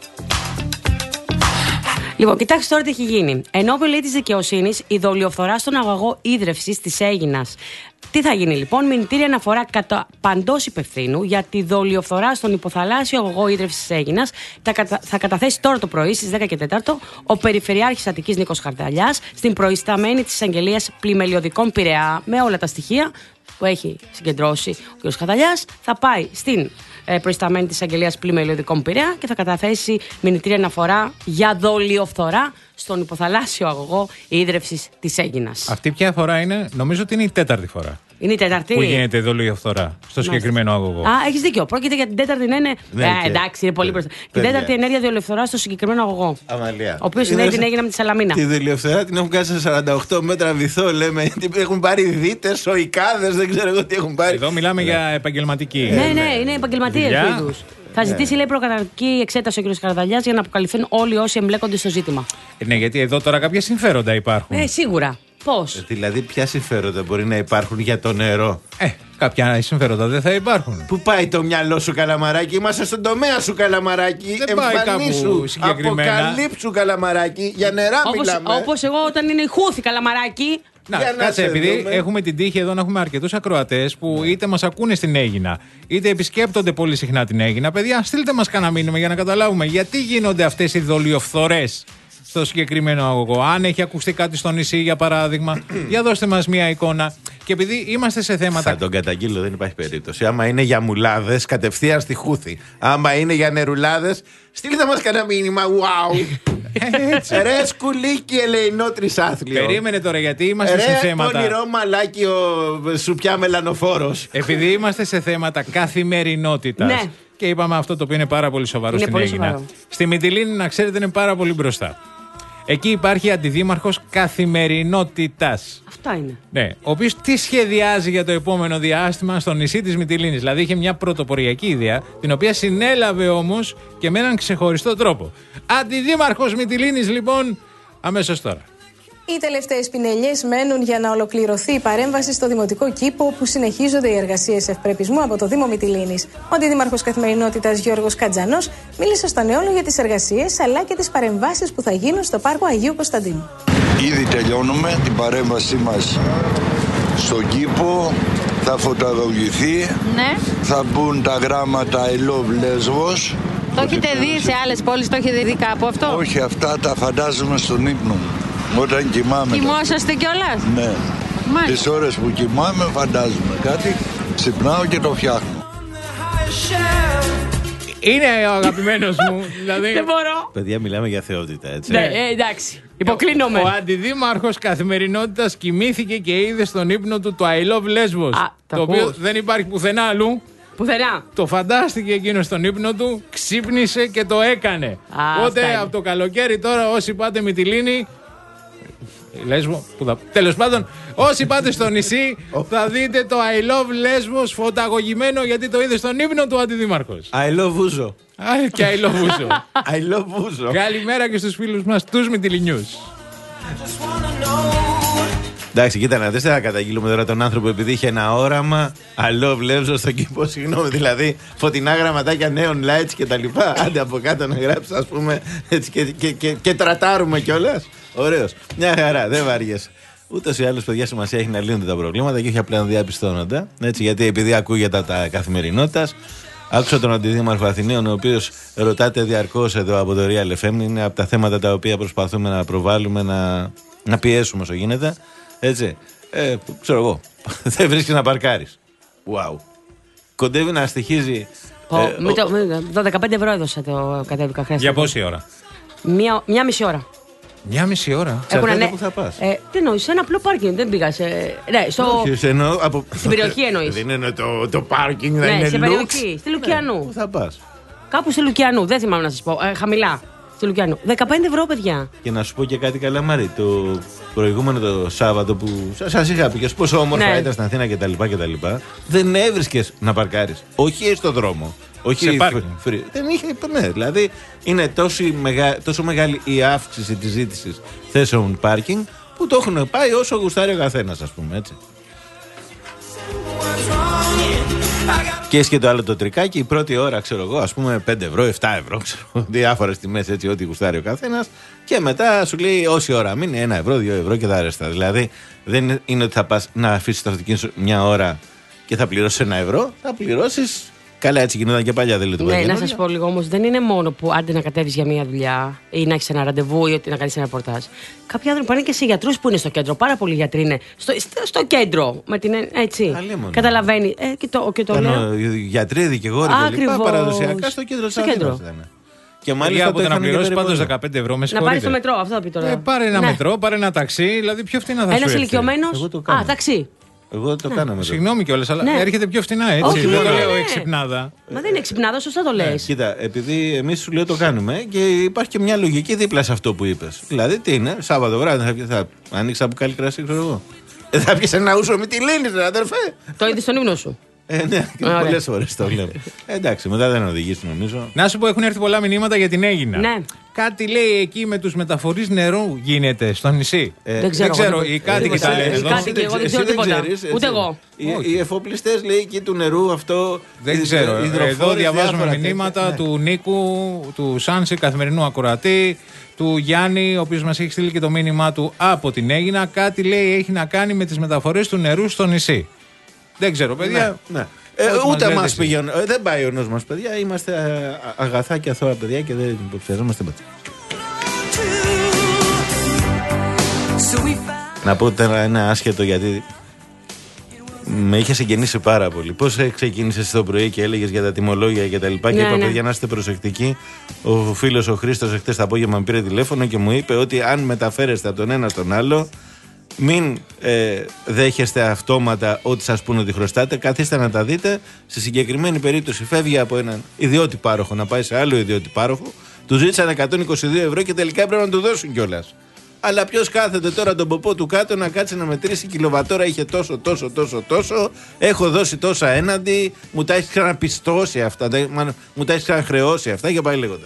Λοιπόν, κοιτάξτε τώρα τι έχει γίνει. Ενώπιον της δικαιοσύνης, η δολιοφθορά στον αγωγό ίδρευσης της Αίγινας. Τι θα γίνει λοιπόν, μηνυτήρια αναφορά κατά παντός υπευθύνου για τη δολιοφθορά στον υποθαλάσσιο αγωγό ίδρευσης της Αίγινας. Θα καταθέσει τώρα το πρωί στις δέκα και τέσσερα ο Περιφερειάρχης Αττικής Νίκος Χαρδαλιάς στην προϊσταμένη της Εισαγγελίας Πλημελιωδικών Πειραιά με όλα τα στοιχεία που έχει συγκεντρώσει ο κ. Χαρδαλιάς. Θα πάει στην προϊσταμένη της Αγγελίας Πλημελιωδικών Πειραιά και θα καταθέσει μηνυτήρια αναφορά για δολιοφθορά στον υποθαλάσσιο αγωγό ίδρευσης της Αίγινας. Αυτή ποια φορά είναι? Νομίζω ότι είναι η τέταρτη φορά. Είναι η τέταρτη. Που γίνεται δολιοφθορά στο συγκεκριμένο αγωγό. Α, έχεις δίκιο. Πρόκειται για την τέταρτη, ναι, ναι. Ναι, ε, και... εντάξει, είναι πολύ μπροστά. Την τέταρτη ενέργεια δολιοφθορά στο συγκεκριμένο αγωγό. Αμαλία. Ο οποίος συνέβη την Αίγινα με τη Σαλαμίνα. Τη δολιοφθορά την έχουν κάνει σε σαράντα οκτώ μέτρα βυθό, λέμε. Έχουν πάρει δίτες, οικάδες, δεν ξέρω εγώ τι έχουν πάρει. Εδώ μιλάμε για επαγγελματική. Ναι, ναι, είναι επαγγελματίες του. Θα ζητήσει, λέει, προκαταρκτική εξέταση ο κ. Καρδαλιάς για να αποκαλυφθούν όλοι όσοι εμπλέκονται στο ζήτημα. Ναι, γιατί εδώ τώρα κάποια συμφέροντα υπάρχουν. Ε, σίγουρα. Πώς? Ε, δηλαδή, ποια συμφέροντα μπορεί να υπάρχουν για το νερό. Ε, κάποια συμφέροντα δεν θα υπάρχουν. Πού πάει το μυαλό σου, Καλαμαράκι? Είμαστε στον τομέα σου, Καλαμαράκι. Δεν πάει κάπου συγκεκριμένα. Αποκαλύψου, Καλαμαράκι. Για νερά όπως, μιλάμε. Όπως εγώ όταν είναι η Χούθη, Καλαμαράκι. Να, κάτσε, επειδή δούμε. Έχουμε την τύχη εδώ να έχουμε αρκετούς ακροατές που είτε μας ακούνε στην Αίγινα, είτε επισκέπτονται πολύ συχνά την Αίγινα. Παιδιά, στείλτε μας κανένα μήνυμα για να καταλάβουμε γιατί γίνονται αυτές οι δολιοφθορές στο συγκεκριμένο αγωγό. Αν έχει ακουστεί κάτι στο νησί, για παράδειγμα, για δώστε μας μια εικόνα. Και επειδή είμαστε σε θέματα. Θα τον καταγγείλω, δεν υπάρχει περίπτωση. Άμα είναι για μουλάδες, κατευθείαν στη Χούθη. Άμα είναι για νερουλάδες, στείλτε μας κανένα μήνυμα. Wow! Ρε σκουλίκι ελεηνό τρισάθλιο. Περίμενε τώρα, γιατί είμαστε Ρε, σε θέματα. Ρε πονηρό μαλάκι ο σουπιά μελανοφόρος. Επειδή είμαστε σε θέματα καθημερινότητας. Ναι. Και είπαμε αυτό το οποίο είναι πάρα πολύ σοβαρό Είναι στην πολύ Αίγινα. σοβαρό. Στη Μυτιλήνη, να ξέρετε, είναι πάρα πολύ μπροστά. Εκεί υπάρχει αντιδήμαρχος καθημερινότητας. Αυτά είναι. Ναι, ο οποίος τι σχεδιάζει για το επόμενο διάστημα στο νησί της Μυτιλήνης. Δηλαδή είχε μια πρωτοποριακή ιδέα, την οποία συνέλαβε όμως και με έναν ξεχωριστό τρόπο. Αντιδήμαρχος Μυτιλήνης, λοιπόν, αμέσως τώρα. Οι τελευταίες πινελιές μένουν για να ολοκληρωθεί η παρέμβαση στο δημοτικό κήπο, όπου συνεχίζονται οι εργασίες ευπρεπισμού από το Δήμο Μυτιλήνης. Ο Αντιδήμαρχος Καθημερινότητας Γιώργος Κατζανός μίλησε στον Νεόλο για τις εργασίες αλλά και τις παρεμβάσεις που θα γίνουν στο πάρκο Αγίου Κωνσταντίνου. Ήδη τελειώνουμε την παρέμβασή μας στον κήπο. Θα φωτογραφηθεί. Ναι. Θα μπουν τα γράμματα I love Lesbos. Το έχετε δει σε άλλες πόλεις, το έχετε δει κάπου αυτό? Όχι, αυτά τα φαντάζομαι στον ύπνο μου. Όταν κοιμάμαι. Κοιμόσαστε κιόλας? Ναι. Μάλιστα. Τις ώρες που κοιμάμαι φαντάζομαι κάτι, ξυπνάω και το φτιάχνω. Είναι ο αγαπημένος μου. Δηλαδή... Δεν μπορώ. Παιδιά, μιλάμε για θεότητα, έτσι. Ναι, ε, εντάξει. Υποκλίνομαι. Ο αντιδήμαρχος καθημερινότητας κοιμήθηκε και είδε στον ύπνο του το I love Lesbos. Α, το τα οποίο ακούς. δεν υπάρχει πουθενά αλλού. Πουθενά. Το φαντάστηκε εκείνο στον ύπνο του, ξύπνησε και το έκανε. Α, Οπότε αυτά είναι. από το καλοκαίρι τώρα, όσοι πάτε Μυτιλήνη. Λέσβο, που θα... Τέλος πάντων, όσοι πάτε στο νησί θα δείτε το I love Lesbos φωταγωγημένο, γιατί το είδε στον ύπνο του αντιδήμαρχος. I love Ούζο. Α, και I love Ούζο. I love Ούζο. Καλημέρα και στους φίλους μας, τους Μυτιληνιούς. Εντάξει, κοίτα να δεις, δεν θα καταγγείλουμε τώρα τον άνθρωπο επειδή είχε ένα όραμα. I love Lesbos στον κήπο, συγγνώμη. Δηλαδή, φωτεινά γραμματάκια, neon lights και τα λοιπά. Άντε από κάτω να γράψει, ας πούμε, έτσι και, και, και, και τρατάρουμε κιόλας. Ωραίος. Μια χαρά, δεν βαριέσαι. Ούτως ή άλλως, παιδιά, σημασία έχει να λύνονται τα προβλήματα και όχι απλά να διαπιστώνονται. Έτσι, γιατί επειδή ακούγεται τα καθημερινότητα. Άκουσα τον Αντιδήμαρχο Αθηναίων, ο οποίος ρωτάται διαρκώς εδώ από το Real εφ εμ. Είναι από τα θέματα τα οποία προσπαθούμε να προβάλλουμε, να, να πιέσουμε όσο γίνεται. Έτσι. Ε, ξέρω εγώ. Δεν βρίσκεις να παρκάρεις. Wow. Κοντεύει να στοιχίζει. Πω, ε, με το, με το δεκαπέντε ευρώ έδωσα το κατέβηκα. Για πόση ώρα? Μία, μία μισή ώρα. Μια μισή ώρα. Εξαρτάται πού θα πας. Ε, τι εννοείς, σε ένα απλό πάρκινγκ, δεν πήγα σε. Ναι, στο... Όχι, εννοώ από... Στην περιοχή εννοείς. Δεν είναι το, το πάρκινγκ, δεν Ναι, είναι σε λουξ. περιοχή. Στη Λουκιανού. Ναι, πού θα πας. Κάπου στη Λουκιανού, δεν θυμάμαι να σας πω. Ε, χαμηλά. Στη Λουκιανού. δεκαπέντε ευρώ, παιδιά. Και να σου πω και κάτι, Καλαμάρι. Το προηγούμενο το Σάββατο που σας είχα πει και πόσο όμορφα Ναι. ήταν στην Αθήνα κτλ. Δεν έβρισκες να παρκάρεις. Όχι στον δρόμο. Όχι Σε πάρκινγκ. free. Δεν είχε, ναι, δηλαδή είναι τόσο, μεγα, τόσο μεγάλη η αύξηση της ζήτησης θέσεων πάρκινγκ που το έχουν πάει όσο γουστάρει ο καθένας, ας πούμε, έτσι. Και έχει και το άλλο το τρικάκι, η πρώτη ώρα, ξέρω εγώ, ας πούμε πέντε ευρώ, επτά ευρώ, ξέρω, διάφορες τιμές έτσι, ό,τι γουστάρει ο καθένας. Και μετά σου λέει όση ώρα μείνει, ένα ευρώ, δύο ευρώ και τα ρέστα. Δηλαδή δεν είναι ότι θα πας να αφήσεις το αυτοκίνητο σου μια ώρα και θα πληρώσεις ένα ευρώ, θα πληρώσεις. Καλά, έτσι γινόταν και παλιά, δεν λειτουργεί. Ναι, να σας πω λίγο όμως, δεν είναι μόνο που άντε να κατέβεις για μια δουλειά ή να έχεις ένα ραντεβού ή ότι να κάνεις ένα ρεπορτάζ. Κάποιοι άνθρωποι πάνε και σε γιατρούς που είναι στο κέντρο. Πάρα πολλοί γιατροί είναι στο, στο, στο κέντρο. Με την, έτσι. Καταλαβαίνει. Ε, και το, και το λέω. Γιατροί, δικηγόροι κλπ. Παραδοσιακά στο κέντρο της Αθήνας ήταν. Και μάλιστα από το να πληρώσει πάντως δεκαπέντε ευρώ, με να πάρει στο μετρό, αυτό θα πει τώρα. Ε, πάρε ένα ναι. μετρό, πάρε ένα ταξί, δηλαδή πιο φθηνά θα σου Ένας έρθει. ηλικιωμένος. Α, ταξί. Εγώ το κάνω με το. Συγγνώμη κιόλας, αλλά Ναι. έρχεται πιο φθηνά έτσι. Όχι, δεν ναι, το ναι, λέω ναι. εξυπνάδα. Μα δεν είναι ξυπνάδα, σωστά το λες. Κοίτα, επειδή εμείς σου λέω το κάνουμε και υπάρχει και μια λογική δίπλα σε αυτό που είπες. Δηλαδή, τι είναι, Σάββατο βράδυ θα, θα ανοίξει από καλή κρασί, ξέρω εγώ. Ε, θα πιεις ένα ούσο με τη λύνη, ρε αδερφέ. Το είδες στον ύπνο σου. Ε, ναι, πολλές φορές το βλέπω. Ε, εντάξει, μετά δεν οδηγήσει νομίζω. Να σου πω, έχουν έρθει πολλά μηνύματα για την Αίγινα. Ναι. Κάτι λέει εκεί με τους μεταφορείς νερού γίνεται στο νησί. Ε, Δεν ξέρω. Δεν ξέρω, οι κάτοικοι τα λένε Οι εδώ. κάτοικοι, εγώ δεν ξέρω τίποτα. Ούτε εγώ. Οι, οι εφοπλιστές λέει εκεί του νερού αυτό. Δεν ξέρω. Εδώ διαβάζουμε μηνύματα ναι. του Νίκου, του Σάνση, καθημερινού ακροατή, του Γιάννη, ο οποίος μας έχει στείλει και το μήνυμά του από την Αίγινα. Κάτι λέει έχει να κάνει με τις μεταφορές του νερού στο νησί. Δεν ξέρω, παιδιά. Ναι, ναι. Ε, ούτε μας πηγαίνουν. Ε, δεν πάει ο νους μας, παιδιά. Είμαστε αγαθά και αθώα παιδιά και δεν υποψιαζόμαστε ποτέ. Να πω τώρα ένα άσχετο γιατί με είχε συγκινήσει πάρα πολύ. Πώς ξεκίνησες το πρωί και έλεγες για τα τιμολόγια και τα λοιπά, ναι, και είπα ναι. παιδιά να είστε προσεκτικοί. Ο φίλος ο Χρήστος εχθές το απόγευμα με πήρε τηλέφωνο και μου είπε ότι αν μεταφέρεστε από τον ένα στον άλλο, μην ε, δέχεστε αυτόματα ό,τι σας πούνε ότι χρωστάτε. Καθίστε να τα δείτε. Στη συγκεκριμένη περίπτωση φεύγει από έναν ιδιώτη πάροχο να πάει σε άλλο ιδιώτη πάροχο. Του ζήτησαν εκατόν είκοσι δύο ευρώ και τελικά έπρεπε να του δώσουν κιόλας. Αλλά ποιος κάθεται τώρα τον ποπό του κάτω να κάτσει να μετρήσει κιλοβατόρα, είχε τόσο, τόσο, τόσο, τόσο. Έχω δώσει τόσα έναντι, μου τα έχει ξαναπιστώσει αυτά, μου τα έχει ξαναχρεώσει αυτά και πάει λέγοντας.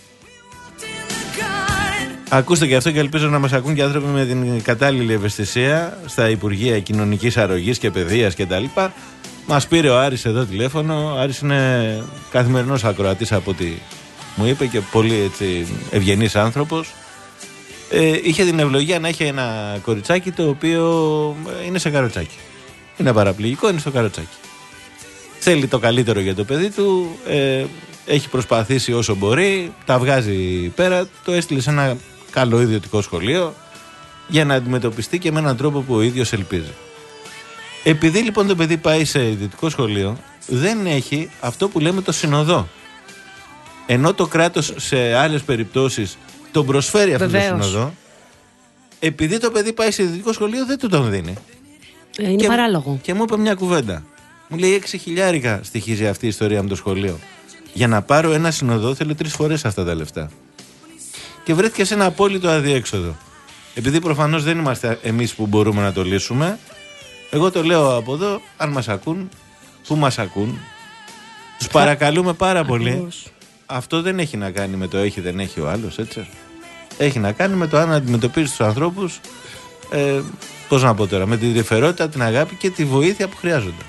Ακούστε και αυτό και ελπίζω να μας ακούν και άνθρωποι με την κατάλληλη ευαισθησία στα Υπουργεία Κοινωνικής Αρρωγής και Παιδείας κτλ. Μας πήρε ο Άρης εδώ τηλέφωνο. Ο Άρης είναι καθημερινός ακροατής από ό,τι μου είπε και πολύ έτσι, ευγενής άνθρωπος. Ε, είχε την ευλογία να έχει ένα κοριτσάκι το οποίο είναι σε καροτσάκι. Είναι παραπληγικό, είναι στο καροτσάκι. Θέλει το καλύτερο για το παιδί του, ε, έχει προσπαθήσει όσο μπορεί, τα βγάζει πέρα, το έστειλε σε ένα καλό ιδιωτικό σχολείο για να αντιμετωπιστεί και με έναν τρόπο που ο ίδιος ελπίζει. Επειδή λοιπόν το παιδί πάει σε ιδιωτικό σχολείο, δεν έχει αυτό που λέμε το συνοδό. Ενώ το κράτος σε άλλες περιπτώσεις τον προσφέρει αυτό το συνοδό, επειδή το παιδί πάει σε ιδιωτικό σχολείο δεν του τον δίνει. Ε, είναι και, παράλογο. Και μου είπε μια κουβέντα. Μου λέει έξι χιλιάρικα στοιχίζει αυτή η ιστορία με το σχολείο. Για να πάρω ένα συνοδό θέλω τρεις φορές αυτά τα λεφτά. Και βρέθηκε σε ένα απόλυτο αδιέξοδο. Επειδή προφανώς δεν είμαστε εμείς που μπορούμε να το λύσουμε, εγώ το λέω από εδώ, αν μας ακούν, που μας ακούν, τους παρακαλούμε πάρα πολύ. Αυτό δεν έχει να κάνει με το έχει δεν έχει ο άλλος, έτσι. Έχει να κάνει με το αν αντιμετωπίζεις τους ανθρώπους, ε, πώς να πω τώρα, με τη διεφερότητα, την αγάπη και τη βοήθεια που χρειάζονται.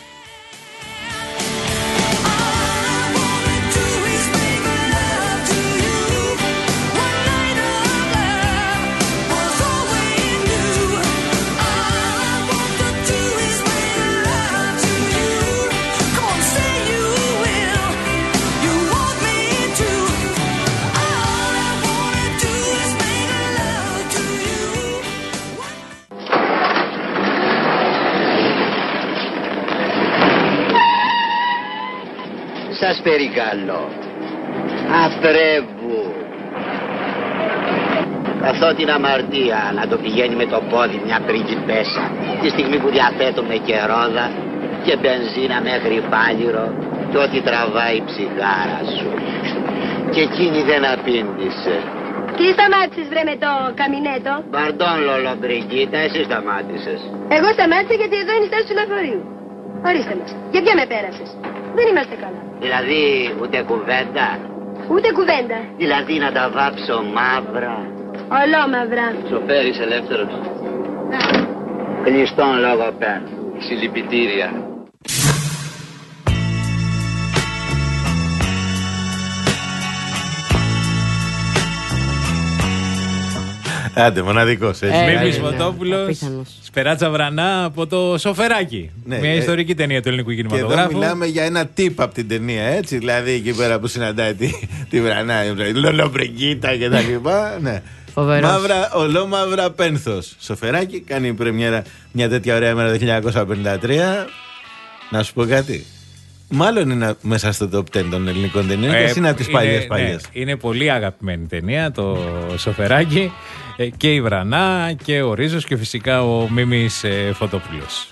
Σας περικαλώ, αφρέβου, καθότι την αμαρτία να το πηγαίνει με το πόδι μια πριγκιπέσα τη στιγμή που διαθέτουμε και ρόδα και μπενζίνα μέχρι φάλιρο και ό,τι τραβάει η ψυχάρα σου. Και εκείνη δεν απήντησε. Τι σταμάτησες βρε με το καμινέτο? Παρντών Λόλο Μπριγκίτα, εσύ σταμάτησες. Εγώ σταμάτησα γιατί εδώ είναι η στάση του λεωφορείου. Ορίστε μας, για ποια με πέρασες? Δεν είμαστε καλά. Δηλαδή ούτε κουβέντα? Ούτε κουβέντα. Δηλαδή να τα βάψω μαύρα? Ολόμαυρα. Σοφέρης ελεύθερος. Κλειστόν λόγο παίρνω. Συλληπιτήρια. Άντε, μοναδικός. Μίμης Φωτόπουλος, Σπεράτσα Βρανά από το Σοφεράκι. Ναι, μια ε, ιστορική ταινία του ελληνικού κινηματογράφου. Και εδώ μιλάμε για ένα τύπ από την ταινία, έτσι. Δηλαδή εκεί πέρα που συναντάει τη, τη Βρανά, Λολοπριγκίτα και τα λοιπά. Ναι. Μαύρα, ολόμαυρα πένθος. Σοφεράκι, κάνει πρεμιέρα μια τέτοια ωραία μέρα το χίλια εννιακόσια πενήντα τρία. Να σου πω κάτι. Μάλλον είναι μέσα στο top δέκα των ελληνικών ταινιών ε, και είναι από τις παλιές παλιές. Ναι, είναι πολύ αγαπημένη ταινία το Σοφεράκι, ε, και η Βρανά και ο Ρίζος και φυσικά ο Μίμης ε, Φωτόπουλος.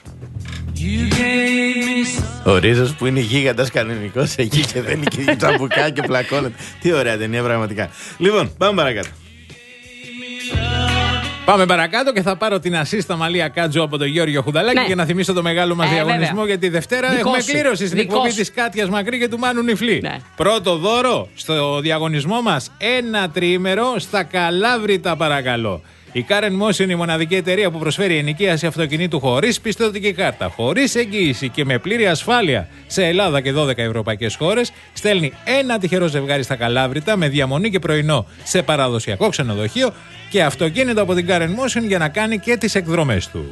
Ο Ρίζος που είναι γίγαντας κανονικός εκεί και δεν είναι τσαμπουκά και πλακώνεται. Τι ωραία ταινία πραγματικά. Λοιπόν, πάμε παρακάτω. Πάμε παρακάτω και θα πάρω την ασίστα Μαλία Κάτζο από τον Γιώργο Χουδαλάκη Ναι. για να θυμίσω το μεγάλο μας Ε, διαγωνισμό. βέβαια. Γιατί Δευτέρα Δικό έχουμε σου. κλήρωση στην Δικό εκπομπή σου. της Κάτιας Μακρύ και του Μάνου Νιφλή. Ναι. Πρώτο δώρο στο διαγωνισμό μας, ένα τριήμερο στα Καλάβρητα, παρακαλώ. Η Karen Motion, η μοναδική εταιρεία που προσφέρει ενοικίαση αυτοκινήτου χωρίς πιστωτική κάρτα, χωρίς εγγύηση και με πλήρη ασφάλεια σε Ελλάδα και δώδεκα ευρωπαϊκές χώρες, στέλνει ένα τυχερό ζευγάρι στα Καλάβρητα με διαμονή και πρωινό σε παραδοσιακό ξενοδοχείο και αυτοκίνητο από την Karen Motion για να κάνει και τις εκδρομές του.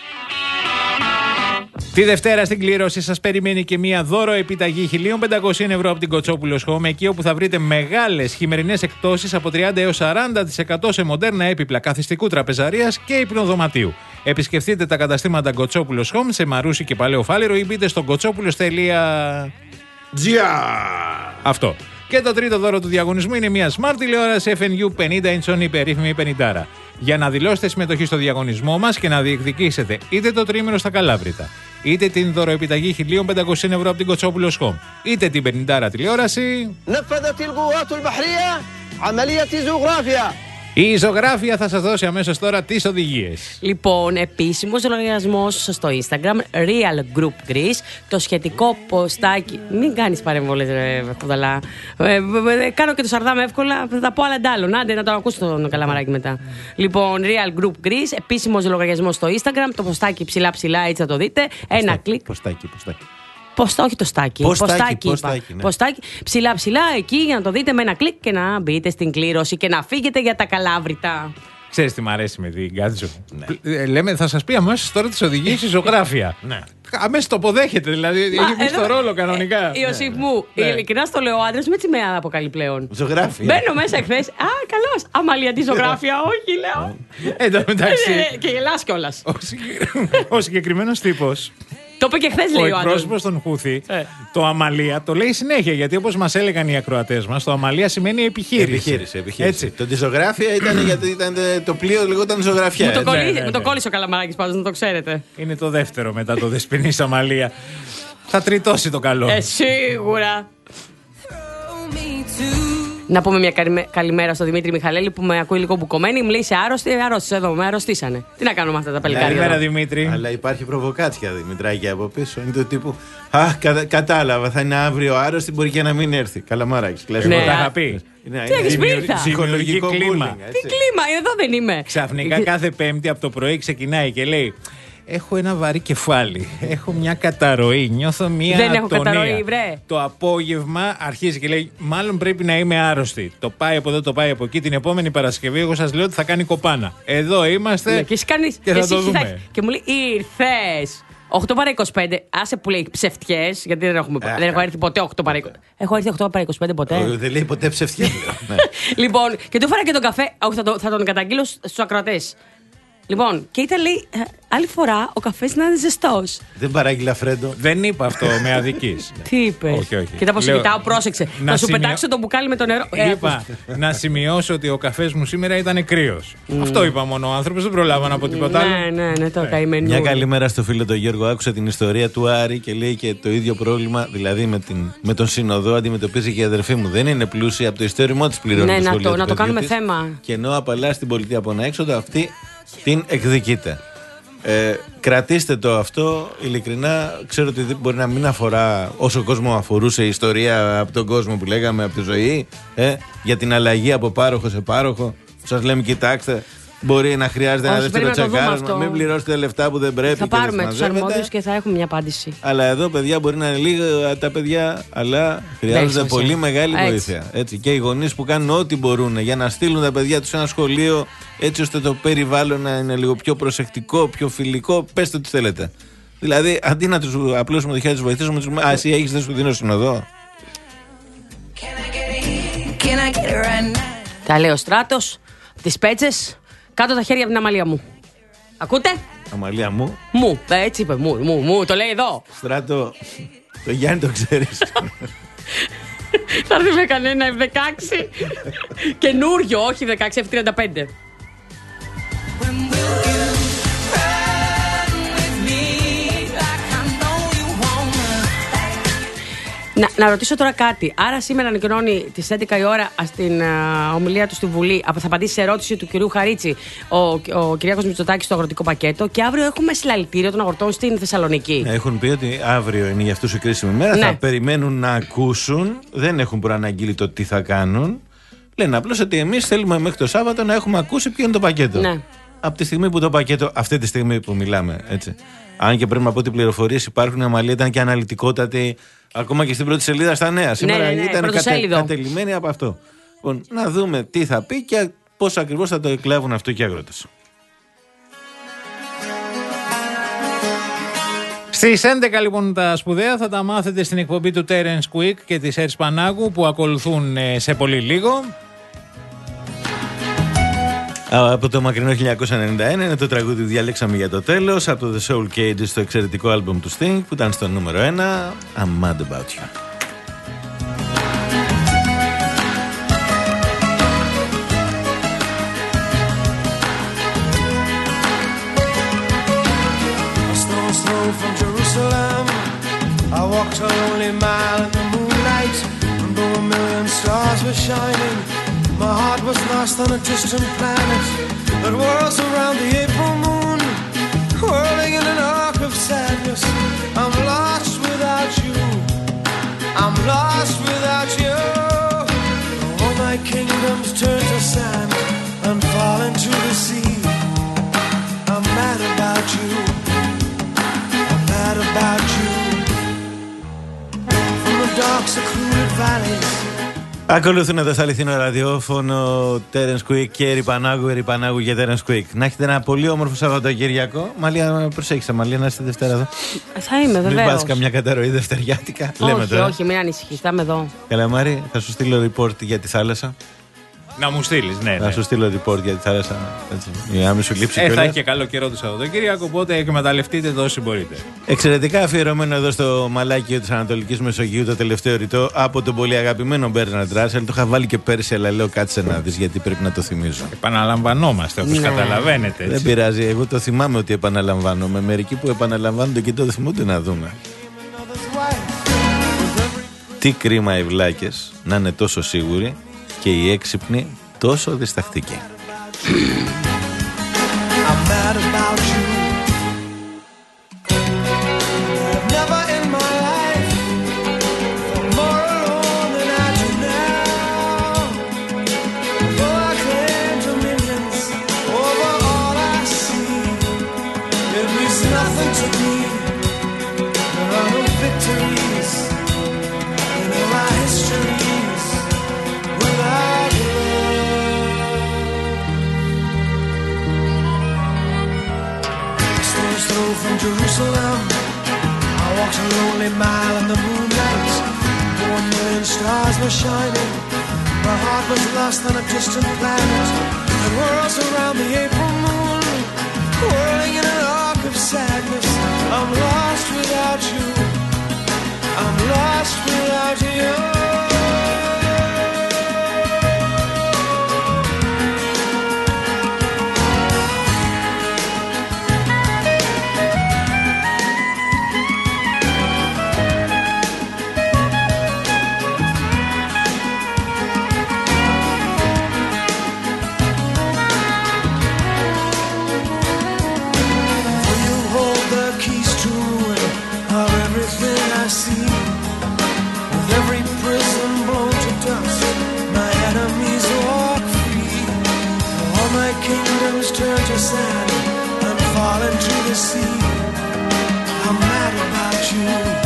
Τη Δευτέρα στην κλήρωση σας περιμένει και μία δώρο επιταγή χίλια πεντακόσια ευρώ από την Κοτσόπουλος Home, εκεί όπου θα βρείτε μεγάλες χειμερινές εκπτώσεις από τριάντα έως σαράντα τοις εκατό σε μοντέρνα έπιπλα καθιστικού τραπεζαρίας και υπνοδωματίου. Επισκεφτείτε τα καταστήματα Κοτσόπουλος Home σε Μαρούσι και Παλαιό Φάληρο ή μπείτε στο κοτσόπουλος τελεία τζι άρ. Αυτό. Και το τρίτο δώρο του διαγωνισμού είναι μια Smart τηλεόραση εφ εν γιου πενήντα inch Sony περίφημη πενήντα. Για να δηλώσετε συμμετοχή στο διαγωνισμό μας και να διεκδικήσετε είτε το τρίμηνο στα Καλάβρητα, είτε την δωροεπιταγή χίλια πεντακόσια ευρώ από την Κοτσόπουλος Home, είτε την πενήντα τηλεόραση. نفذت القوات البحرية عملية زوغرافيا. Η Ζωγράφια θα σας δώσει αμέσως τώρα τις οδηγίες. Λοιπόν, επίσημος λογαριασμός στο Instagram, Real Group Greece, το σχετικό ποστάκι. Μην κάνεις παρεμβόλες, ρε Χουδαλά. Ε, ε, ε, κάνω και το Σαρδάμ εύκολα, θα τα πω άλλα ντάλλον. Άντε να το ακούσω τον Καλαμαράκι μετά. Λοιπόν, Real Group Greece, επίσημος λογαριασμός στο Instagram, το ποστάκι ψηλά-ψηλά, έτσι θα το δείτε. Ένα κλικ. Ποστάκι, ποστάκι. Ποστα, όχι το στάκι. Ποστάκι, Ποστάκι, ποστάκι, είπα. ναι. Ποστάκι. Ψηλά, ψηλά εκεί για να το δείτε με ένα κλικ και να μπείτε στην κλήρωση και να φύγετε για τα Καλάβρητα. Ξέρεις τι μ' αρέσει με την Κάτζο. Ε, λέμε, θα σας πει αμέσως τώρα τις οδηγίες η Ζωγράφια. Ναι. Αμέσως το αποδέχεται, δηλαδή. Έχει μπει στο ρόλο κανονικά. Ιωσήφ μου, Ναι. ειλικρινά στο λέω, ο άντρας μου έτσι με αποκαλεί πλέον. Ζωγράφια. Μπαίνω μέσα εχθές. Α, καλώς. Αμαλία τη ζωγράφια, όχι, λέω. Εν τω μεταξύ, Ε, Και γελάς κιόλας. ο συγκεκριμένος τύπος, Το είπε και χθες, ο λέει ο άντρας μου. εκπρόσωπος των Χούθη, το Αμαλία, το λέει συνέχεια. Γιατί όπως μας έλεγαν οι ακροατές μας, το Αμαλία σημαίνει επιχείρηση. Επιχείρηση, επιχείρηση. Έτσι. Το τη ζωγράφια ήταν γιατί ήταν το πλοίο λεγόταν ζωγραφιά. Μου το, έτσι. κολλήσει- ναι, μου το ναι. κόλλησε ο Καλαμαράκης πάντως, να το ξέρετε. Είναι το δεύτερο μετά το Δεσποινής Αμαλία. Θα τριτώσει το καλό. Ε, σίγουρα. Να πούμε μια καλημέ- καλημέρα στο Δημήτρη Μιχαλέλη που με ακούει λίγο μπουκωμένη. Μου λέει είσαι άρρωστη, άρρωστη εδώ, με αρρωστήσανε. Τι να κάνουμε αυτά τα παλικάρια. Καλημέρα, εδώ. Δημήτρη. Αλλά υπάρχει προβοκάτσια, Δημητράκη, από πίσω. Είναι το τύπου. Αχ, κατα- κατάλαβα, θα είναι αύριο άρρωστη, μπορεί και να μην έρθει. Καλαμάρακι. Ναι, τα είχα πει. Τι έχεις πει, ήρθα. Ψυχολογικό κλίμα. bullying, Τι έτσι. κλίμα, εδώ δεν είμαι. Ξαφνικά κάθε Πέμπτη από το πρωί ξεκινάει και λέει: έχω ένα βαρύ κεφάλι. Έχω μια καταρροή. Νιώθω μια Δεν έχω ατονία. καταρροή, βρε. Το απόγευμα αρχίζει και λέει: μάλλον πρέπει να είμαι άρρωστη. Το πάει από εδώ, το πάει από εκεί. Την επόμενη Παρασκευή, εγώ σας λέω ότι θα κάνει κοπάνα. Εδώ είμαστε. Ναι, και εσύ κάνεις. και θα εσύ το θα δούμε. έχεις- Και μου λέει ήρθες. οκτώ παρά είκοσι πέντε. Άσε που λέει ψευτιές, γιατί δεν, έχουμε, Αχ, δεν έχω έρθει ποτέ οκτώ παρά είκοσι πέντε. Έχω έρθει οκτώ παρά είκοσι πέντε ποτέ. Ο, Δεν λέει ποτέ ψευτιά. λέω. Ναι. Λοιπόν, και του έφερα και τον καφέ. Όχι, θα, το, θα τον καταγγείλω στους ακροατές. Λοιπόν, και ήταν λέει, «Ε, άλλη φορά ο καφές να είναι ζεστός. Δεν παράγγειλα Φρέντο. Δεν είπα αυτό με αδικής. Τι είπε. Όχι, όχι. Κοίτα πως Λέω, κοιτάω, πρόσεξε. να Θα σου σημειώ- πετάξω το μπουκάλι με το νερό. Ε, Είπα να σημειώσω ότι ο καφές μου σήμερα ήταν κρύος. Αυτό είπα μόνο ο άνθρωπος, δεν προλάβα να πω τίποτα άλλο. Ναι, ναι, ναι, το καημένο. Μια καλημέρα στο φίλο τον Γιώργο. Άκουσα την ιστορία του Άρη και λέει και το ίδιο πρόβλημα. Δηλαδή με, την, με τον Συνοδό αντιμετωπίζει και η αδερφή μου. Δεν είναι πλούσια, από το ιστέρημό τη πληρώνει. Ναι, το να σχολείο το, του να το παιδιού κάνουμε της. θέμα. Και ενώ απαλλά στην πολιτεία από ένα έξοδο, αυτή την εκδικείται. Ε, κρατήστε το αυτό, ειλικρινά. Ξέρω ότι δεν μπορεί να μην αφορά όσο κόσμο αφορούσε η ιστορία από τον κόσμο που λέγαμε από τη ζωή. Ε, για την αλλαγή από πάροχο σε πάροχο. Σας λέμε, κοιτάξτε, μπορεί να χρειάζεται ένα Όχι, δεύτερο πρέπει να το δούμε τσεκάρισμα. αυτό. Μην πληρώσετε λεφτά που δεν πρέπει. Θα και δεν πάρουμε τους συμμαζεύετε. αρμόδιους και θα έχουμε μια απάντηση. Αλλά εδώ, παιδιά, μπορεί να είναι λίγα τα παιδιά, αλλά χρειάζεται σημασία. πολύ μεγάλη Έτσι. βοήθεια. Έτσι. Και οι γονείς που κάνουν ό,τι μπορούν για να στείλουν τα παιδιά τους σε ένα σχολείο, έτσι ώστε το περιβάλλον να είναι λίγο πιο προσεκτικό, πιο φιλικό. Πέστε τι θέλετε. Δηλαδή, αντί να τους απλώσουμε το χέρι, τους βοηθήσουμε, τους πούμε, α, εσύ έχεις, δεν σου δίνω συνοδό. Τα λέει ο Στράτος, τις πέτσες, κάτω τα χέρια από την Αμαλία μου. Ακούτε? Αμαλία μου, Μου, ε, έτσι είπε, μου, μου, μου, το λέει εδώ. Στράτο, το Γιάννη το ξέρεις. Θα έρθει με κανένα εφ δεκαέξι. Καινούριο, όχι δεκαέξι, εφ τριάντα πέντε. Να, να ρωτήσω τώρα κάτι. Άρα σήμερα ανακοινώνει τις έντεκα η ώρα στην uh, ομιλία του στη Βουλή, θα απαντήσει σε ερώτηση του κυρίου Χαρίτση ο, ο Κυριάκος Μητσοτάκης στο αγροτικό πακέτο, και αύριο έχουμε συλλαλητήριο των αγροτών στην Θεσσαλονίκη. Έχουν πει ότι αύριο είναι για αυτούς η κρίσιμη μέρα. Ναι. Θα περιμένουν να ακούσουν. Δεν έχουν προαναγγείλει το τι θα κάνουν. Λένε απλώς ότι εμείς θέλουμε μέχρι το Σάββατο να έχουμε ακούσει ποιο είναι το πακέτο. Ναι. Από τη στιγμή που το πακέτο, αυτή τη στιγμή που μιλάμε, έτσι. Αν και πρέπει να πω ότι οι πληροφορίες υπάρχουν, η Αμαλία ήταν και αναλυτικότατη, ακόμα και στην πρώτη σελίδα στα νέα. Σήμερα ναι, ναι, ναι, ήταν κατε, κατελημένη από αυτό. Λοιπόν, να δούμε τι θα πει και πώς ακριβώς θα το εκλάβουν αυτό και οι αγρότες. Στις έντεκα λοιπόν τα σπουδαία θα τα μάθετε στην εκπομπή του Terence Quick και της Έρης Πανάγου που ακολουθούν σε πολύ λίγο. Από το μακρινό χίλια εννιακόσια ενενήντα ένα είναι το τραγούδι που διαλέξαμε για το τέλος, από το The Soul Cage στο εξαιρετικό άλμπουμ του Sting που ήταν στο νούμερο ένα, I'm Mad About You. From Jerusalem, I walked a lonely mile in the moonlight, and though a million stars were shining, my heart was lost on a distant planet that whirls around the April moon, whirling in an arc of sadness. I'm lost without you, I'm lost without you. All my kingdoms turn to sand and fall into the sea. I'm mad about you, about you. From the dark secluded valleys. Ακολουθούν εδώ στα αληθινό ραδιόφωνο Terence Quick και Έρη Πανάγου, Έρη Πανάγου για Terence Quick. Να έχετε ένα πολύ όμορφο Σαββατοκύριακο. Μαλία, προσέχεις, Μαλία, να είστε Δευτέρα εδώ. Θα είμαι, βεβαίως. Μην πας καμιά καταρροή δευτεριάτικα. Όχι, λέμε τώρα. Όχι, μην ανησυχείς, θα είμαι εδώ. Καλά, Μάρη, θα σου στείλω report για τη θάλασσα. Να μου στείλει, ναι, ναι. Να σου στείλω report για τη θάλασσα. Έτσι. Για να μην σου λείψει ε, κιόλας. Θα έχει και καλό καιρό το Σαββατοκύριακο, οπότε εκμεταλλευτείτε το όσοι μπορείτε. Εξαιρετικά αφιερωμένο εδώ στο μαλάκιο της Ανατολικής Μεσογείου το τελευταίο ρητό από τον πολύ αγαπημένο Μπέρναρντ Ράσελ. Το είχα βάλει και πέρσι, αλλά λέω κάτσε να δεις γιατί πρέπει να το θυμίζω. Επαναλαμβανόμαστε, όπως ναι. καταλαβαίνετε. Έτσι. Δεν πειράζει, εγώ το θυμάμαι ότι επαναλαμβάνομαι. Μερικοί που επαναλαμβάνονται και το θυμούνται να δούμε. Τι κρίμα οι βλάκες να είναι τόσο σίγουροι και οι έξυπνοι τόσο διστακτικοί. From Jerusalem, I walked a lonely mile in the moonlight. One million stars were shining. My heart was lost on a distant planet that whirls around the April moon, whirling in an arc of sadness. I'm lost without you, I'm lost without you. Turn to sand and fall into the sea. I'm mad about you.